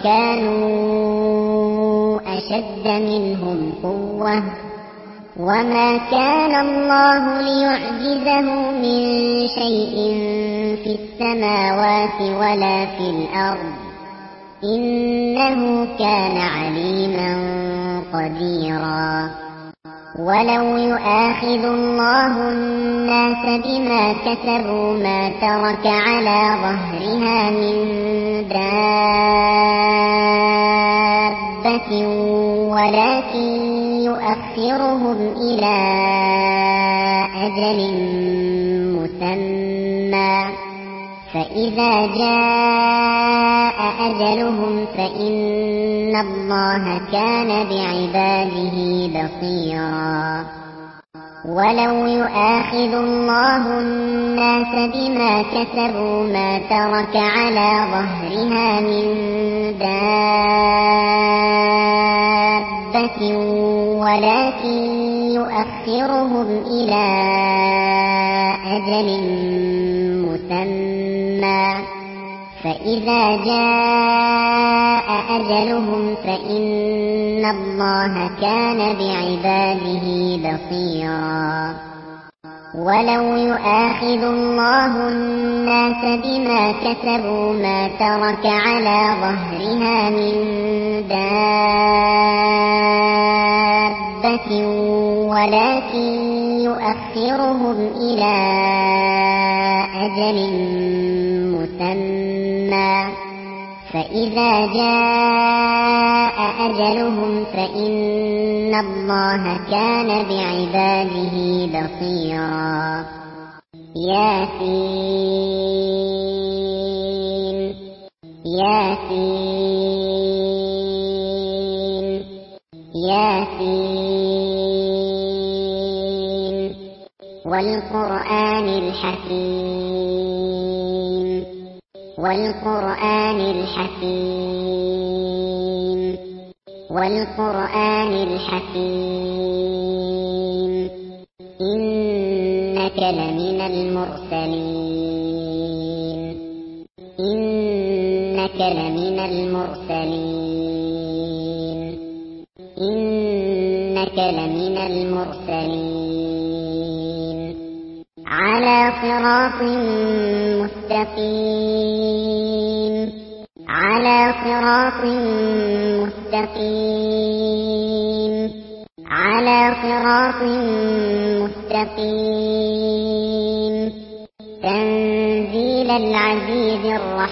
Speaker 1: وكانوا أشد منهم قوة وما كان الله ليعجزه من شيء في السماوات ولا في الأرض إنه كان عليما قديرا ولو يؤاخذ الله الناس بما كسبوا ما ترك على ظهرها من دابة ولكن يؤخرهم إلى أجل مسمى فإذا جاء أجلهم فإن الله كان بعباده بصيرا ولو يؤاخذ الله الناس بما كسبوا ما ترك على ظهرها من دابة ولكن يؤخرهم إلى أجل مسمى فإذا جاء أجلهم فإن الله كان بعباده بصيرا ولو يؤاخذ الله الناس بما كسبوا ما ترك على ظهرها من دابة ولكن يؤخرهم إلى أجل مسمى فإذا جاء أجلهم فإن الله كان بعباده بصيرا ياسين ياسين ياسين والقرآن الحكيم والقرآن الحكيم والقرآن الحكيم إنك لمن المرسلين إنك لمن المرسلين إنك لمن المرسلين على صراط مستقيم على صراط مستقيم على صراط مستقيم تنزيل العزيز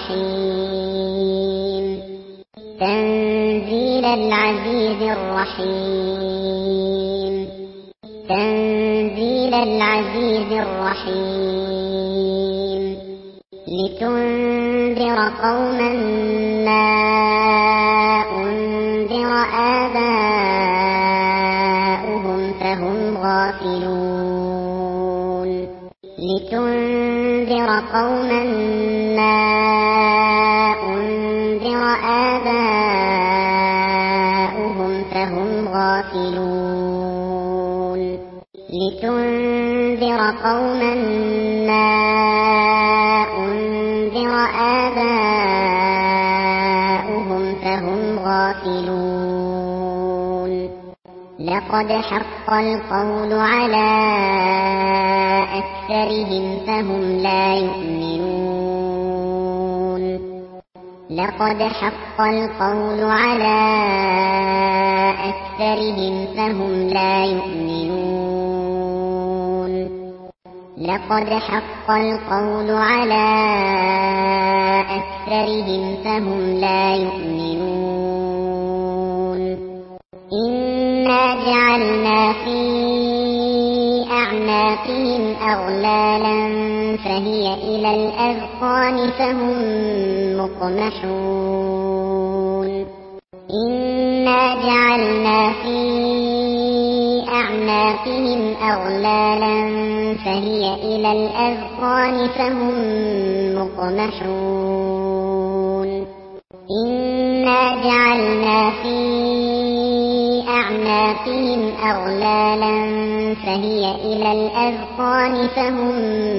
Speaker 1: الرحيم تنزيل العزيز الرحيم تنزيل العزيز الرحيم لتنذر قوما ما أنذر آباؤهم فهم غافلون لتنذر قوما ما أنذر آباؤهم فهم غافلون لتنذر قوما ما أنذر آباؤهم فهم غافلون لقد حق القول على أكثرهم فهم لا يؤمنون لقد حق القول على أكثرهم فهم لا يؤمنون لقد حق القول على أكثرهم فهم لا يؤمنون إنا جعلنا في أعناقهم أغلالا فهي إلى الأذقان فهم مقمحون إنا جعلنا في أعناقهم أغلالا فهي إلى الأذقان فهم مقمحون إنا جعلنا في أعناقهم أغلالا فهي إلى الأذقان فهم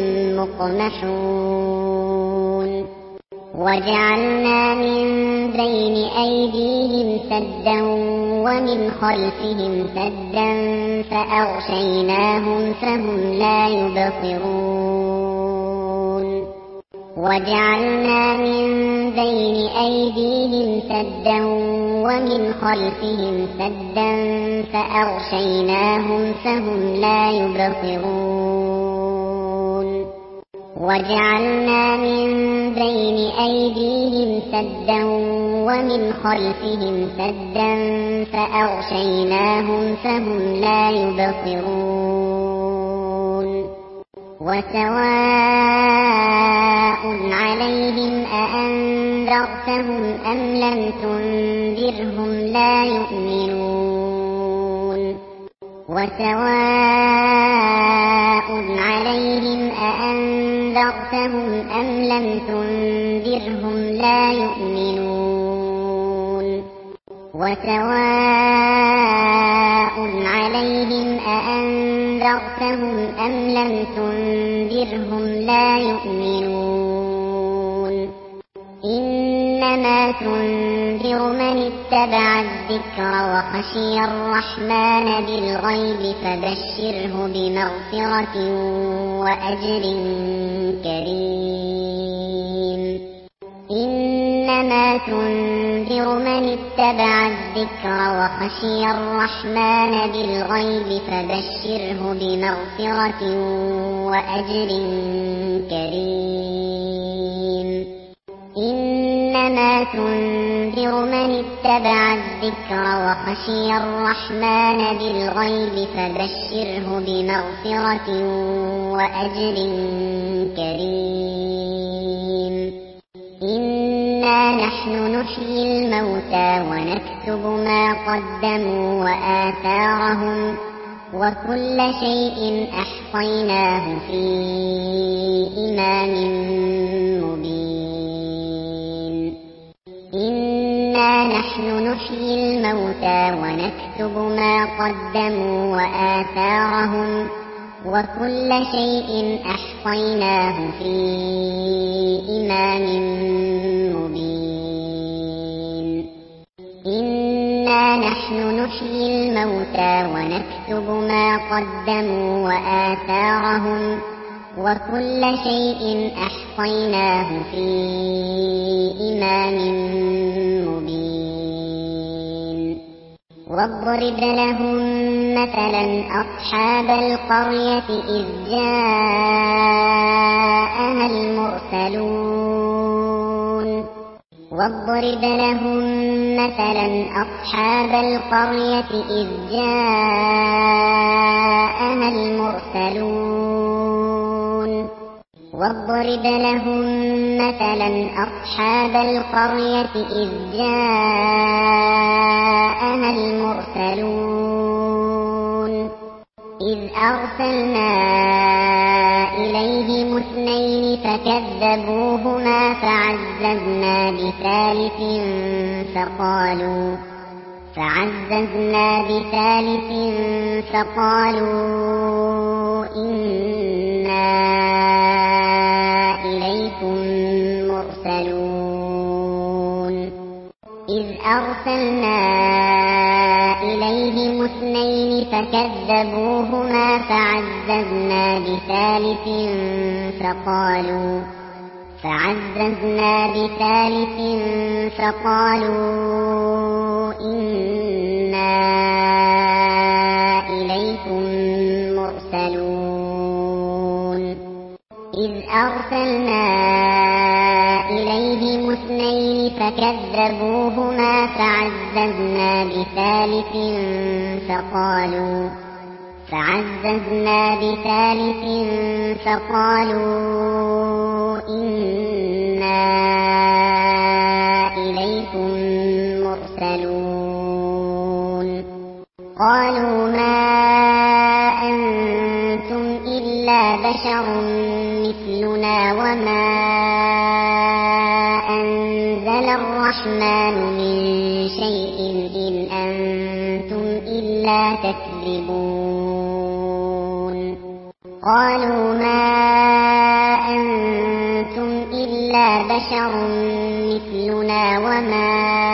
Speaker 1: مقمحون وجعلنا من بين أيديهم سدا ومن خلفهم سدا فأغشيناهم فهم لا يبصرون وجعلنا من بين أيديهم سدا ومن خلفهم سدا فأغشيناهم فهم لا يبصرون وجعلنا من بين أيديهم سدا ومن خلفهم سدا فأغشيناهم فهم لا يبصرون وسواء عليهم أأنذرتهم أم لم تنذرهم لا يؤمنون وسواء عليهم أأنذرتهم أم لم تنذرهم لا يؤمنون وسواء عليهم أأنذرتهم أم لم تنذرهم لا يؤمنون إنما تنذر من اتبع الذكر وخشي الرحمن بالغيب فبشره بمغفرة وأجر كريم إنما تنذر من اتبع الذكر وخشي الرحمن بالغيب فبشره بمغفرة وأجر كريم إنما تنذر من اتبع الذكر وخشي الرحمن بالغيب فبشره بمغفرة وأجر كريم إنا نحن نحيي الموتى ونكتب ما قدموا وآثارهم وكل شيء أحصيناه في إمام مبين إنا نحن نحيي الموتى ونكتب ما قدموا وآثارهم وكل شيء أحصيناه في إمام مبين إنا نحن نحيي الموتى ونكتب ما قدموا وآثارهم وكل شيء أحصيناه في إمام مبين واضرب لهم مثلا أصحاب القرية إذ جاءها المرسلون واضرب لهم مثلا أصحاب القرية إذ جاءها المرسلون واضرب لهم مثلا أصحاب القرية إذ جاءها المرسلون إذ أرسلنا إليهم اثنين فكذبوهما فعززنا بثالث فقالوا فعززنا بثالث فقالوا إنا إليكم مرسلون إذ أرسلنا إليهم اثنين فكذبوهما فعززنا بثالث فقالوا فعززنا بثالث فقالوا إنا إليكم مرسلون أرسلنا إليهم اثنين فكذبوهما فعززنا بثالث فقالوا فعززنا بثالث فقالوا إنا إليكم مرسلون قالوا ما أنتم إلا بشر مثلنا وما أنزل الرحمن من شيء إن أنتم إلا تكذبون قالوا ما أنتم إلا بشر مثلنا وما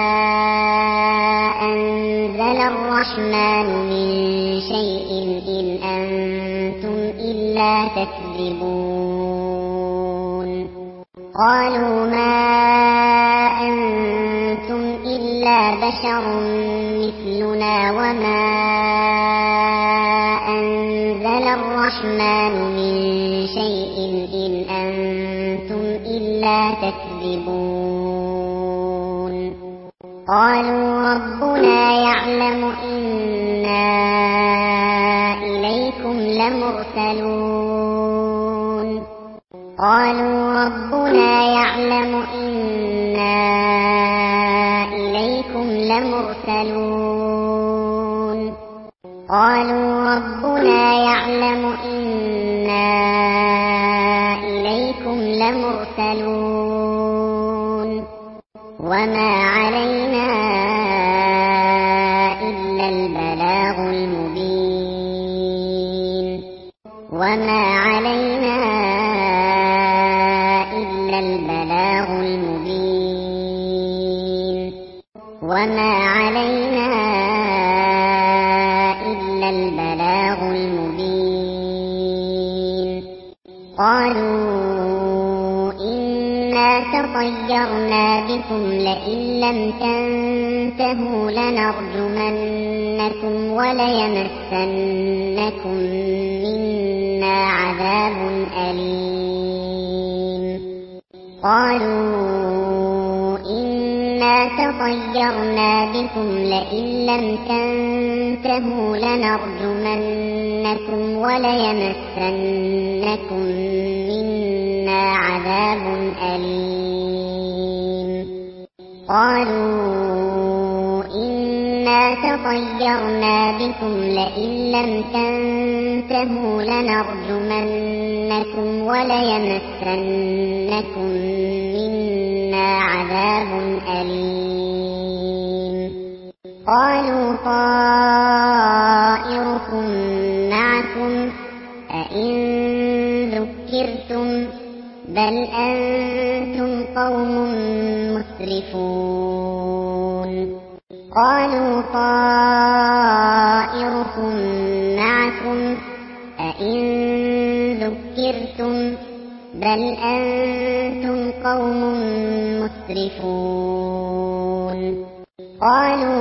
Speaker 1: أنزل الرحمن من شيء إن أنتم إلا تكذبون قالوا ما أنتم إلا بشر مثلنا وما أنزل الرحمن من شيء إن أنتم إلا تكذبون قالوا ربنا يعلم إنا إليكم لمرسلون قالوا ربنا يعلم إنا إليكم لمرسلون قالوا ربنا يعلم إنا إليكم لمرسلون وما علينا إلا البلاغ المبين وما علينا إلا البلاغ المبين وما علينا إلا البلاغ المبين قالوا إنا تطيرنا بكم لئن لم تنتهوا لنرجمنكم وليمسنكم منا عذاب أليم قالوا إنا تطيرنا بكم لئن لم تنتهوا لنرجمنكم وليمسنكم منا عذاب أليم قالوا إنا تطيرنا بكم لئن لم تنتهوا لنرجمنكم وليمسنكم منا عذاب أليم قالوا طائركم معكم أئن ذكرتم بل أنتم قوم مسرفون قالوا طائركم معكم أئن ذكرتم بل أنتم قوم مسرفون قالوا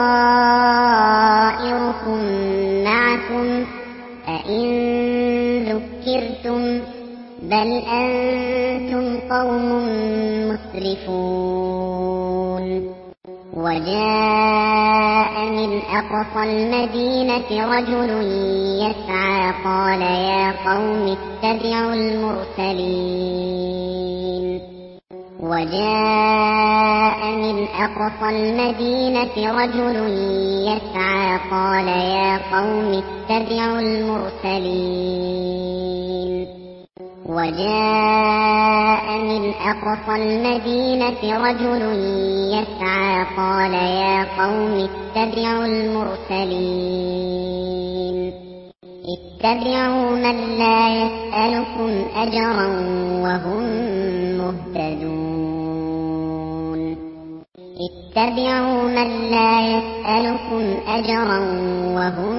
Speaker 1: طائركم معكم أئن ذكرتم بل أنتم قوم مسرفون وجاء من أقصى المدينة رجل يسعى قال يا قوم اتبعوا المرسلين وجاء من أقصى المدينة رجل يسعى قال يا قوم اتبعوا المرسلين وجاء من أقصى المدينة رجل يسعى قال يا قوم اتبعوا المرسلين اتبعوا من لا يسألكم أجرا وهم مهتدون اتبعوا من لا يسألكم أجرا وهم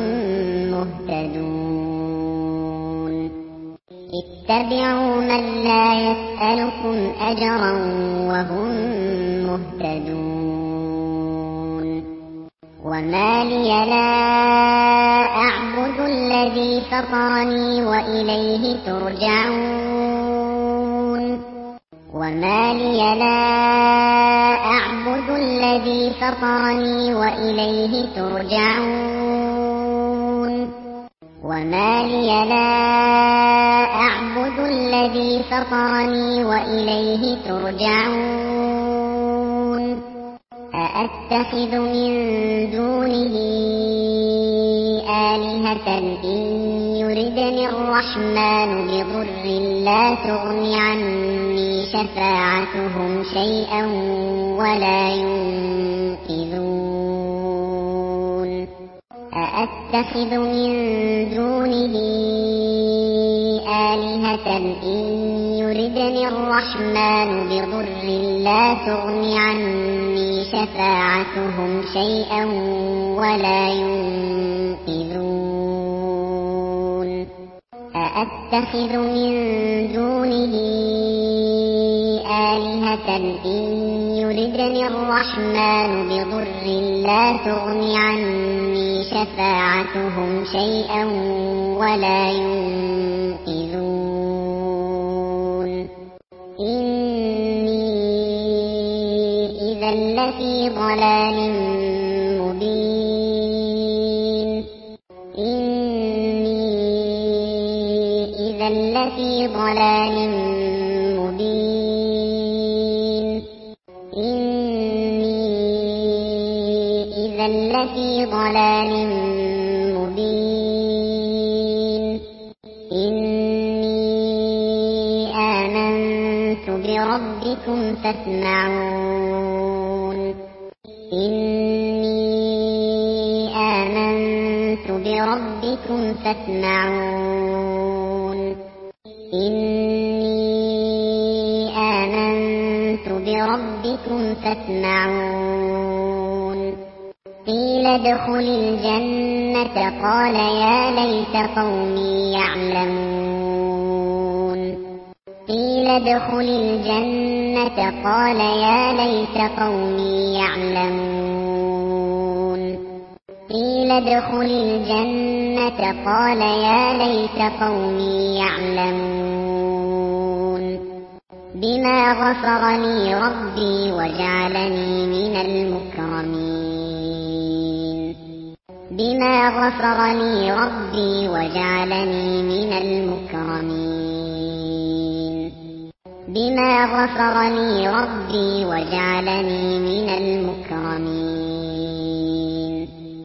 Speaker 1: مهتدون اتبعوا من لا يسألكم أجرا وهم مهتدون وما لي لا أعبد الذي فطرني وإليه ترجعون وما لي لا أعبد الذي فطرني وإليه ترجعون وما لي لا أعبد الذي فطرني وإليه ترجعون أأتخذ من دونه آلهة إن يردني الرحمن بضر لا تغن عني شفاعتهم شيئا ولا ينقذون أأتخذ من دونه آلهة إن يردني الرحمن بضر لا تغن عني شفاعتهم شيئا ولا ينقذون أأتخذ من دونه آلهة إن يردني الرحمن بضر لا تغن عني شفاعتهم شيئا ولا ينقذون إني إذا لفي ضلال مبين إني إذا لفي ضلال مبين إني إذا لفي ضلال مبين إني آمنت بربكم فاسمعون إني آمنت بربكم فاسمعون إني آمنت بربكم فاسمعون قيل ادخل الجنة قال يا ليت قومي يعلمون قيل ادخل الجنة قال يا ليت قومي يعلمون قيل ادخل الجنة قال يا ليت قومي يعلمون بما غفر لي ربي وجعلني من المكرمين بما غفر لي ربي وجعلني من المكرمين بما غفر لي ربي وجعلني من المكرمين